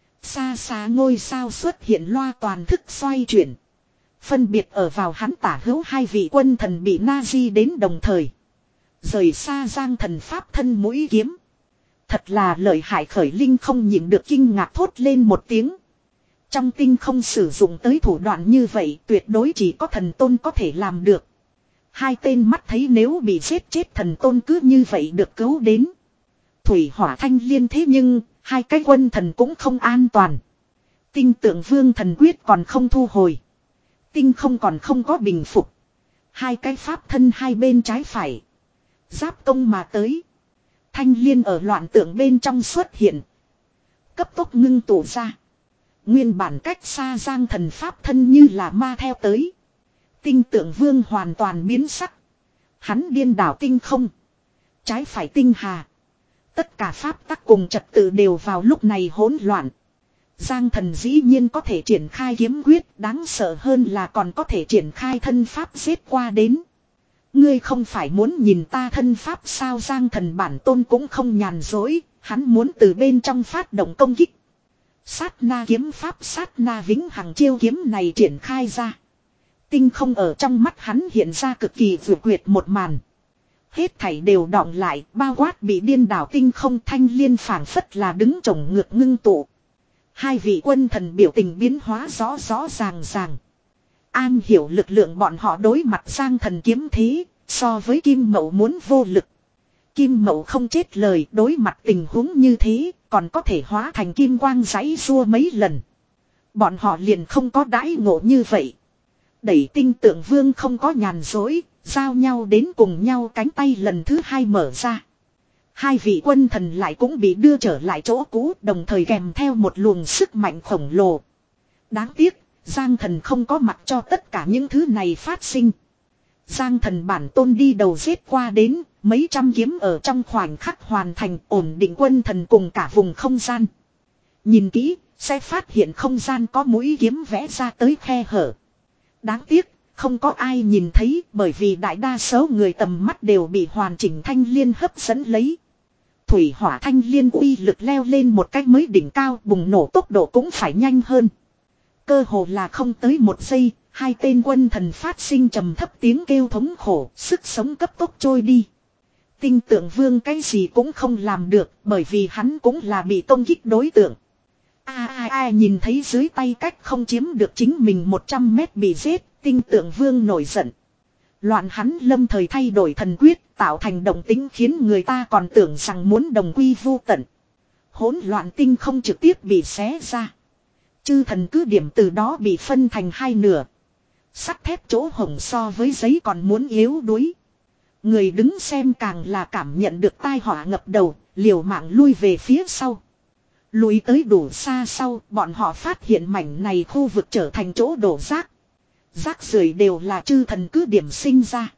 Xa xa ngôi sao xuất hiện loa toàn thức xoay chuyển. Phân biệt ở vào hắn tả hữu hai vị quân thần bị Nazi đến đồng thời. Rời xa Giang Thần pháp thân mũi kiếm. Thật là lợi hại khởi linh không nhịn được kinh ngạc thốt lên một tiếng. Trong tinh không sử dụng tới thủ đoạn như vậy tuyệt đối chỉ có thần tôn có thể làm được. Hai tên mắt thấy nếu bị giết chết thần tôn cứ như vậy được cứu đến. Thủy hỏa thanh liên thế nhưng hai cái quân thần cũng không an toàn. Tinh tượng vương thần quyết còn không thu hồi. Tinh không còn không có bình phục. Hai cái pháp thân hai bên trái phải. Giáp công mà tới. Thanh liên ở loạn tượng bên trong xuất hiện. Cấp tốc ngưng tụ ra. Nguyên bản cách xa Giang Thần pháp thân như là ma theo tới. Tinh tượng vương hoàn toàn biến sắc. Hắn điên đảo tinh không. Trái phải tinh hà. Tất cả pháp tắc cùng trật tự đều vào lúc này hỗn loạn. Giang Thần dĩ nhiên có thể triển khai kiếm quyết, đáng sợ hơn là còn có thể triển khai thân pháp giết qua đến. Ngươi không phải muốn nhìn ta thân pháp sao? Giang Thần bản tôn cũng không nhàn dối, hắn muốn từ bên trong phát động công kích. Sát na kiếm pháp sát na vĩnh hằng chiêu kiếm này triển khai ra. Tinh không ở trong mắt hắn hiện ra cực kỳ vượt quyệt một màn. Hết thảy đều đọng lại, bao quát bị điên đảo tinh không. Thanh liên phảng phất là đứng chồng ngược ngưng tụ. Hai vị quân thần biểu tình biến hóa rõ rõ ràng ràng. An hiểu lực lượng bọn họ đối mặt Giang Thần kiếm thế, so với Kim Mậu muốn vô lực. Kim Mậu không chết lời, đối mặt tình huống như thế, còn có thể hóa thành kim quang giãy giụa mấy lần. Bọn họ liền không có đãi ngộ như vậy. Đẩy tinh tượng vương không có nhàn dối, giao nhau đến cùng nhau, cánh tay lần thứ hai mở ra. Hai vị quân thần lại cũng bị đưa trở lại chỗ cũ, đồng thời kèm theo một luồng sức mạnh khổng lồ. Đáng tiếc, Giang Thần không có mặt cho tất cả những thứ này phát sinh. Giang Thần bản tôn đi đầu giết qua đến, mấy trăm kiếm ở trong khoảnh khắc hoàn thành, ổn định quân thần cùng cả vùng không gian. Nhìn kỹ, sẽ phát hiện không gian có mũi kiếm vẽ ra tới khe hở. Đáng tiếc, không có ai nhìn thấy, bởi vì đại đa số người tầm mắt đều bị hoàn chỉnh thanh liên hấp dẫn lấy. Thủy hỏa thanh liên uy lực leo lên một cách mới đỉnh cao, bùng nổ tốc độ cũng phải nhanh hơn. Cơ hồ là không tới một giây, hai tên quân thần phát sinh trầm thấp tiếng kêu thống khổ, sức sống cấp tốc trôi đi. Tinh tượng vương cái gì cũng không làm được, bởi vì hắn cũng là bị công kích đối tượng. A a a nhìn thấy dưới tay cách không chiếm được chính mình một trăm mét bị giết, tinh tượng vương nổi giận. Loạn hắn lâm thời thay đổi thần quyết, tạo thành động tính khiến người ta còn tưởng rằng muốn đồng quy vu tận. Hỗn loạn tinh không trực tiếp bị xé ra. Chư thần cứ điểm từ đó bị phân thành hai nửa. Sắt thép chỗ hổng so với giấy còn muốn yếu đuối. Người đứng xem càng là cảm nhận được tai họa ngập đầu, liều mạng lui về phía sau. Lùi tới đủ xa sau, bọn họ phát hiện mảnh này khu vực trở thành chỗ đổ rác. Rác rưởi đều là chư thần cứ điểm sinh ra.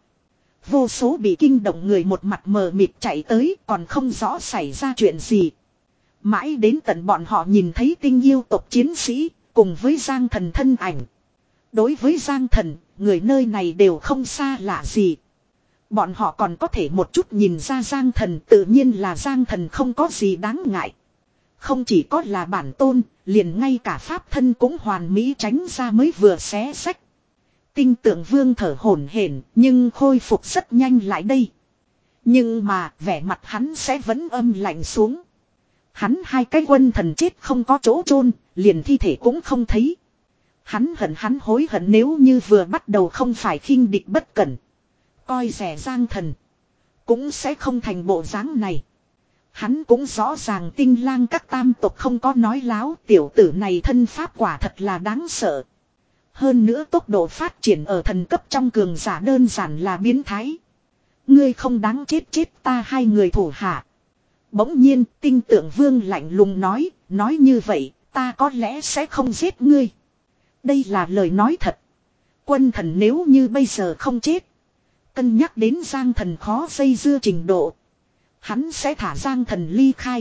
Vô số bị kinh động người một mặt mờ mịt chạy tới, còn không rõ xảy ra chuyện gì. Mãi đến tận bọn họ nhìn thấy tinh yêu tộc chiến sĩ, cùng với Giang Thần thân ảnh. Đối với Giang Thần, người nơi này đều không xa lạ gì. Bọn họ còn có thể một chút nhìn ra Giang Thần, tự nhiên là Giang Thần không có gì đáng ngại. Không chỉ có là bản tôn, liền ngay cả pháp thân cũng hoàn mỹ tránh ra mới vừa xé sách. Tinh tượng vương thở hổn hển, nhưng khôi phục rất nhanh lại đây. Nhưng mà vẻ mặt hắn sẽ vẫn âm lạnh xuống. Hắn hai cái quân thần chết không có chỗ chôn, liền thi thể cũng không thấy. Hắn hận hắn hối hận nếu như vừa bắt đầu không phải khinh địch bất cẩn. Coi rẻ Giang Thần. Cũng sẽ không thành bộ dáng này. Hắn cũng rõ ràng tinh lang các tam tộc không có nói láo, tiểu tử này thân pháp quả thật là đáng sợ. Hơn nữa tốc độ phát triển ở thần cấp trong cường giả đơn giản là biến thái. Ngươi không đáng chết chết ta hai người thủ hạ. Bỗng nhiên tinh tượng vương lạnh lùng nói, nói như vậy ta có lẽ sẽ không giết ngươi. Đây là lời nói thật. Quân thần nếu như bây giờ không chết, cân nhắc đến Giang Thần khó dây dưa trình độ, hắn sẽ thả Giang Thần ly khai.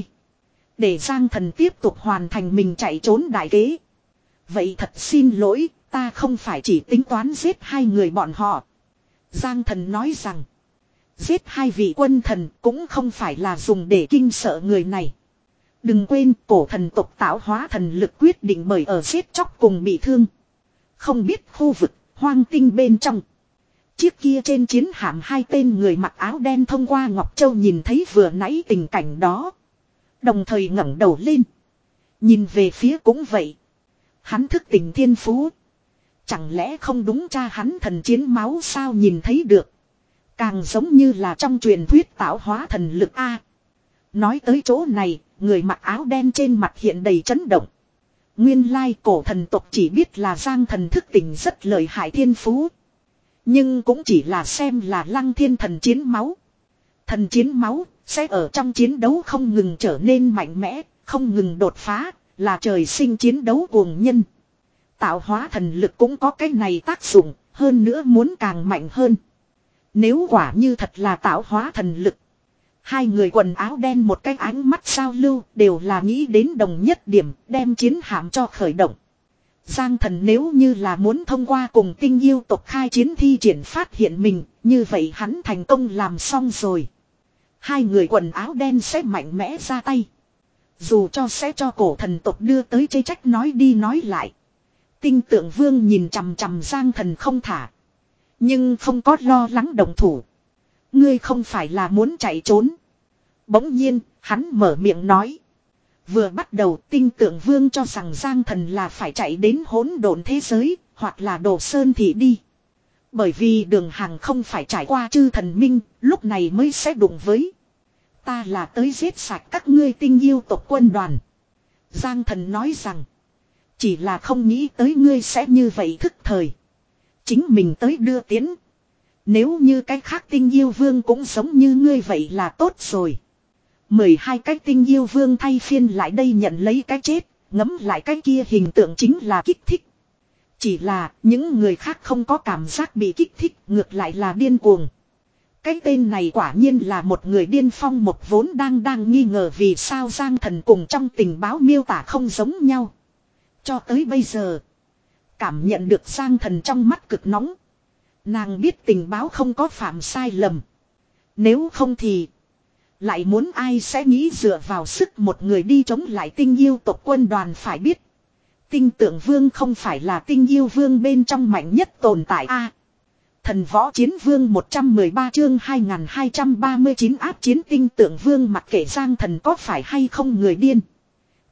Để Giang Thần tiếp tục hoàn thành mình chạy trốn đại kế. Vậy thật xin lỗi, ta không phải chỉ tính toán giết hai người bọn họ. Giang Thần nói rằng, giết hai vị quân thần cũng không phải là dùng để kinh sợ người này. Đừng quên cổ thần tộc tạo hóa thần lực quyết định bởi ở giết chóc cùng bị thương. Không biết khu vực hoang tinh bên trong. Chiếc kia trên chiến hạm hai tên người mặc áo đen thông qua Ngọc Châu nhìn thấy vừa nãy tình cảnh đó. Đồng thời ngẩng đầu lên. Nhìn về phía cũng vậy. Hắn thức tỉnh thiên phú. Chẳng lẽ không đúng cha hắn thần chiến máu sao nhìn thấy được. Càng giống như là trong truyền thuyết tạo hóa thần lực A. Nói tới chỗ này, người mặc áo đen trên mặt hiện đầy chấn động. Nguyên lai cổ thần tộc chỉ biết là Giang Thần thức tỉnh rất lợi hại thiên phú. Nhưng cũng chỉ là xem là Lăng Thiên thần chiến máu. Thần chiến máu sẽ ở trong chiến đấu không ngừng trở nên mạnh mẽ, không ngừng đột phá, là trời sinh chiến đấu cuồng nhân. Tạo hóa thần lực cũng có cái này tác dụng, hơn nữa muốn càng mạnh hơn. Nếu quả như thật là tạo hóa thần lực. Hai người quần áo đen một cái ánh mắt sao lưu đều là nghĩ đến đồng nhất điểm đem chiến hạm cho khởi động. Giang Thần nếu như là muốn thông qua cùng tinh yêu tộc khai chiến thi triển phát hiện mình, như vậy hắn thành công làm xong rồi. Hai người quần áo đen sẽ mạnh mẽ ra tay. Dù cho sẽ cho cổ thần tộc đưa tới chê trách nói đi nói lại. Tinh tượng vương nhìn chằm chằm Giang Thần không thả. Nhưng không có lo lắng đồng thủ. Ngươi không phải là muốn chạy trốn. Bỗng nhiên, hắn mở miệng nói. Vừa bắt đầu tinh tượng vương cho rằng Giang Thần là phải chạy đến hỗn độn thế giới, hoặc là Đồ Sơn Thị đi. Bởi vì đường hàng không phải trải qua chư thần minh, lúc này mới sẽ đụng với. Ta là tới giết sạch các ngươi tinh yêu tộc quân đoàn. Giang Thần nói rằng, chỉ là không nghĩ tới ngươi sẽ như vậy thức thời. Chính mình tới đưa tiến. Nếu như cái khác tinh yêu vương cũng giống như ngươi vậy là tốt rồi. Mười hai cái tinh yêu vương thay phiên lại đây nhận lấy cái chết, ngấm lại cái kia hình tượng chính là kích thích. Chỉ là những người khác không có cảm giác bị kích thích, ngược lại là điên cuồng. Cái tên này quả nhiên là một người điên phong một vốn đang đang nghi ngờ vì sao Giang Thần cùng trong tình báo miêu tả không giống nhau. Cho tới bây giờ, cảm nhận được Giang Thần trong mắt cực nóng. Nàng biết tình báo không có phạm sai lầm. Nếu không thì lại muốn ai sẽ nghĩ dựa vào sức một người đi chống lại tinh yêu tộc quân đoàn phải biết. Tinh tượng vương không phải là tinh yêu vương bên trong mạnh nhất tồn tại a. Thần võ chiến vương một trăm mười ba chương hai nghìn hai trăm ba mươi chín áp chiến tinh tượng vương mặc kệ Giang Thần có phải hay không người điên.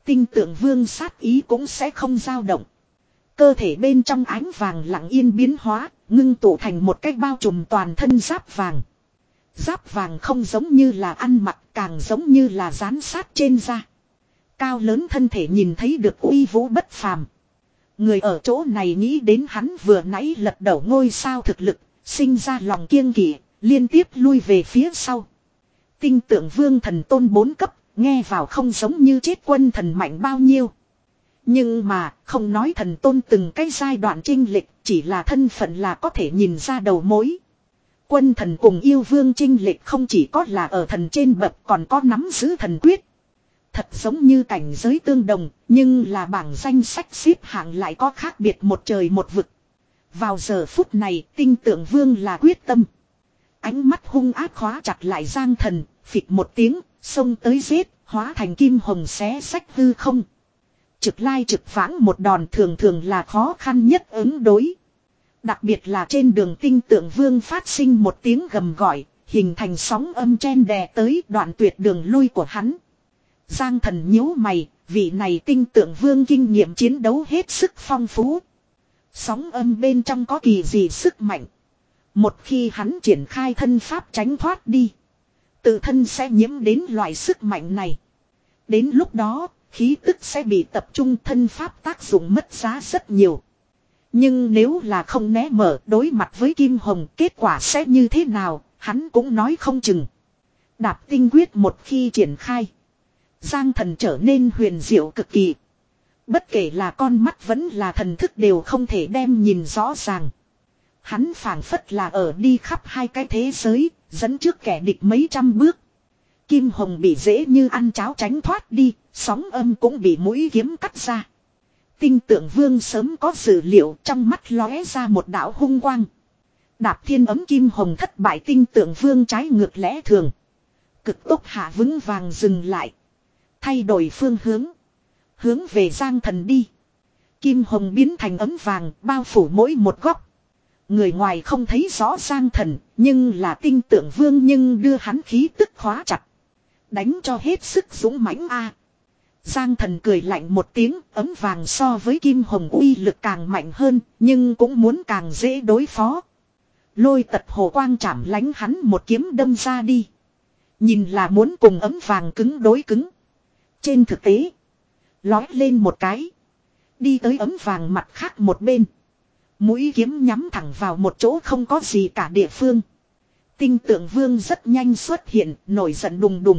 Tinh tượng vương sát ý cũng sẽ không dao động. Cơ thể bên trong ánh vàng lặng yên biến hóa, ngưng tụ thành một cái bao trùm toàn thân giáp vàng. Giáp vàng không giống như là ăn mặc, càng giống như là dán sát trên da. Cao lớn thân thể nhìn thấy được uy vũ bất phàm. Người ở chỗ này nghĩ đến hắn vừa nãy lật đổ ngôi sao thực lực, sinh ra lòng kiêng kỵ, liên tiếp lui về phía sau. Tinh tượng vương thần tôn bốn cấp, nghe vào không giống như chết quân thần mạnh bao nhiêu. Nhưng mà, không nói thần tôn từng cái giai đoạn chinh lịch, chỉ là thân phận là có thể nhìn ra đầu mối. Quân thần cùng yêu vương chinh lịch không chỉ có là ở thần trên bậc còn có nắm giữ thần quyết. Thật giống như cảnh giới tương đồng, nhưng là bảng danh sách xếp hạng lại có khác biệt một trời một vực. Vào giờ phút này, tinh tượng vương là quyết tâm. Ánh mắt hung ác khóa chặt lại Giang Thần, phịch một tiếng, xông tới giết, hóa thành kim hồng xé sách hư không. Trực lai trực vãng một đòn thường thường là khó khăn nhất ứng đối. Đặc biệt là trên đường tinh tượng vương phát sinh một tiếng gầm gọi, hình thành sóng âm chen đè tới đoạn tuyệt đường lui của hắn. Giang Thần nhíu mày, vị này tinh tượng vương kinh nghiệm chiến đấu hết sức phong phú. Sóng âm bên trong có kỳ gì sức mạnh. Một khi hắn triển khai thân pháp tránh thoát đi, tự thân sẽ nhiễm đến loại sức mạnh này. Đến lúc đó, khí tức sẽ bị tập trung, thân pháp tác dụng mất giá rất nhiều. Nhưng nếu là không né mở đối mặt với Kim Hồng, kết quả sẽ như thế nào, hắn cũng nói không chừng. Đạp tinh quyết một khi triển khai, Giang Thần trở nên huyền diệu cực kỳ. Bất kể là con mắt vẫn là thần thức đều không thể đem nhìn rõ ràng. Hắn phảng phất là ở đi khắp hai cái thế giới, dẫn trước kẻ địch mấy trăm bước. Kim Hồng bị dễ như ăn cháo tránh thoát đi, sóng âm cũng bị mũi kiếm cắt ra. Tinh tượng vương sớm có dự liệu, trong mắt lóe ra một đạo hung quang. Đạp thiên ấm Kim Hồng thất bại, tinh tượng vương trái ngược lẽ thường. Cực tốc hạ vững vàng dừng lại. Thay đổi phương hướng. Hướng về Giang Thần đi. Kim Hồng biến thành ấm vàng, bao phủ mỗi một góc. Người ngoài không thấy rõ Giang Thần, nhưng là tinh tượng vương nhưng đưa hắn khí tức khóa chặt. Đánh cho hết sức dũng mãnh a. Giang Thần cười lạnh một tiếng, ấm vàng so với Kim Hồng uy lực càng mạnh hơn, nhưng cũng muốn càng dễ đối phó. Lôi tật hồ quang chảm lánh hắn một kiếm đâm ra đi. Nhìn là muốn cùng ấm vàng cứng đối cứng. Trên thực tế, lói lên một cái, đi tới ấm vàng mặt khác một bên. Mũi kiếm nhắm thẳng vào một chỗ không có gì cả địa phương. Tinh tượng vương rất nhanh xuất hiện, nổi giận đùng đùng.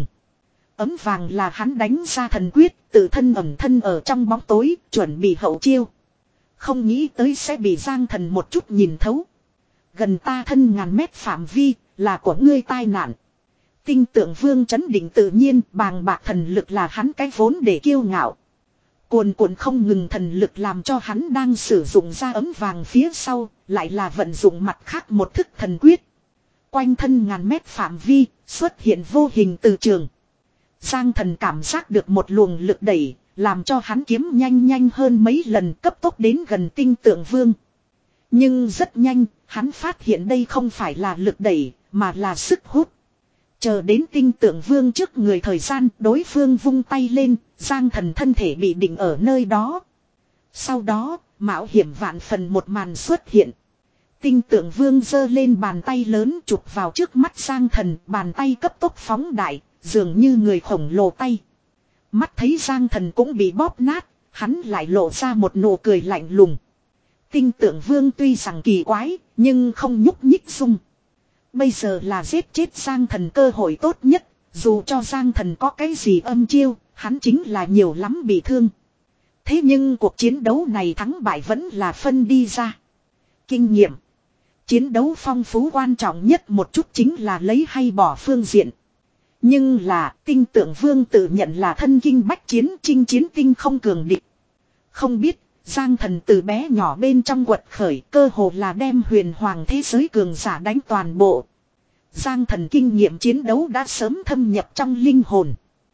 Ấm vàng là hắn đánh ra thần quyết, tự thân ẩn thân ở trong bóng tối, chuẩn bị hậu chiêu. Không nghĩ tới sẽ bị Giang Thần một chút nhìn thấu. Gần ta thân ngàn mét phạm vi, là của ngươi tai nạn. Tinh tượng vương chấn định tự nhiên, bàng bạc thần lực là hắn cái vốn để kiêu ngạo. Cuồn cuộn không ngừng thần lực làm cho hắn đang sử dụng ra ấm vàng phía sau, lại là vận dụng mặt khác một thức thần quyết. Quanh thân ngàn mét phạm vi, xuất hiện vô hình từ trường. Giang Thần cảm giác được một luồng lực đẩy, làm cho hắn kiếm nhanh nhanh hơn mấy lần, cấp tốc đến gần tinh tượng vương. Nhưng rất nhanh, hắn phát hiện đây không phải là lực đẩy, mà là sức hút. Chờ đến tinh tượng vương trước người thời gian, đối phương vung tay lên, Giang Thần thân thể bị định ở nơi đó. Sau đó, mạo hiểm vạn phần một màn xuất hiện. Tinh tượng vương giơ lên bàn tay lớn chụp vào trước mắt Giang Thần, bàn tay cấp tốc phóng đại, dường như người khổng lồ tay. Mắt thấy Giang Thần cũng bị bóp nát, hắn lại lộ ra một nụ cười lạnh lùng. Tinh tượng vương tuy rằng kỳ quái, nhưng không nhúc nhích dung. Bây giờ là giết chết Giang Thần cơ hội tốt nhất, dù cho Giang Thần có cái gì âm chiêu, hắn chính là nhiều lắm bị thương. Thế nhưng cuộc chiến đấu này thắng bại vẫn là phân đi ra. Kinh nghiệm. Chiến đấu phong phú quan trọng nhất một chút chính là lấy hay bỏ phương diện. Nhưng là tinh tượng vương tự nhận là thân kinh bách chiến, chinh chiến tinh không cường địch. Không biết, Giang Thần từ bé nhỏ bên trong quật khởi, cơ hồ là đem huyền hoàng thế giới cường giả đánh toàn bộ. Giang Thần kinh nghiệm chiến đấu đã sớm thâm nhập trong linh hồn.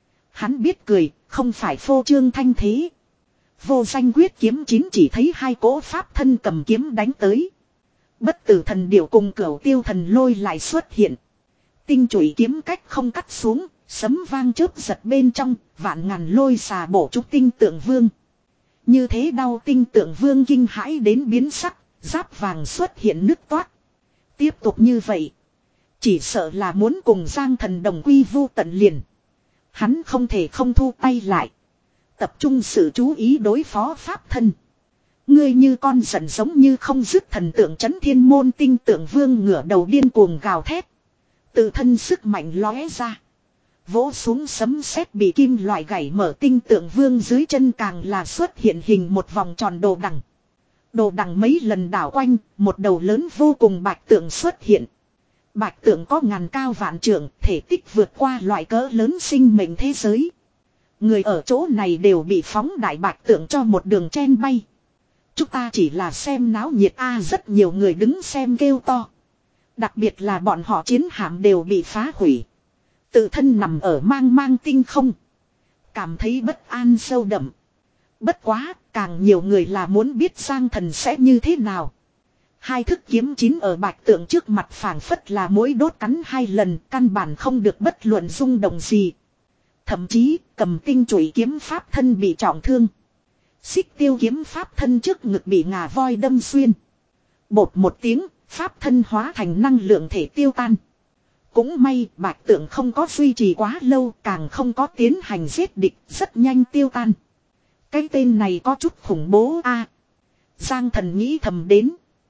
Hắn biết cười, không phải phô trương thanh thế. Vô danh quyết kiếm chín chỉ thấy hai cỗ pháp thân cầm kiếm đánh tới. Bất tử thần điểu cùng cửu tiêu thần lôi lại xuất hiện. Tinh chủy kiếm cách không cắt xuống, Sấm vang chớp giật bên trong, vạn ngàn lôi xà bổ trúng tinh tượng vương. Như thế đau tinh tượng vương kinh hãi đến biến sắc, giáp vàng xuất hiện nứt toát. Tiếp tục như vậy, chỉ sợ là muốn cùng Giang Thần đồng quy vu tận liền. Hắn không thể không thu tay lại, tập trung sự chú ý đối phó pháp thân. Ngươi như con giận giống như không dứt, thần tượng chấn thiên môn tinh tượng vương ngửa đầu điên cuồng gào thét. Tự thân sức mạnh lóe ra, vỗ xuống sấm sét bị kim loại gảy mở. Tinh tượng vương dưới chân càng là xuất hiện hình một vòng tròn đồ đằng. Đồ đằng mấy lần đảo quanh, một đầu lớn vô cùng bạch tượng xuất hiện. Bạch tượng có ngàn cao vạn trượng, thể tích vượt qua loại cỡ lớn sinh mệnh thế giới. Người ở chỗ này đều bị phóng đại bạch tượng cho một đường chen bay. Chúng ta chỉ là xem náo nhiệt a, rất nhiều người đứng xem kêu to. Đặc biệt là bọn họ chiến hạm đều bị phá hủy. Tự thân nằm ở mang mang tinh không, cảm thấy bất an sâu đậm. Bất quá, càng nhiều người là muốn biết Giang Thần sẽ như thế nào. Hai thức kiếm chín ở bạch tượng trước mặt phảng phất là mỗi đốt cắn hai lần, căn bản không được bất luận rung động gì. Thậm chí, cầm tinh chùy kiếm pháp thân bị trọng thương. Xích tiêu kiếm pháp thân trước ngực bị ngà voi đâm xuyên. Bột một tiếng, pháp thân hóa thành năng lượng thể tiêu tan. Cũng may bạch tượng không có duy trì quá lâu, càng không có tiến hành giết địch, rất nhanh tiêu tan. Cái tên này có chút khủng bố a. Giang Thần nghĩ thầm đến.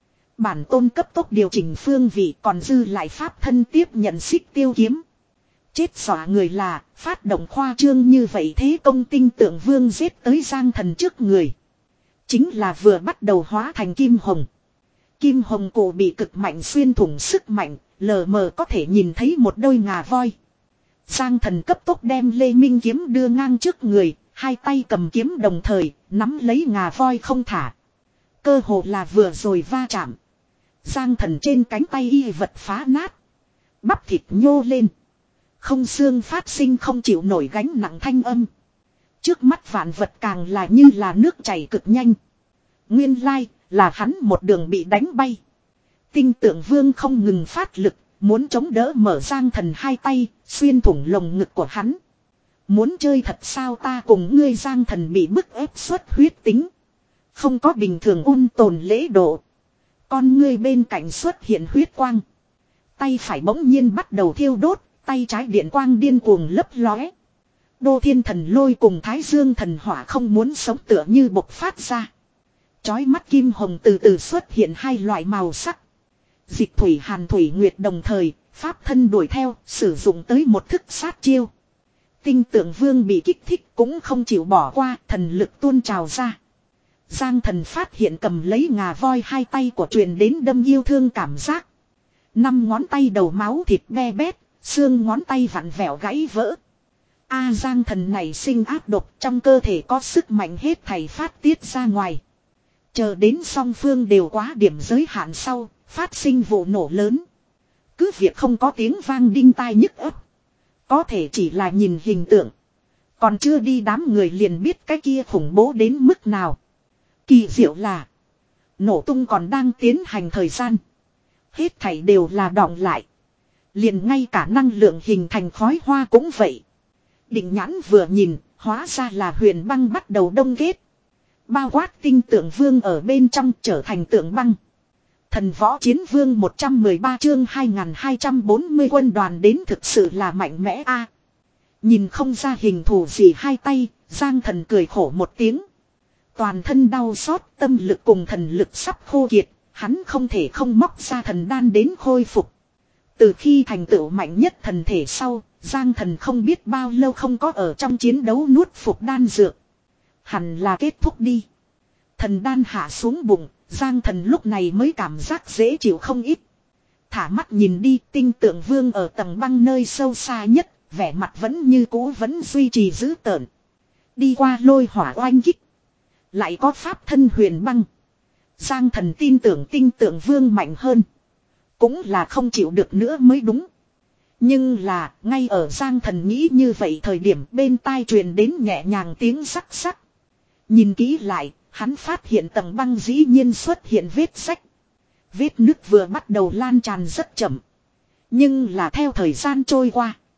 Bản tôn cấp tốc điều chỉnh phương vị, còn dư lại pháp thân tiếp nhận xích tiêu kiếm. Chết xỏa người là phát động khoa trương như vậy thế công. Tinh tượng vương giết tới Giang Thần trước người, chính là vừa bắt đầu hóa thành kim hồng. Kim hồng cổ bị cực mạnh xuyên thủng sức mạnh, lờ mờ có thể nhìn thấy một đôi ngà voi. Giang Thần cấp tốc đem Lê Minh kiếm đưa ngang trước người, hai tay cầm kiếm đồng thời nắm lấy ngà voi không thả. Cơ hồ là vừa rồi va chạm, Giang Thần trên cánh tay y vật phá nát, bắp thịt nhô lên, không xương phát sinh không chịu nổi gánh nặng thanh âm. Trước mắt vạn vật càng là như là nước chảy cực nhanh. Nguyên lai là hắn một đường bị đánh bay. Tinh tượng vương không ngừng phát lực, muốn chống đỡ mở Giang Thần hai tay, xuyên thủng lồng ngực của hắn. Muốn chơi thật sao, ta cùng ngươi. Giang Thần bị bức ép xuất huyết tính, không có bình thường ôn tồn lễ độ. Con ngươi bên cạnh xuất hiện huyết quang, tay phải bỗng nhiên bắt đầu thiêu đốt, tay trái điện quang điên cuồng lấp lóe. Đô Thiên Thần Lôi cùng Thái Dương Thần Hỏa không muốn sống tựa như bộc phát ra. Chói mắt kim hồng từ từ xuất hiện hai loại màu sắc. Dịch thủy hàn thủy nguyệt đồng thời, pháp thân đuổi theo, sử dụng tới một thức sát chiêu. Tinh tượng vương bị kích thích cũng không chịu bỏ qua, thần lực tuôn trào ra. Giang Thần phát hiện cầm lấy ngà voi hai tay của truyền đến đâm yêu thương cảm giác. Năm ngón tay đầu máu thịt be bét, xương ngón tay vặn vẹo gãy vỡ. A Giang Thần này sinh áp độc, trong cơ thể có sức mạnh hết thảy phát tiết ra ngoài. Chờ đến song phương đều quá điểm giới hạn sau, phát sinh vụ nổ lớn. Cứ việc không có tiếng vang đinh tai nhức ấp, có thể chỉ là nhìn hình tượng, còn chưa đi đám người liền biết cái kia khủng bố đến mức nào. Kỳ diệu là nổ tung còn đang tiến hành thời gian, hết thảy đều là đọng lại. Liền ngay cả năng lượng hình thành khói hoa cũng vậy. Định nhãn vừa nhìn, hóa ra là huyền băng bắt đầu đông kết, bao quát tinh tượng vương ở bên trong trở thành tượng băng. Thần võ chiến vương một trăm mười ba chương hai nghìn hai trăm bốn mươi quân đoàn đến thực sự là mạnh mẽ a. Nhìn không ra hình thù gì hai tay, Giang Thần cười khổ một tiếng. Toàn thân đau xót, tâm lực cùng thần lực sắp khô kiệt, hắn không thể không móc ra thần đan đến khôi phục. Từ khi thành tựu mạnh nhất thần thể sau, Giang Thần không biết bao lâu không có ở trong chiến đấu nuốt phục đan dược. Hẳn là kết thúc đi. Thần đan hạ xuống bụng, Giang Thần lúc này mới cảm giác dễ chịu không ít. Thả mắt nhìn đi, tinh tượng vương ở tầng băng nơi sâu xa nhất, vẻ mặt vẫn như cũ vẫn duy trì dữ tợn. Đi qua lôi hỏa oanh kích, lại có pháp thân huyền băng. Giang Thần tin tưởng tinh tượng vương mạnh hơn, cũng là không chịu được nữa mới đúng. Nhưng là, ngay ở Giang Thần nghĩ như vậy thời điểm, bên tai truyền đến nhẹ nhàng tiếng rắc rắc. Nhìn kỹ lại, hắn phát hiện tầng băng dĩ nhiên xuất hiện vết rách. Vết nứt vừa bắt đầu lan tràn rất chậm, nhưng là theo thời gian trôi qua,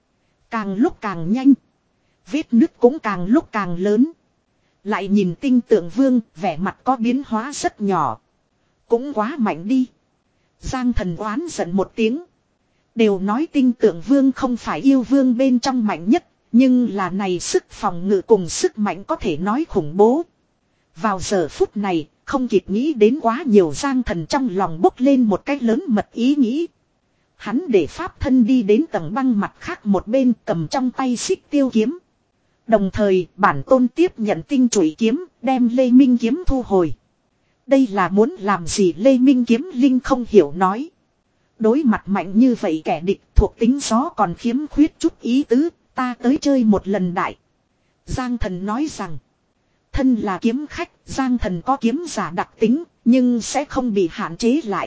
Càng lúc càng nhanh. Vết nứt cũng càng lúc càng lớn. Lại nhìn tinh tượng vương, vẻ mặt có biến hóa rất nhỏ. Cũng quá mạnh đi. Giang thần oán giận một tiếng. Đều nói tinh tượng vương không phải yêu vương bên trong mạnh nhất. Nhưng là này sức phòng ngự cùng sức mạnh có thể nói khủng bố. Vào giờ phút này, không kịp nghĩ đến quá nhiều, Giang thần trong lòng bốc lên một cái lớn mật ý nghĩ. Hắn để pháp thân đi đến tầng băng mặt khác một bên, cầm trong tay xích tiêu kiếm. Đồng thời bản tôn tiếp nhận tinh chủy kiếm, đem Lê Minh kiếm thu hồi. Đây là muốn làm gì? Lê Minh kiếm linh không hiểu nói. Đối mặt mạnh như vậy kẻ địch thuộc tính gió còn khiếm khuyết chút ý tứ, ta tới chơi một lần đại. Giang thần nói rằng, thân là kiếm khách, Giang thần có kiếm giả đặc tính, nhưng sẽ không bị hạn chế lại.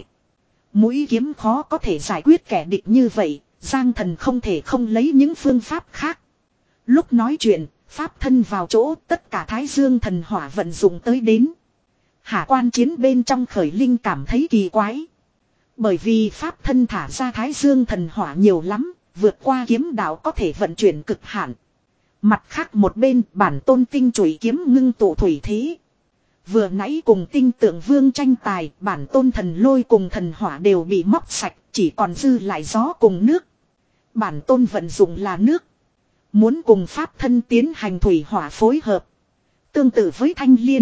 Mũi kiếm khó có thể giải quyết kẻ địch như vậy, Giang thần không thể không lấy những phương pháp khác. Lúc nói chuyện, pháp thân vào chỗ, tất cả Thái Dương thần hỏa vận dụng tới đến. Hạ quan chiến bên trong Khởi Linh cảm thấy kỳ quái. Bởi vì pháp thân thả ra Thái Dương thần hỏa nhiều lắm, vượt qua kiếm đạo có thể vận chuyển cực hạn. Mặt khác một bên, bản tôn tinh chủy kiếm ngưng tụ thủy thế. Vừa nãy cùng tinh tượng vương tranh tài, bản tôn thần lôi cùng thần hỏa đều bị móc sạch, chỉ còn dư lại gió cùng nước. Bản tôn vận dụng là nước. Muốn cùng pháp thân tiến hành thủy hỏa phối hợp. Tương tự với thanh liên.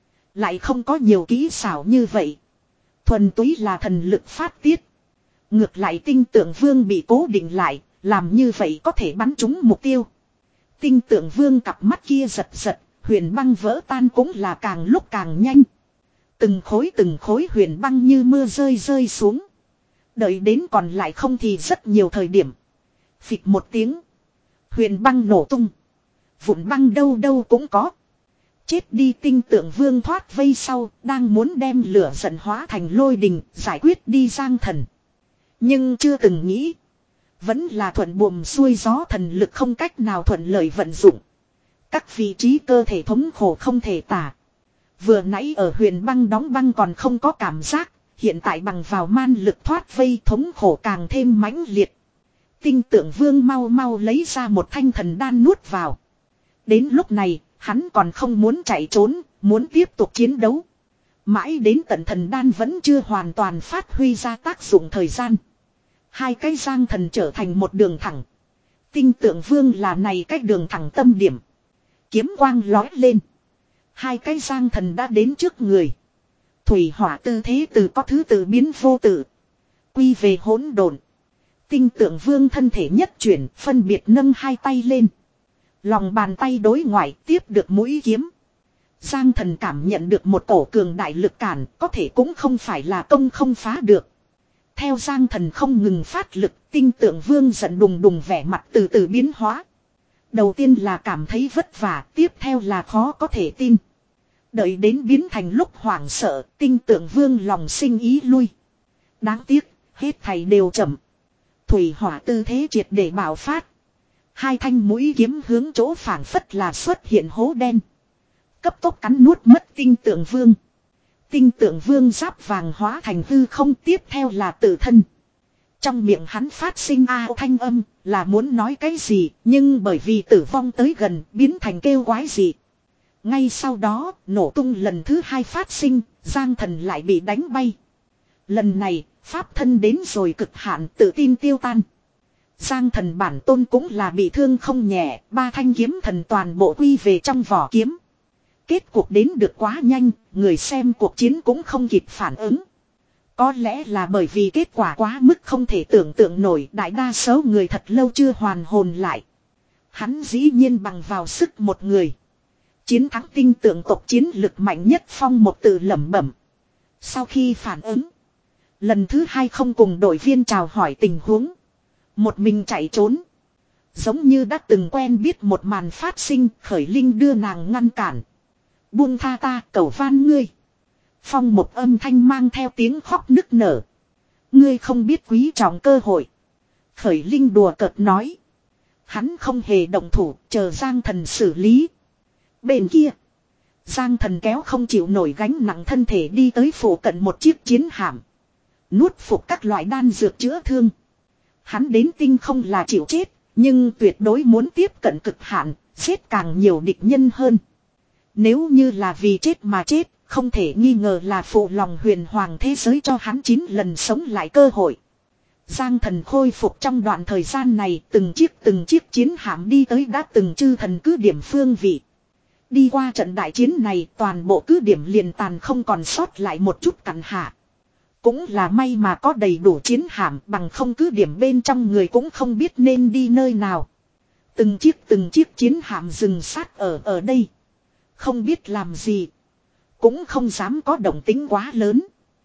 Lại không có nhiều kỹ xảo như vậy. Thuần túy là thần lực phát tiết. Ngược lại tinh tượng vương bị cố định lại, làm như vậy có thể bắn trúng mục tiêu. Tinh tượng vương cặp mắt kia giật giật, huyền băng vỡ tan cũng là càng lúc càng nhanh. Từng khối từng khối huyền băng như mưa rơi rơi xuống. Đợi đến còn lại không thì rất nhiều thời điểm. Phịch một tiếng. Huyền băng nổ tung. Vụn băng đâu đâu cũng có. Chết đi tinh tượng vương thoát vây sau, đang muốn đem lửa giận hóa thành lôi đình, giải quyết đi Giang thần. Nhưng chưa từng nghĩ. Vẫn là thuận buồm xuôi gió, thần lực không cách nào thuận lợi vận dụng. Các vị trí cơ thể thống khổ không thể tả. Vừa nãy ở huyền băng đóng băng còn không có cảm giác, hiện tại bằng vào man lực thoát vây thống khổ càng thêm mãnh liệt. Tinh tượng vương mau mau lấy ra một thanh thần đan nuốt vào. Đến lúc này, hắn còn không muốn chạy trốn, muốn tiếp tục chiến đấu. Mãi đến tận thần đan vẫn chưa hoàn toàn phát huy ra tác dụng thời gian. Hai cái Giang thần trở thành một đường thẳng. Tinh tượng vương là này cái đường thẳng tâm điểm. Kiếm quang lói lên. Hai cái Giang thần đã đến trước người. Thủy hỏa tư thế từ có thứ tự biến vô tự. Quy về hỗn độn. Tinh tượng vương thân thể nhất chuyển, phân biệt nâng hai tay lên. Lòng bàn tay đối ngoại tiếp được mũi kiếm. Giang thần cảm nhận được một cổ cường đại lực cản, có thể cũng không phải là công không phá được. Theo Giang thần không ngừng phát lực, tinh tượng vương giận đùng đùng, vẻ mặt từ từ biến hóa. Đầu tiên là cảm thấy vất vả, tiếp theo là khó có thể tin. Đợi đến biến thành lúc hoảng sợ, tinh tượng vương lòng sinh ý lui. Đáng tiếc, hết thầy đều chậm. Thủy hỏa tư thế triệt để bạo phát. Hai thanh mũi kiếm hướng chỗ phản phất là xuất hiện hố đen. Cấp tốc cắn nuốt mất tinh tượng vương. Tinh tượng vương giáp vàng hóa thành hư không, tiếp theo là tự thân. Trong miệng hắn phát sinh a thanh âm, là muốn nói cái gì, nhưng bởi vì tử vong tới gần, biến thành kêu quái gì. Ngay sau đó, nổ tung lần thứ hai phát sinh, Giang thần lại bị đánh bay. Lần này, pháp thân đến rồi cực hạn, tự tin tiêu tan. Giang thần bản tôn cũng là bị thương không nhẹ, ba thanh kiếm thần toàn bộ quy về trong vỏ kiếm. Kết cuộc đến được quá nhanh, người xem cuộc chiến cũng không kịp phản ứng. Có lẽ là bởi vì kết quả quá mức không thể tưởng tượng nổi, đại đa số người thật lâu chưa hoàn hồn lại. Hắn dĩ nhiên bằng vào sức một người. Chiến thắng tinh tượng tộc chiến lực mạnh nhất, Phong một tự lẩm bẩm. Sau khi phản ứng, lần thứ hai không cùng đội viên chào hỏi tình huống. Một mình chạy trốn. Giống như đã từng quen biết một màn phát sinh, Khởi Linh đưa nàng ngăn cản. Buông tha ta, cầu van ngươi. Phong một âm thanh mang theo tiếng khóc nức nở. Ngươi không biết quý trọng cơ hội. Khởi Linh đùa cợt nói. Hắn không hề động thủ, chờ Giang thần xử lý. Bên kia, Giang thần kéo không chịu nổi gánh nặng thân thể đi tới phủ cận một chiếc chiến hạm. Nuốt phục các loại đan dược chữa thương. Hắn đến tinh không là chịu chết, Nhưng tuyệt đối muốn tiếp cận cực hạn, giết càng nhiều địch nhân hơn. Nếu như là vì chết mà chết, không thể nghi ngờ là phụ lòng huyền hoàng thế giới cho hắn chín lần sống lại cơ hội. Giang Thần khôi phục trong đoạn thời gian này, từng chiếc từng chiếc chiến hạm đi tới đã từng chư thần cứ điểm phương vị. Đi qua trận đại chiến này, toàn bộ cứ điểm liền tàn không còn sót lại một chút cặn hạ. Cũng là may mà có đầy đủ chiến hạm, bằng không cứ điểm bên trong người cũng không biết nên đi nơi nào. Từng chiếc từng chiếc chiến hạm dừng sát ở ở đây. Không biết làm gì. Cũng không dám có động tính quá lớn.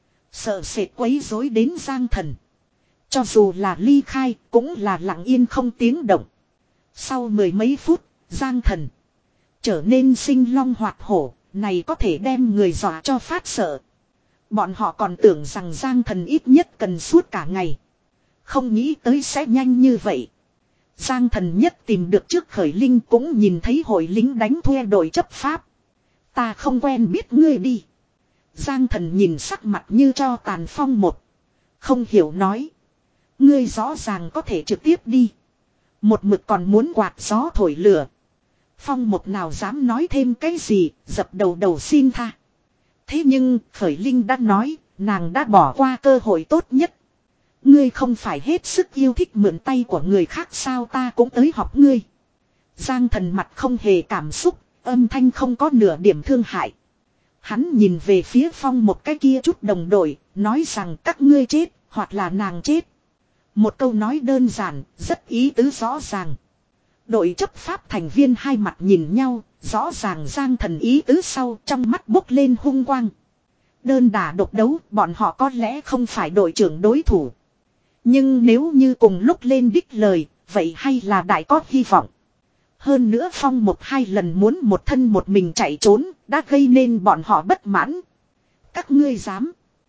Sợ sệt quấy rối đến Giang Thần. Cho dù là ly khai, cũng là lặng yên không tiếng động. Sau mười mấy phút, Giang Thần trở nên sinh long hoạt hổ, này có thể đem người dọa cho phát sợ. Bọn họ còn tưởng rằng Giang Thần ít nhất cần suốt cả ngày. Không nghĩ tới sẽ nhanh như vậy. Giang Thần nhất tìm được trước khởi linh cũng nhìn thấy hội lính đánh thuê đội chấp pháp. Ta không quen biết ngươi đi. Giang Thần nhìn sắc mặt như cho tàn Phong một. Không hiểu nói. Ngươi rõ ràng có thể trực tiếp đi. Một mực còn muốn quạt gió thổi lửa. Phong một nào dám nói thêm cái gì, dập đầu đầu xin tha. Thế nhưng, khởi linh đã nói, nàng đã bỏ qua cơ hội tốt nhất. Ngươi không phải hết sức yêu thích mượn tay của người khác sao, ta cũng tới học ngươi. Giang Thần mặt không hề cảm xúc, âm thanh không có nửa điểm thương hại. Hắn nhìn về phía Phong một cái kia chút đồng đội, nói rằng các ngươi chết, hoặc là nàng chết. Một câu nói đơn giản, rất ý tứ rõ ràng. Đội chấp pháp thành viên hai mặt nhìn nhau, rõ ràng Giang Thần ý tứ sau, trong mắt bốc lên hung quang. Đơn đả độc đấu, bọn họ có lẽ không phải đội trưởng đối thủ. Nhưng nếu như cùng lúc lên đích lời, vậy hay là đại có hy vọng. Hơn nữa Phong một hai lần muốn một thân một mình chạy trốn, đã gây nên bọn họ bất mãn. Các ngươi dám.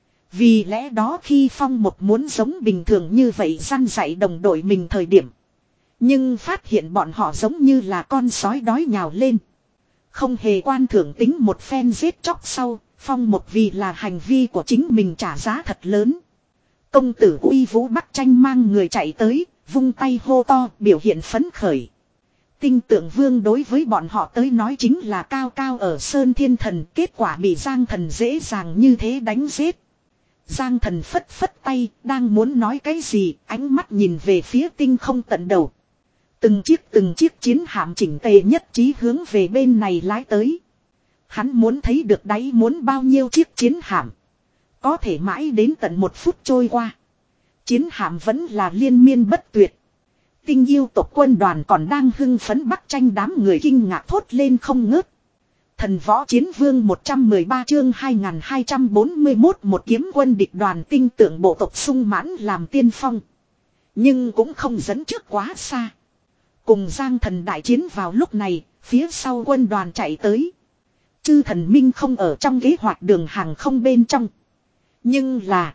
Vì lẽ đó khi Phong một muốn giống bình thường như vậy săn dạy đồng đội mình thời điểm. Nhưng phát hiện bọn họ giống như là con sói đói nhào lên. Không hề quan thưởng tính một phen giết chóc sau, Phong một vì là hành vi của chính mình trả giá thật lớn. Công tử Uy Vũ Bắc Tranh mang người chạy tới, vung tay hô to, biểu hiện phấn khởi. Tinh Tượng Vương đối với bọn họ tới nói chính là cao cao ở Sơn Thiên Thần, kết quả bị Giang Thần dễ dàng như thế đánh giết. Giang Thần phất phất tay, đang muốn nói cái gì, ánh mắt nhìn về phía tinh không tận đầu. Từng chiếc từng chiếc chiến hạm chỉnh tề nhất trí hướng về bên này lái tới. Hắn muốn thấy được đáy muốn bao nhiêu chiếc chiến hạm. Có thể mãi đến tận một phút trôi qua. Chiến hạm vẫn là liên miên bất tuyệt. Tinh yêu tộc quân đoàn còn đang hưng phấn Bắc Tranh, đám người kinh ngạc thốt lên không ngớt. Thần võ chiến vương một trăm mười ba chương hai nghìn hai trăm bốn mươi mốt, một kiếm quân địch đoàn tinh tượng bộ tộc sung mãn làm tiên phong. Nhưng cũng không dẫn trước quá xa. Cùng Giang Thần đại chiến vào lúc này, phía sau quân đoàn chạy tới. Chư thần minh không ở trong kế hoạch đường hàng không bên trong. Nhưng là,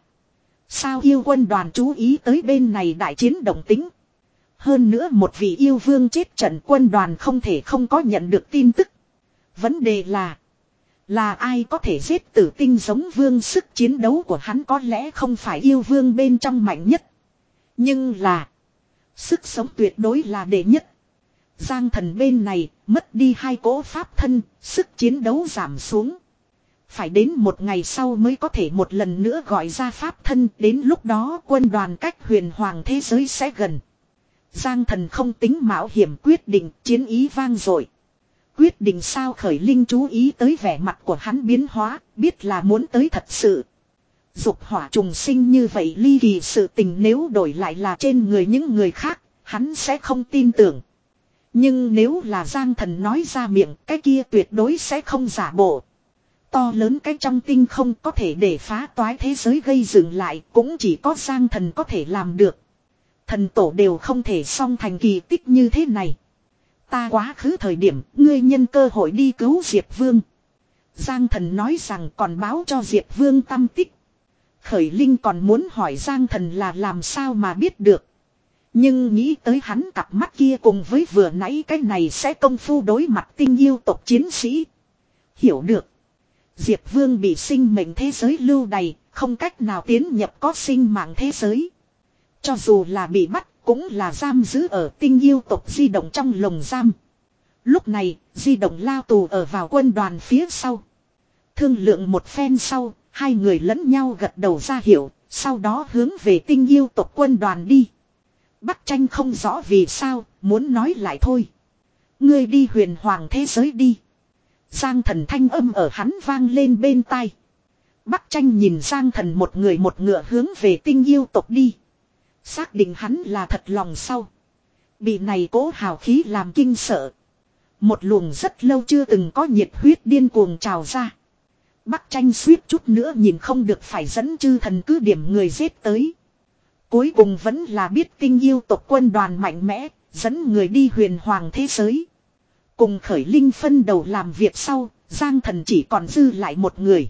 sao yêu quân đoàn chú ý tới bên này đại chiến động tính. Hơn nữa một vị yêu vương chết trận, quân đoàn không thể không có nhận được tin tức. Vấn đề là, là ai có thể giết tử tinh giống vương, sức chiến đấu của hắn có lẽ không phải yêu vương bên trong mạnh nhất. Nhưng là, sức sống tuyệt đối là đệ nhất. Giang Thần bên này, mất đi hai cỗ pháp thân, sức chiến đấu giảm xuống. Phải đến một ngày sau mới có thể một lần nữa gọi ra pháp thân, đến lúc đó quân đoàn cách huyền hoàng thế giới sẽ gần. Giang Thần không tính mạo hiểm, quyết định, chiến ý vang dội. Quyết định sao? Khởi linh chú ý tới vẻ mặt của hắn biến hóa, biết là muốn tới thật sự. Dục hỏa trùng sinh như vậy ly kỳ sự tình nếu đổi lại là trên người những người khác, hắn sẽ không tin tưởng. Nhưng nếu là Giang Thần nói ra miệng, cái kia tuyệt đối sẽ không giả bộ. To lớn cái trong tinh không có thể để phá toái thế giới gây dựng lại, cũng chỉ có Giang Thần có thể làm được. Thần tổ đều không thể song thành kỳ tích như thế này. Ta quá khứ thời điểm, ngươi nhân cơ hội đi cứu Diệp Vương. Giang Thần nói rằng còn báo cho Diệp Vương tâm tích. Khởi linh còn muốn hỏi Giang Thần là làm sao mà biết được. Nhưng nghĩ tới hắn cặp mắt kia cùng với vừa nãy cái này sẽ công phu đối mặt tinh yêu tộc chiến sĩ. Hiểu được. Diệp Vương bị sinh mệnh thế giới lưu đày, không cách nào tiến nhập có sinh mạng thế giới. Cho dù là bị bắt, cũng là giam giữ ở tinh yêu tộc di động trong lồng giam. Lúc này, di động lao tù ở vào quân đoàn phía sau. Thương lượng một phen sau, hai người lẫn nhau gật đầu ra hiệu, sau đó hướng về tinh yêu tộc quân đoàn đi. Bắc Tranh không rõ vì sao, muốn nói lại thôi. Ngươi đi huyền hoàng thế giới đi. Giang Thần thanh âm ở hắn vang lên bên tai. Bắc Tranh nhìn Giang Thần một người một ngựa hướng về tinh yêu tộc đi. Xác định hắn là thật lòng sau. Bị này cố hào khí làm kinh sợ. Một luồng rất lâu chưa từng có nhiệt huyết điên cuồng trào ra. Bắc Tranh suýt chút nữa nhìn không được phải dẫn chư thần cứ điểm người giết tới. Cuối cùng vẫn là biết tinh yêu tộc quân đoàn mạnh mẽ, dẫn người đi huyền hoàng thế giới. Cùng khởi linh phân đầu làm việc sau, Giang Thần chỉ còn dư lại một người.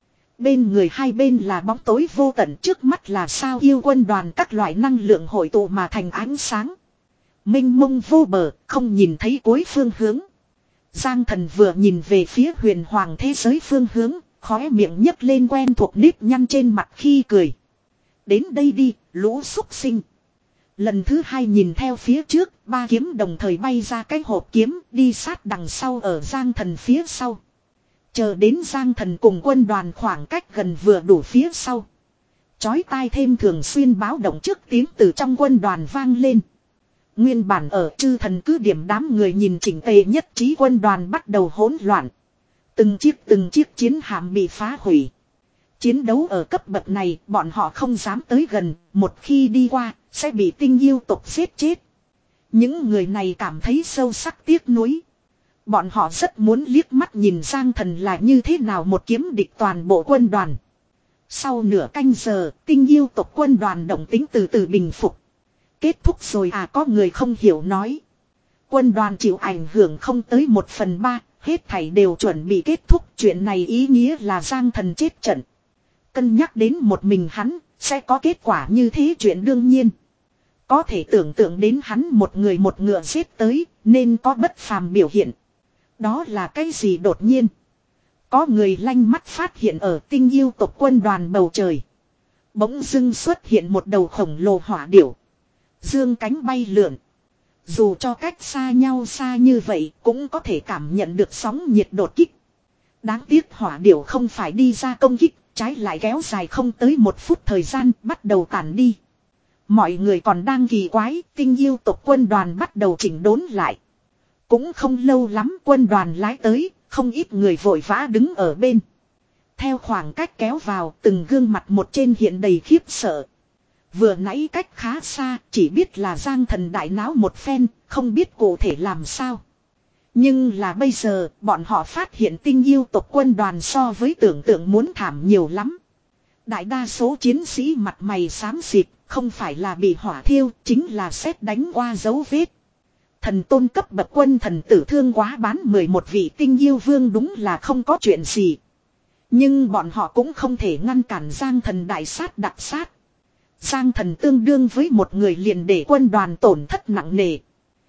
Bên người hai bên là bóng tối vô tận, trước mắt là sao yêu quân đoàn các loại năng lượng hội tụ mà thành ánh sáng. Mênh mông vô bờ, không nhìn thấy cuối phương hướng. Giang Thần vừa nhìn về phía huyền hoàng thế giới phương hướng, khóe miệng nhấc lên quen thuộc nếp nhăn trên mặt khi cười. Đến đây đi, lũ súc sinh. Lần thứ hai nhìn theo phía trước, ba kiếm đồng thời bay ra cái hộp kiếm, đi sát đằng sau ở Giang Thần phía sau. Chờ đến Giang Thần cùng quân đoàn khoảng cách gần vừa đủ phía sau. Chói tai thêm thường xuyên báo động trước tiếng từ trong quân đoàn vang lên. Nguyên bản ở chư thần cứ điểm đám người nhìn chỉnh tề nhất trí quân đoàn bắt đầu hỗn loạn. Từng chiếc từng chiếc chiến hạm bị phá hủy. Chiến đấu ở cấp bậc này bọn họ không dám tới gần, một khi đi qua sẽ bị tinh yêu tộc giết chết. Những người này cảm thấy sâu sắc tiếc nuối. Bọn họ rất muốn liếc mắt nhìn Giang Thần là như thế nào một kiếm địch toàn bộ quân đoàn. Sau nửa canh giờ, tinh yêu tộc quân đoàn động tính từ từ bình phục. Kết thúc rồi à, có người không hiểu nói. Quân đoàn chịu ảnh hưởng không tới một phần ba, hết thảy đều chuẩn bị kết thúc. Chuyện này ý nghĩa là Giang Thần chết trận. Cân nhắc đến một mình hắn, sẽ có kết quả như thế chuyện đương nhiên. Có thể tưởng tượng đến hắn một người một ngựa giết tới, nên có bất phàm biểu hiện. Đó là cái gì đột nhiên? Có người lanh mắt phát hiện ở tinh yêu tộc quân đoàn bầu trời. Bỗng dưng xuất hiện một đầu khổng lồ hỏa điểu. Dương cánh bay lượn. Dù cho cách xa nhau xa như vậy cũng có thể cảm nhận được sóng nhiệt đột kích. Đáng tiếc hỏa điểu không phải đi ra công kích, trái lại kéo dài không tới một phút thời gian bắt đầu tản đi. Mọi người còn đang kỳ quái, tinh yêu tộc quân đoàn bắt đầu chỉnh đốn lại. Cũng không lâu lắm quân đoàn lái tới, không ít người vội vã đứng ở bên. Theo khoảng cách kéo vào, từng gương mặt một trên hiện đầy khiếp sợ. Vừa nãy cách khá xa, chỉ biết là Giang Thần đại náo một phen, không biết cụ thể làm sao. Nhưng là bây giờ, bọn họ phát hiện tinh yêu tộc quân đoàn so với tưởng tượng muốn thảm nhiều lắm. Đại đa số chiến sĩ mặt mày xám xịt, không phải là bị hỏa thiêu, chính là sét đánh qua dấu vết. Thần tôn cấp bậc quân thần tử thương quá bán mười một vị tinh yêu vương đúng là không có chuyện gì. Nhưng bọn họ cũng không thể ngăn cản Giang Thần đại sát đặc sát. Giang Thần tương đương với một người liền để quân đoàn tổn thất nặng nề.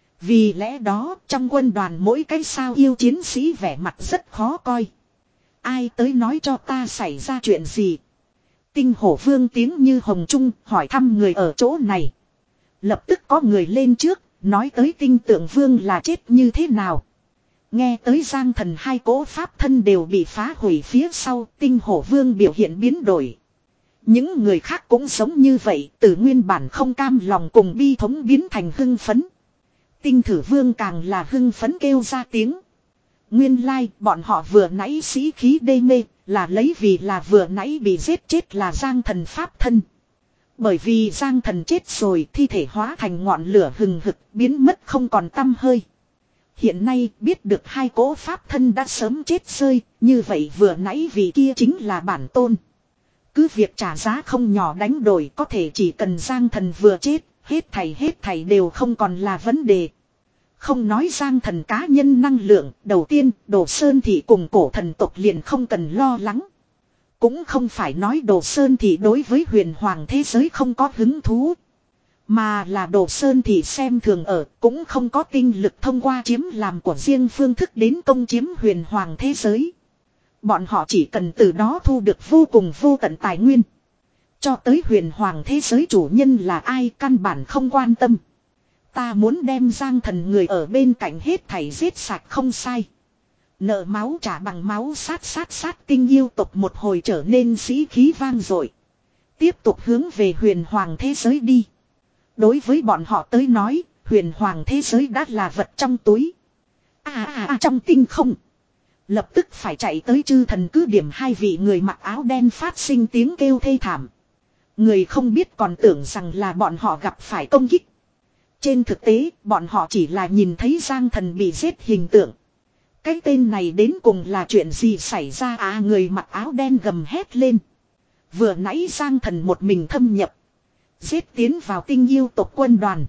Vì lẽ đó trong quân đoàn mỗi cái sao yêu chiến sĩ vẻ mặt rất khó coi. Ai tới nói cho ta xảy ra chuyện gì? Tinh hổ vương tiếng như hồng trung hỏi thăm người ở chỗ này. Lập tức có người lên trước, nói tới tinh tượng vương là chết như thế nào. Nghe tới Giang Thần hai cỗ pháp thân đều bị phá hủy phía sau, tinh hổ vương biểu hiện biến đổi. Những người khác cũng giống như vậy, từ nguyên bản không cam lòng cùng bi thống biến thành hưng phấn. Tinh thử vương càng là hưng phấn kêu ra tiếng. Nguyên lai like, bọn họ vừa nãy sĩ khí đê mê, là lấy vì là vừa nãy bị giết chết là Giang Thần pháp thân. Bởi vì Giang Thần chết rồi, thi thể hóa thành ngọn lửa hừng hực, biến mất không còn tăm hơi. Hiện nay biết được hai cỗ pháp thân đã sớm chết rơi, như vậy vừa nãy vì kia chính là bản tôn. Cứ việc trả giá không nhỏ đánh đổi, có thể chỉ cần Giang Thần vừa chết, hết thảy hết thảy đều không còn là vấn đề. Không nói Giang Thần cá nhân năng lượng, đầu tiên Đồ Sơn Thị cùng cổ thần tộc liền không cần lo lắng. Cũng không phải nói Đồ Sơn Thị đối với huyền hoàng thế giới không có hứng thú. Mà là Đồ Sơn Thị xem thường ở, cũng không có tinh lực thông qua chiếm làm của riêng phương thức đến công chiếm huyền hoàng thế giới. Bọn họ chỉ cần từ đó thu được vô cùng vô tận tài nguyên. Cho tới huyền hoàng thế giới chủ nhân là ai căn bản không quan tâm. Ta muốn đem Giang Thần người ở bên cạnh hết thảy giết sạch không sai. Nợ máu trả bằng máu, sát sát sát. Tinh yêu tộc một hồi trở nên sĩ khí vang dội. Tiếp tục hướng về huyền hoàng thế giới đi. Đối với bọn họ tới nói, huyền hoàng thế giới đã là vật trong túi. À à à trong tinh không. Lập tức phải chạy tới chư thần cứ điểm, hai vị người mặc áo đen phát sinh tiếng kêu thê thảm. Người không biết còn tưởng rằng là bọn họ gặp phải công kích. Trên thực tế, bọn họ chỉ là nhìn thấy Giang Thần bị giết hình tượng. Cái tên này đến cùng là chuyện gì xảy ra à? Người mặc áo đen gầm hét lên. Vừa nãy Giang Thần một mình thâm nhập, giết tiến vào tinh yêu tộc quân đoàn.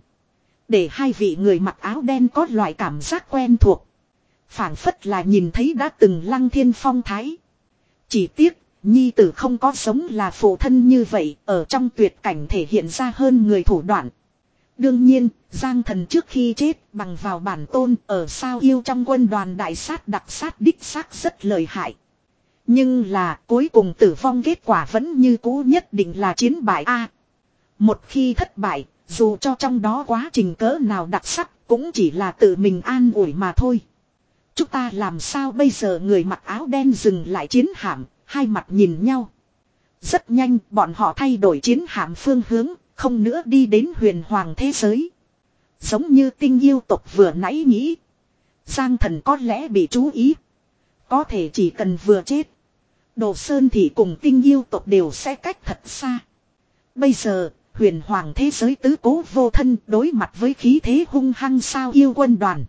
Để hai vị người mặc áo đen có loại cảm giác quen thuộc. Phảng phất là nhìn thấy đã từng Lăng Thiên phong thái. Chỉ tiếc, nhi tử không có sống là phụ thân như vậy, ở trong tuyệt cảnh thể hiện ra hơn người thủ đoạn. Đương nhiên, Giang Thần trước khi chết bằng vào bản tôn ở sao yêu trong quân đoàn đại sát đặc sát đích xác rất lợi hại. Nhưng là cuối cùng tử vong kết quả vẫn như cũ, nhất định là chiến bại a. Một khi thất bại, dù cho trong đó quá trình cỡ nào đặc sắc, cũng chỉ là tự mình an ủi mà thôi. Chúng ta làm sao bây giờ? Người mặc áo đen dừng lại chiến hạm, hai mặt nhìn nhau. Rất nhanh bọn họ thay đổi chiến hạm phương hướng, không nữa đi đến huyền hoàng thế giới. Giống như tinh yêu tộc vừa nãy nghĩ, Giang Thần có lẽ bị chú ý. Có thể chỉ cần vừa chết, Đồ Sơn thì cùng tinh yêu tộc đều sẽ cách thật xa. Bây giờ, huyền hoàng thế giới tứ cố vô thân đối mặt với khí thế hung hăng sao yêu quân đoàn.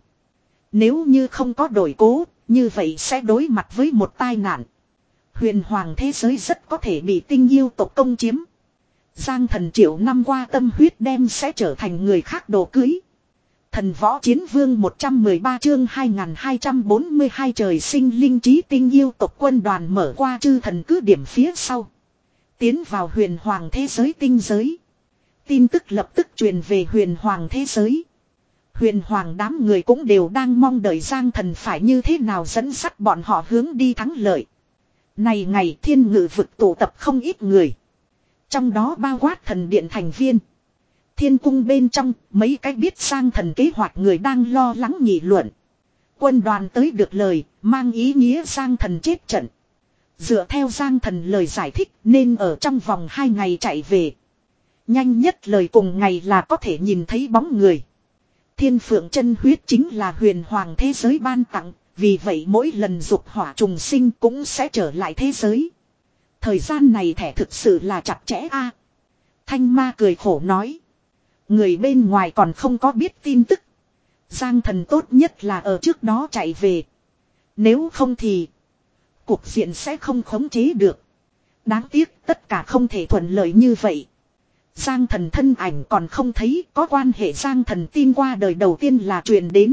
Nếu như không có đổi cố, như vậy sẽ đối mặt với một tai nạn. Huyền hoàng thế giới rất có thể bị tinh yêu tộc công chiếm. Giang Thần triệu năm qua tâm huyết đem sẽ trở thành người khác đồ cưới. Thần võ chiến vương một trăm mười ba chương hai nghìn hai trăm bốn mươi hai trời sinh linh trí. Tinh yêu tộc quân đoàn mở qua chư thần cứ điểm phía sau, tiến vào huyền hoàng thế giới tinh giới. Tin tức lập tức truyền về huyền hoàng thế giới. Huyền hoàng đám người cũng đều đang mong đợi Giang Thần phải như thế nào dẫn dắt bọn họ hướng đi thắng lợi. Này ngày thiên ngự vực tụ tập không ít người, trong đó bao quát thần điện thành viên. Thiên cung bên trong, mấy cái biết Giang Thần kế hoạch người đang lo lắng nghị luận. Quân đoàn tới được lời, mang ý nghĩa Giang Thần chết trận. Dựa theo Giang Thần lời giải thích, nên ở trong vòng hai ngày chạy về. Nhanh nhất lời cùng ngày là có thể nhìn thấy bóng người. Thiên phượng chân huyết chính là huyền hoàng thế giới ban tặng, vì vậy mỗi lần dục hỏa trùng sinh cũng sẽ trở lại thế giới. Thời gian này thẻ thực sự là chặt chẽ a. Thanh ma cười khổ nói. Người bên ngoài còn không có biết tin tức. Giang Thần tốt nhất là ở trước đó chạy về. Nếu không thì cuộc diện sẽ không khống chế được. Đáng tiếc tất cả không thể thuận lợi như vậy. Giang Thần thân ảnh còn không thấy, có quan hệ Giang Thần tin qua đời đầu tiên là truyền đến.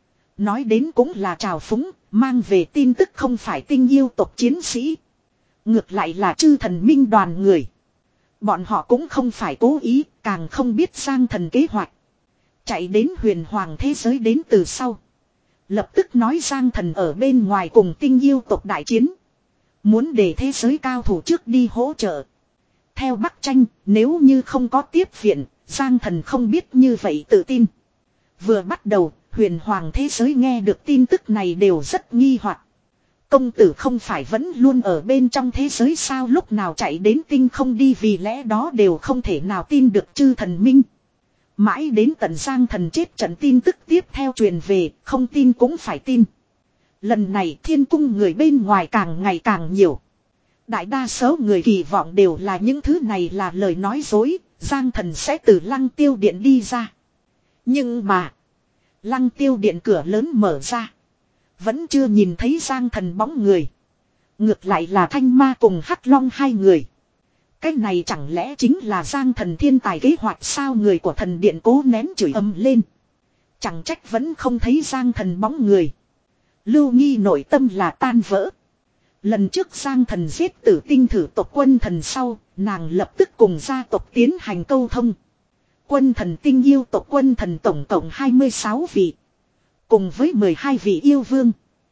Nói đến cũng là trào phúng, mang về tin tức không phải tinh yêu tộc chiến sĩ. Ngược lại là chư thần minh đoàn người. Bọn họ cũng không phải cố ý, càng không biết Giang Thần kế hoạch. Chạy đến huyền hoàng thế giới đến từ sau. Lập tức nói Giang Thần ở bên ngoài cùng tinh yêu tộc đại chiến. Muốn để thế giới cao thủ trước đi hỗ trợ. Theo Bắc Tranh, nếu như không có tiếp viện, Giang Thần không biết như vậy tự tin. Vừa bắt đầu, huyền hoàng thế giới nghe được tin tức này đều rất nghi hoặc. Công tử không phải vẫn luôn ở bên trong thế giới sao, lúc nào chạy đến tinh không đi, vì lẽ đó đều không thể nào tin được chư thần minh. Mãi đến tận Giang Thần chết trận tin tức tiếp theo truyền về, không tin cũng phải tin. Lần này thiên cung người bên ngoài càng ngày càng nhiều. Đại đa số người kỳ vọng đều là những thứ này là lời nói dối, Giang Thần sẽ từ Lăng Tiêu Điện đi ra. Nhưng mà, Lăng Tiêu Điện cửa lớn mở ra, vẫn chưa nhìn thấy Giang Thần bóng người. Ngược lại là Thanh Ma cùng Hắc Long hai người. Cái này chẳng lẽ chính là Giang Thần thiên tài kế hoạch sao? Người của thần điện cố nén chửi ầm lên. Chẳng trách vẫn không thấy Giang Thần bóng người. Lưu Nghi nội tâm là tan vỡ. Lần trước Giang Thần giết tử tinh thử tộc quân thần sau, nàng lập tức cùng gia tộc tiến hành câu thông. Quân thần tinh yêu tộc quân thần tổng cộng hai mươi sáu vị. Cùng với mười hai vị yêu vương.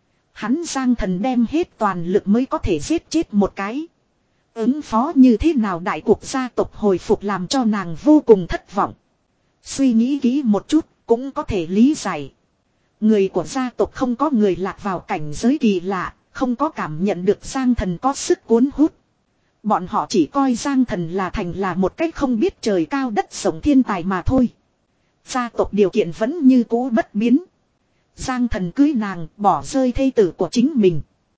Hắn Giang Thần đem hết toàn lực mới có thể giết chết một cái. Ứng phó như thế nào đại cuộc gia tộc hồi phục làm cho nàng vô cùng thất vọng. Suy nghĩ kỹ một chút, cũng có thể lý giải. Người của gia tộc không có người lạc vào cảnh giới kỳ lạ, không có cảm nhận được Giang Thần có sức cuốn hút. Bọn họ chỉ coi Giang Thần là thành là một cách không biết trời cao đất rộng thiên tài mà thôi. Gia tộc điều kiện vẫn như cũ bất biến. Giang Thần cưới nàng, bỏ rơi thê tử của chính mình.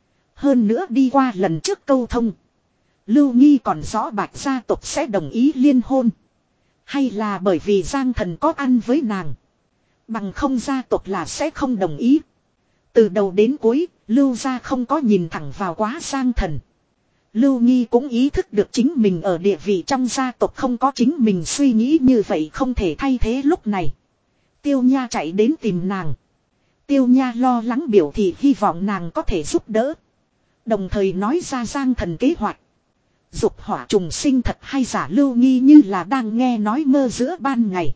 Hơn nữa đi qua lần trước câu thông. Lưu Nghi còn rõ bạch gia tộc sẽ đồng ý liên hôn. Hay là bởi vì Giang Thần có ăn với nàng. Bằng không gia tộc là sẽ không đồng ý. Từ đầu đến cuối, Lưu gia không có nhìn thẳng vào quá Giang Thần. Lưu Nghi cũng ý thức được chính mình ở địa vị trong gia tộc không có chính mình suy nghĩ như vậy không thể thay thế lúc này. Tiêu Nha chạy đến tìm nàng. Tiêu Nha lo lắng biểu thị hy vọng nàng có thể giúp đỡ. Đồng thời nói ra Giang Thần kế hoạch. Dục hỏa trùng sinh thật hay giả, Lưu Nghi như là đang nghe nói mơ giữa ban ngày.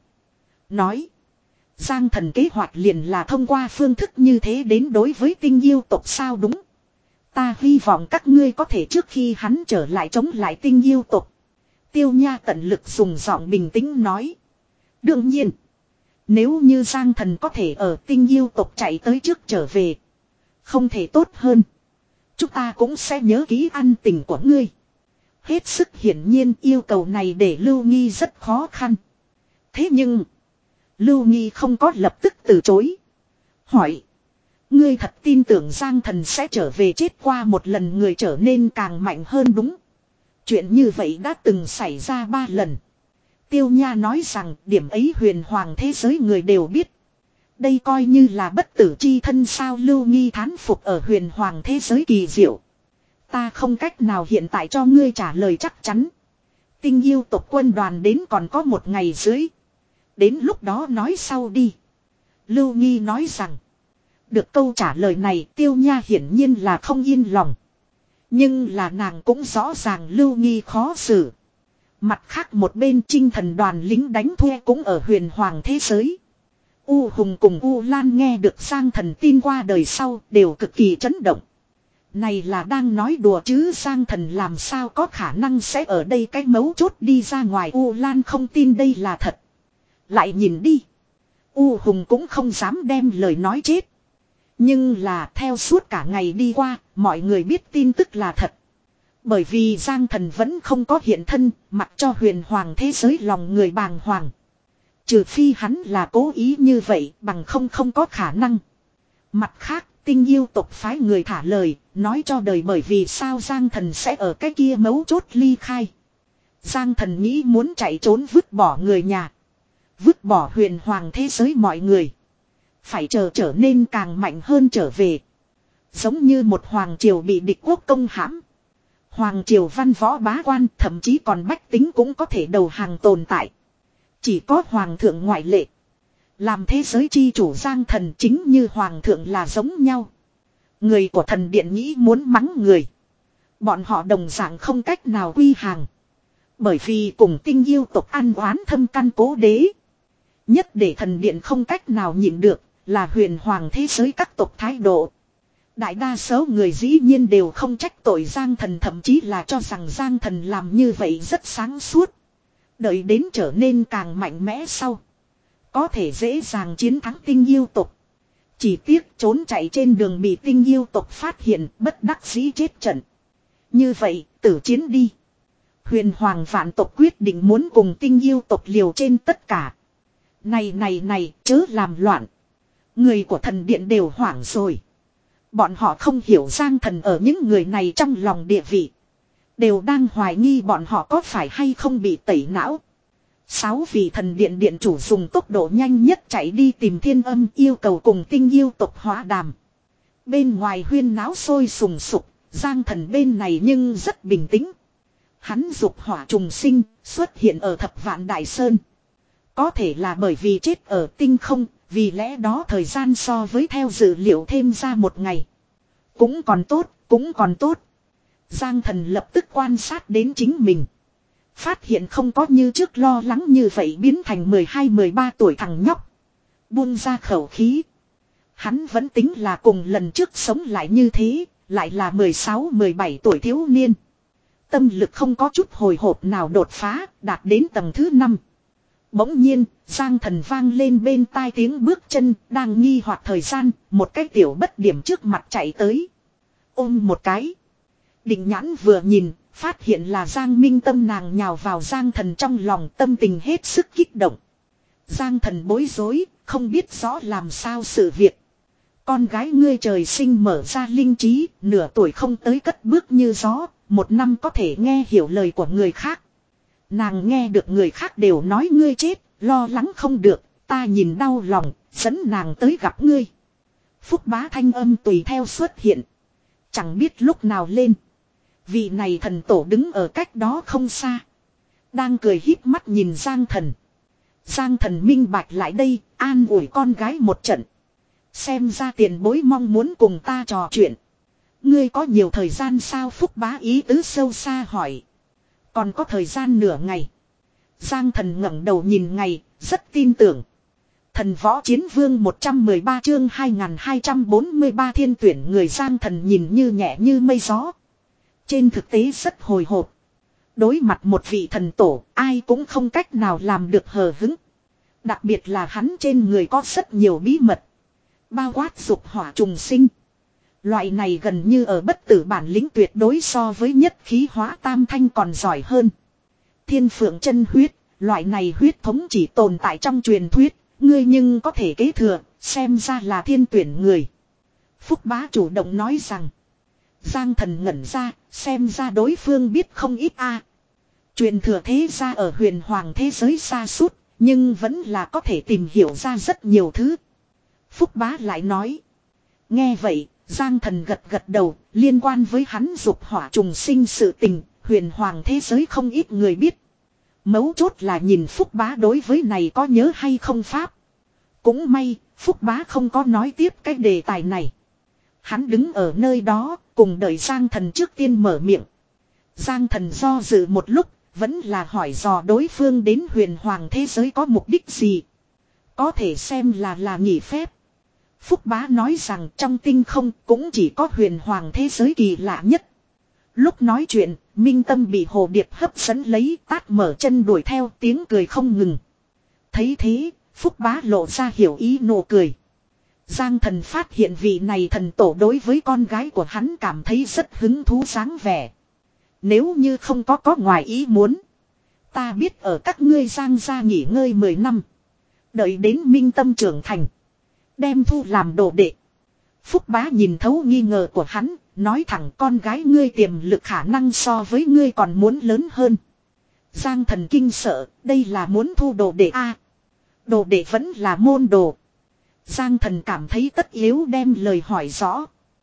Nói. Giang Thần kế hoạch liền là thông qua phương thức như thế đến đối với tinh yêu tộc sao đúng. Ta hy vọng các ngươi có thể trước khi hắn trở lại chống lại tinh yêu tộc. Tiêu Nha tận lực dùng giọng bình tĩnh nói. Đương nhiên. Nếu như Giang Thần có thể ở tinh yêu tộc chạy tới trước trở về. Không thể tốt hơn. Chúng ta cũng sẽ nhớ kỹ ân tình của ngươi. Hết sức hiển nhiên yêu cầu này để Lưu Nghi rất khó khăn. Thế nhưng. Lưu Nghi không có lập tức từ chối. Hỏi. Ngươi thật tin tưởng Giang Thần sẽ trở về, chết qua một lần người trở nên càng mạnh hơn đúng. Chuyện như vậy đã từng xảy ra ba lần. Tiêu Nha nói rằng điểm ấy huyền hoàng thế giới người đều biết. Đây coi như là bất tử chi thân sao, Lưu Nghi thán phục ở huyền hoàng thế giới kỳ diệu. Ta không cách nào hiện tại cho ngươi trả lời chắc chắn. Tinh yêu tộc quân đoàn đến còn có một ngày dưới. Đến lúc đó nói sau đi. Lưu Nghi nói rằng. Được câu trả lời này Tiêu Nha hiển nhiên là không yên lòng. Nhưng là nàng cũng rõ ràng Lưu Nghi khó xử. Mặt khác một bên Trinh Thần đoàn lính đánh thuê cũng ở huyền hoàng thế giới. U Hùng cùng U Lan nghe được Giang Thần tin qua đời sau đều cực kỳ chấn động. Này là đang nói đùa chứ, Giang Thần làm sao có khả năng sẽ ở đây, cái mấu chốt đi ra ngoài. U Lan không tin đây là thật. Lại nhìn đi. U Hùng cũng không dám đem lời nói chết. Nhưng là theo suốt cả ngày đi qua, mọi người biết tin tức là thật. Bởi vì Giang Thần vẫn không có hiện thân, mặc cho huyền hoàng thế giới lòng người bàng hoàng. Trừ phi hắn là cố ý như vậy, bằng không không có khả năng. Mặt khác, tinh yêu tộc phái người thả lời, nói cho đời bởi vì sao Giang Thần sẽ ở cái kia mấu chốt ly khai. Giang Thần nghĩ muốn chạy trốn, vứt bỏ người nhà. Vứt bỏ huyền hoàng thế giới mọi người. Phải chờ trở nên càng mạnh hơn trở về. Giống như một hoàng triều bị địch quốc công hãm. Hoàng triều văn võ bá quan, thậm chí còn bách tính cũng có thể đầu hàng tồn tại. Chỉ có hoàng thượng ngoại lệ. Làm thế giới chi chủ Giang Thần chính như hoàng thượng là giống nhau. Người của thần điện nghĩ muốn mắng người. Bọn họ đồng dạng không cách nào quy hàng. Bởi vì cùng tinh yêu tộc ăn oán thâm căn cố đế. Nhất để thần điện không cách nào nhịn được là huyền hoàng thế giới các tộc thái độ. Đại đa số người dĩ nhiên đều không trách tội Giang Thần, thậm chí là cho rằng Giang Thần làm như vậy rất sáng suốt. Đợi đến trở nên càng mạnh mẽ sau. Có thể dễ dàng chiến thắng tinh yêu tộc. Chỉ tiếc trốn chạy trên đường bị tinh yêu tộc phát hiện, bất đắc dĩ chết trận. Như vậy, tử chiến đi. Huyền hoàng vạn tộc quyết định muốn cùng tinh yêu tộc liều trên tất cả. Này này này, chớ làm loạn. Người của thần điện đều hoảng rồi. Bọn họ không hiểu Giang Thần ở những người này trong lòng địa vị. Đều đang hoài nghi bọn họ có phải hay không bị tẩy não. Sáu vị thần điện điện chủ dùng tốc độ nhanh nhất chạy đi tìm Thiên Âm, yêu cầu cùng tinh yêu tộc hóa đàm. Bên ngoài huyên náo sôi sùng sục, Giang Thần bên này nhưng rất bình tĩnh. Hắn dục hỏa trùng sinh, xuất hiện ở Thập Vạn Đại Sơn. Có thể là bởi vì chết ở tinh không, vì lẽ đó thời gian so với theo dữ liệu thêm ra một ngày. Cũng còn tốt, cũng còn tốt. Giang Thần lập tức quan sát đến chính mình. Phát hiện không có như trước lo lắng như vậy, biến thành mười hai mười ba tuổi thằng nhóc. Buông ra khẩu khí. Hắn vẫn tính là cùng lần trước sống lại như thế, lại là mười sáu mười bảy tuổi thiếu niên. Tâm lực không có chút hồi hộp nào đột phá, đạt đến tầng thứ năm. Bỗng nhiên, Giang Thần vang lên bên tai tiếng bước chân, đang nghi hoặc thời gian, một cái tiểu bất điểm trước mặt chạy tới. Ôm một cái. Định nhãn vừa nhìn, phát hiện là Giang Minh Tâm, nàng nhào vào Giang Thần trong lòng, tâm tình hết sức kích động. Giang Thần bối rối, không biết rõ làm sao sự việc. Con gái ngươi trời sinh mở ra linh trí, nửa tuổi không tới cất bước như gió, một năm có thể nghe hiểu lời của người khác. Nàng nghe được người khác đều nói ngươi chết, lo lắng không được, ta nhìn đau lòng, dẫn nàng tới gặp ngươi. Phúc Bá thanh âm tùy theo xuất hiện. Chẳng biết lúc nào lên. Vị này thần tổ đứng ở cách đó không xa. Đang cười híp mắt nhìn Giang Thần. Giang Thần minh bạch lại đây, an ủi con gái một trận. Xem ra tiền bối mong muốn cùng ta trò chuyện. Ngươi có nhiều thời gian sao? Phúc Bá ý tứ sâu xa hỏi. Còn có thời gian nửa ngày. Giang Thần ngẩng đầu nhìn ngày, rất tin tưởng. Thần võ chiến vương một trăm mười ba chương hai nghìn hai trăm bốn mươi ba thiên tuyển người. Giang Thần nhìn như nhẹ như mây gió. Trên thực tế rất hồi hộp. Đối mặt một vị thần tổ, ai cũng không cách nào làm được hờ hững. Đặc biệt là hắn trên người có rất nhiều bí mật. Bao quát dục hỏa trùng sinh. Loại này gần như ở bất tử bản lĩnh tuyệt đối so với nhất khí hóa tam thanh còn giỏi hơn. Thiên phượng chân huyết, loại này huyết thống chỉ tồn tại trong truyền thuyết, ngươi nhưng có thể kế thừa, xem ra là thiên tuyển người. Phúc Bá chủ động nói rằng. Giang Thần ngẩn ra, xem ra đối phương biết không ít a. Truyền thừa thế ra ở huyền hoàng thế giới xa suốt, nhưng vẫn là có thể tìm hiểu ra rất nhiều thứ. Phúc Bá lại nói. Nghe vậy, Giang Thần gật gật đầu, liên quan với hắn dục hỏa trùng sinh sự tình, huyền hoàng thế giới không ít người biết. Mấu chốt là nhìn Phúc Bá đối với này có nhớ hay không pháp. Cũng may, Phúc Bá không có nói tiếp cái đề tài này. Hắn đứng ở nơi đó, cùng đợi Giang Thần trước tiên mở miệng. Giang Thần do dự một lúc, vẫn là hỏi dò đối phương đến huyền hoàng thế giới có mục đích gì. Có thể xem là là nghỉ phép. Phúc Bá nói rằng trong tinh không cũng chỉ có huyền hoàng thế giới kỳ lạ nhất. Lúc nói chuyện, Minh Tâm bị hồ điệp hấp dẫn lấy, tát mở chân đuổi theo, tiếng cười không ngừng. Thấy thế, Phúc Bá lộ ra hiểu ý nụ cười. Giang Thần phát hiện vị này thần tổ đối với con gái của hắn cảm thấy rất hứng thú dáng vẻ. Nếu như không có có ngoài ý muốn, ta biết ở các ngươi Giang gia nghỉ ngơi mười năm. Đợi đến Minh Tâm trưởng thành, đem thu làm đồ đệ. Phúc Bá nhìn thấu nghi ngờ của hắn, nói thẳng con gái ngươi tiềm lực khả năng so với ngươi còn muốn lớn hơn. Giang Thần kinh sợ, đây là muốn thu đồ đệ a? Đồ đệ vẫn là môn đồ. Giang Thần cảm thấy tất yếu đem lời hỏi rõ.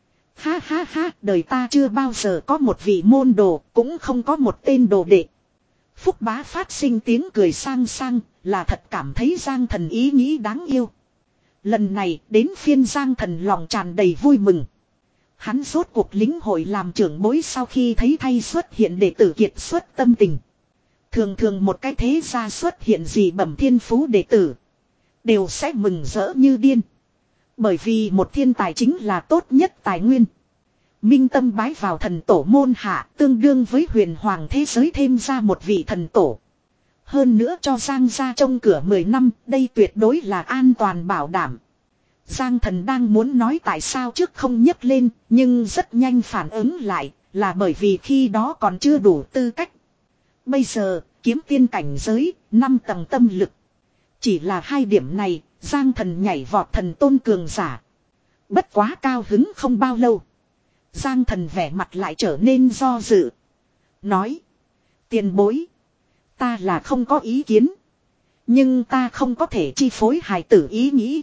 Ha ha ha, đời ta chưa bao giờ có một vị môn đồ, cũng không có một tên đồ đệ. Phúc Bá phát sinh tiếng cười sang sang, là thật cảm thấy Giang Thần ý nghĩ đáng yêu. Lần này đến phiên Giang Thần lòng tràn đầy vui mừng. Hắn rốt cuộc lính hội làm trưởng bối sau khi thấy thay xuất hiện đệ tử kiệt xuất tâm tình. Thường thường một cái thế gia xuất hiện gì bẩm thiên phú đệ tử, đều sẽ mừng rỡ như điên. Bởi vì một thiên tài chính là tốt nhất tài nguyên. Minh Tâm bái vào thần tổ môn hạ, tương đương với huyền hoàng thế giới thêm ra một vị thần tổ. Hơn nữa cho Giang gia trông cửa mười năm, đây tuyệt đối là an toàn bảo đảm. Giang Thần đang muốn nói tại sao trước không nhấc lên, nhưng rất nhanh phản ứng lại, là bởi vì khi đó còn chưa đủ tư cách. Bây giờ, kiếm tiên cảnh giới, năm tầng tâm lực. Chỉ là hai điểm này, Giang Thần nhảy vọt thần tôn cường giả. Bất quá cao hứng không bao lâu. Giang Thần vẻ mặt lại trở nên do dự. Nói. Tiền bối. Ta là không có ý kiến. Nhưng ta không có thể chi phối hài tử ý nghĩ.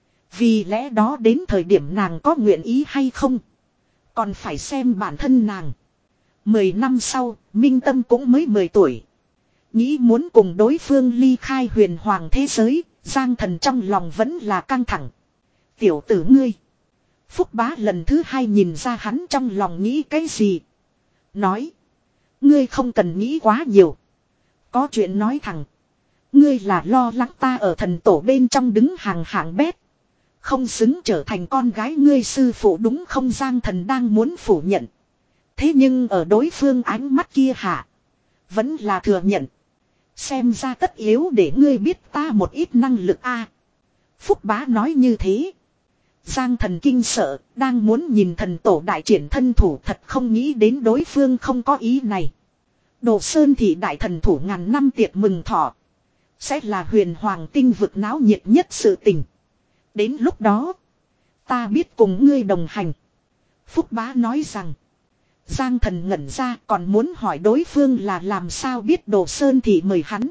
Vì lẽ đó đến thời điểm nàng có nguyện ý hay không, còn phải xem bản thân nàng. Mười năm sau, Minh Tâm cũng mới mười tuổi. Nghĩ muốn cùng đối phương ly khai huyền hoàng thế giới, Giang Thần trong lòng vẫn là căng thẳng. Tiểu tử ngươi. Phúc Bá lần thứ hai nhìn ra hắn trong lòng nghĩ cái gì. Nói. Ngươi không cần nghĩ quá nhiều. Có chuyện nói thẳng. Ngươi là lo lắng ta ở thần tổ bên trong đứng hàng hạng bét. Không xứng trở thành con gái ngươi sư phụ đúng không? Giang Thần đang muốn phủ nhận. Thế nhưng ở đối phương ánh mắt kia hạ, vẫn là thừa nhận. Xem ra tất yếu để ngươi biết ta một ít năng lực a. Phúc Bá nói như thế. Giang Thần kinh sợ, đang muốn nhìn thần tổ đại triển thân thủ, thật không nghĩ đến đối phương không có ý này. Đồ Sơn Thị đại thần thủ ngàn năm tiệc mừng thọ. Sẽ là huyền hoàng tinh vực náo nhiệt nhất sự tình. Đến lúc đó, ta biết cùng ngươi đồng hành. Phúc Bá nói rằng. Giang Thần ngẩn ra, còn muốn hỏi đối phương là làm sao biết Đồ Sơn Thị mời hắn.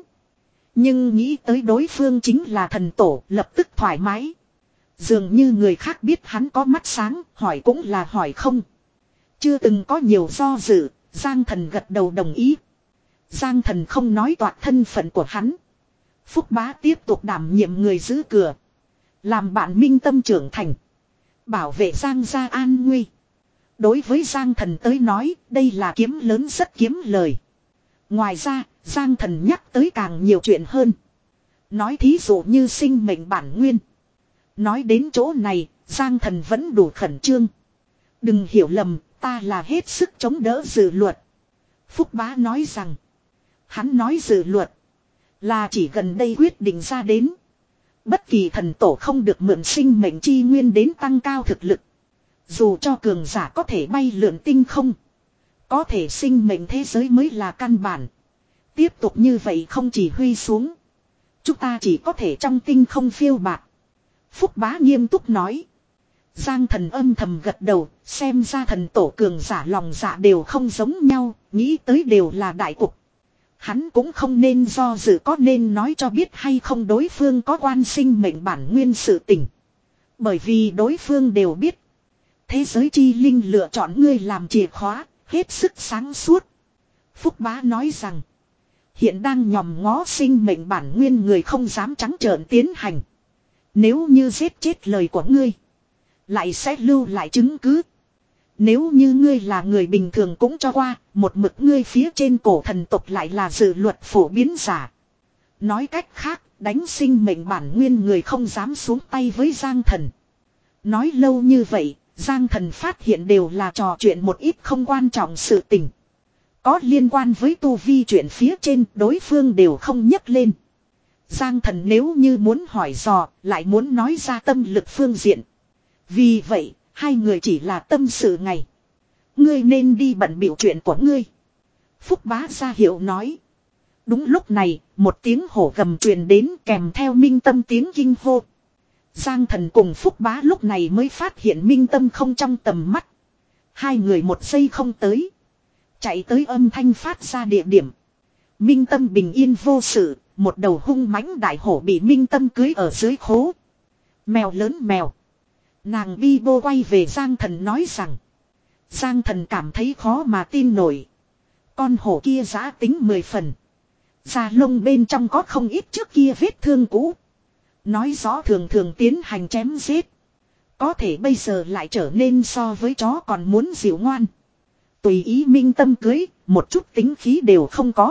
Nhưng nghĩ tới đối phương chính là thần tổ, lập tức thoải mái. Dường như người khác biết hắn có mắt sáng, hỏi cũng là hỏi không. Chưa từng có nhiều do dự, Giang Thần gật đầu đồng ý. Giang Thần không nói toạc thân phận của hắn. Phúc Bá tiếp tục đảm nhiệm người giữ cửa. Làm bạn minh tâm trưởng thành. Bảo vệ Giang gia an nguy. Đối với Giang Thần tới nói, đây là kiếm lớn rất kiếm lời. Ngoài ra, Giang Thần nhắc tới càng nhiều chuyện hơn. Nói thí dụ như sinh mệnh bản nguyên. Nói đến chỗ này, Giang Thần vẫn đủ khẩn trương. Đừng hiểu lầm, ta là hết sức chống đỡ dự luật. Phúc Bá nói rằng, hắn nói dự luật là chỉ gần đây quyết định ra đến. Bất kỳ thần tổ không được mượn sinh mệnh chi nguyên đến tăng cao thực lực. Dù cho cường giả có thể bay lượn tinh không, có thể sinh mệnh thế giới mới là căn bản. Tiếp tục như vậy không chỉ huy xuống, chúng ta chỉ có thể trong tinh không phiêu bạc. Phúc Bá nghiêm túc nói. Giang Thần âm thầm gật đầu, xem ra thần tổ cường giả lòng dạ đều không giống nhau, nghĩ tới đều là đại cục. Hắn cũng không nên do dự có nên nói cho biết hay không đối phương có quan sinh mệnh bản nguyên sự tình. Bởi vì đối phương đều biết. Thế giới chi linh lựa chọn ngươi làm chìa khóa, hết sức sáng suốt. Phúc Bá nói rằng, hiện đang nhòm ngó sinh mệnh bản nguyên người không dám trắng trợn tiến hành. Nếu như giết chết lời của ngươi, lại sẽ lưu lại chứng cứ. Nếu như ngươi là người bình thường cũng cho qua, một mực ngươi phía trên cổ thần tộc lại là dự luật phổ biến giả. Nói cách khác, đánh sinh mệnh bản nguyên người không dám xuống tay với Giang Thần. Nói lâu như vậy, Giang Thần phát hiện đều là trò chuyện một ít không quan trọng sự tình. Có liên quan với tu vi chuyện phía trên đối phương đều không nhắc lên. Giang Thần nếu như muốn hỏi dò, lại muốn nói ra tâm lực phương diện. Vì vậy, hai người chỉ là tâm sự ngày. Ngươi nên đi bận bịu chuyện của ngươi. Phúc Bá ra hiệu nói. Đúng lúc này, một tiếng hổ gầm truyền đến kèm theo Minh Tâm tiếng kinh hô. Giang Thần cùng Phúc Bá lúc này mới phát hiện Minh Tâm không trong tầm mắt. Hai người một giây không tới. Chạy tới âm thanh phát ra địa điểm. Minh Tâm bình yên vô sự, một đầu hung mãnh đại hổ bị Minh Tâm cưới ở dưới khố. Mèo lớn mèo. Nàng bi bô quay về Giang Thần nói rằng. Giang Thần cảm thấy khó mà tin nổi. Con hổ kia giã tính mười phần. Da lông bên trong có không ít trước kia vết thương cũ. Nói rõ thường thường tiến hành chém giết. Có thể bây giờ lại trở nên so với chó còn muốn dịu ngoan. Tùy ý Minh Tâm cưới, một chút tính khí đều không có.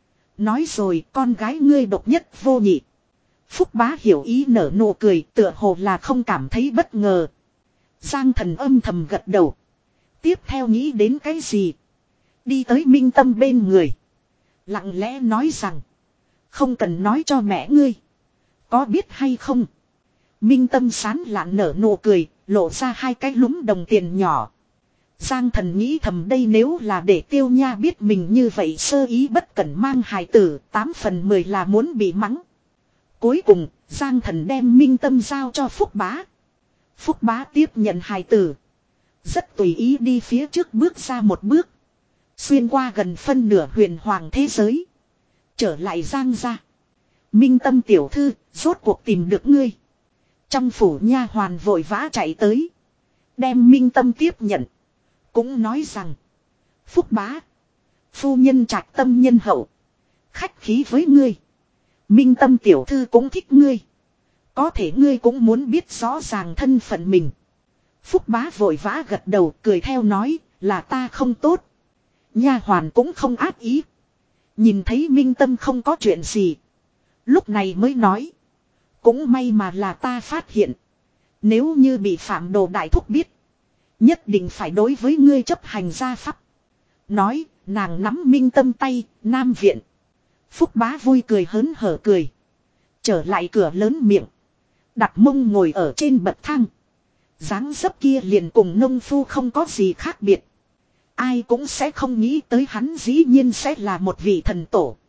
Nói rồi con gái ngươi độc nhất vô nhị. Phúc Bá hiểu ý nở nụ cười tựa hồ là không cảm thấy bất ngờ. Giang Thần âm thầm gật đầu. Tiếp theo nghĩ đến cái gì? Đi tới Minh Tâm bên người. Lặng lẽ nói rằng. Không cần nói cho mẹ ngươi. Có biết hay không? Minh Tâm sán lạn nở nụ cười, lộ ra hai cái lúm đồng tiền nhỏ. Giang Thần nghĩ thầm đây nếu là để Tiêu Nha biết mình như vậy sơ ý bất cẩn mang hài tử, tám phần mười là muốn bị mắng. Cuối cùng, Giang Thần đem Minh Tâm giao cho Phúc Bá. Phúc Bá tiếp nhận hài tử. Rất tùy ý đi phía trước bước ra một bước. Xuyên qua gần phân nửa huyền hoàng thế giới. Trở lại Giang gia. Minh Tâm tiểu thư, rốt cuộc tìm được ngươi. Trong phủ nha hoàn vội vã chạy tới. Đem Minh Tâm tiếp nhận. Cũng nói rằng. Phúc Bá. Phu nhân trạch tâm nhân hậu. Khách khí với ngươi. Minh Tâm tiểu thư cũng thích ngươi. Có thể ngươi cũng muốn biết rõ ràng thân phận mình. Phúc Bá vội vã gật đầu cười theo nói là ta không tốt. Nha hoàn cũng không ác ý. Nhìn thấy Minh Tâm không có chuyện gì. Lúc này mới nói. Cũng may mà là ta phát hiện. Nếu như bị phạm đồ đại thúc biết. Nhất định phải đối với ngươi chấp hành gia pháp. Nói nàng nắm Minh Tâm tay, Nam viện. Phúc Bá vui cười hớn hở cười. Trở lại cửa lớn miệng. Đặt mông ngồi ở trên bậc thang. Dáng dấp kia liền cùng nông phu không có gì khác biệt. Ai cũng sẽ không nghĩ tới hắn dĩ nhiên sẽ là một vị thần tổ.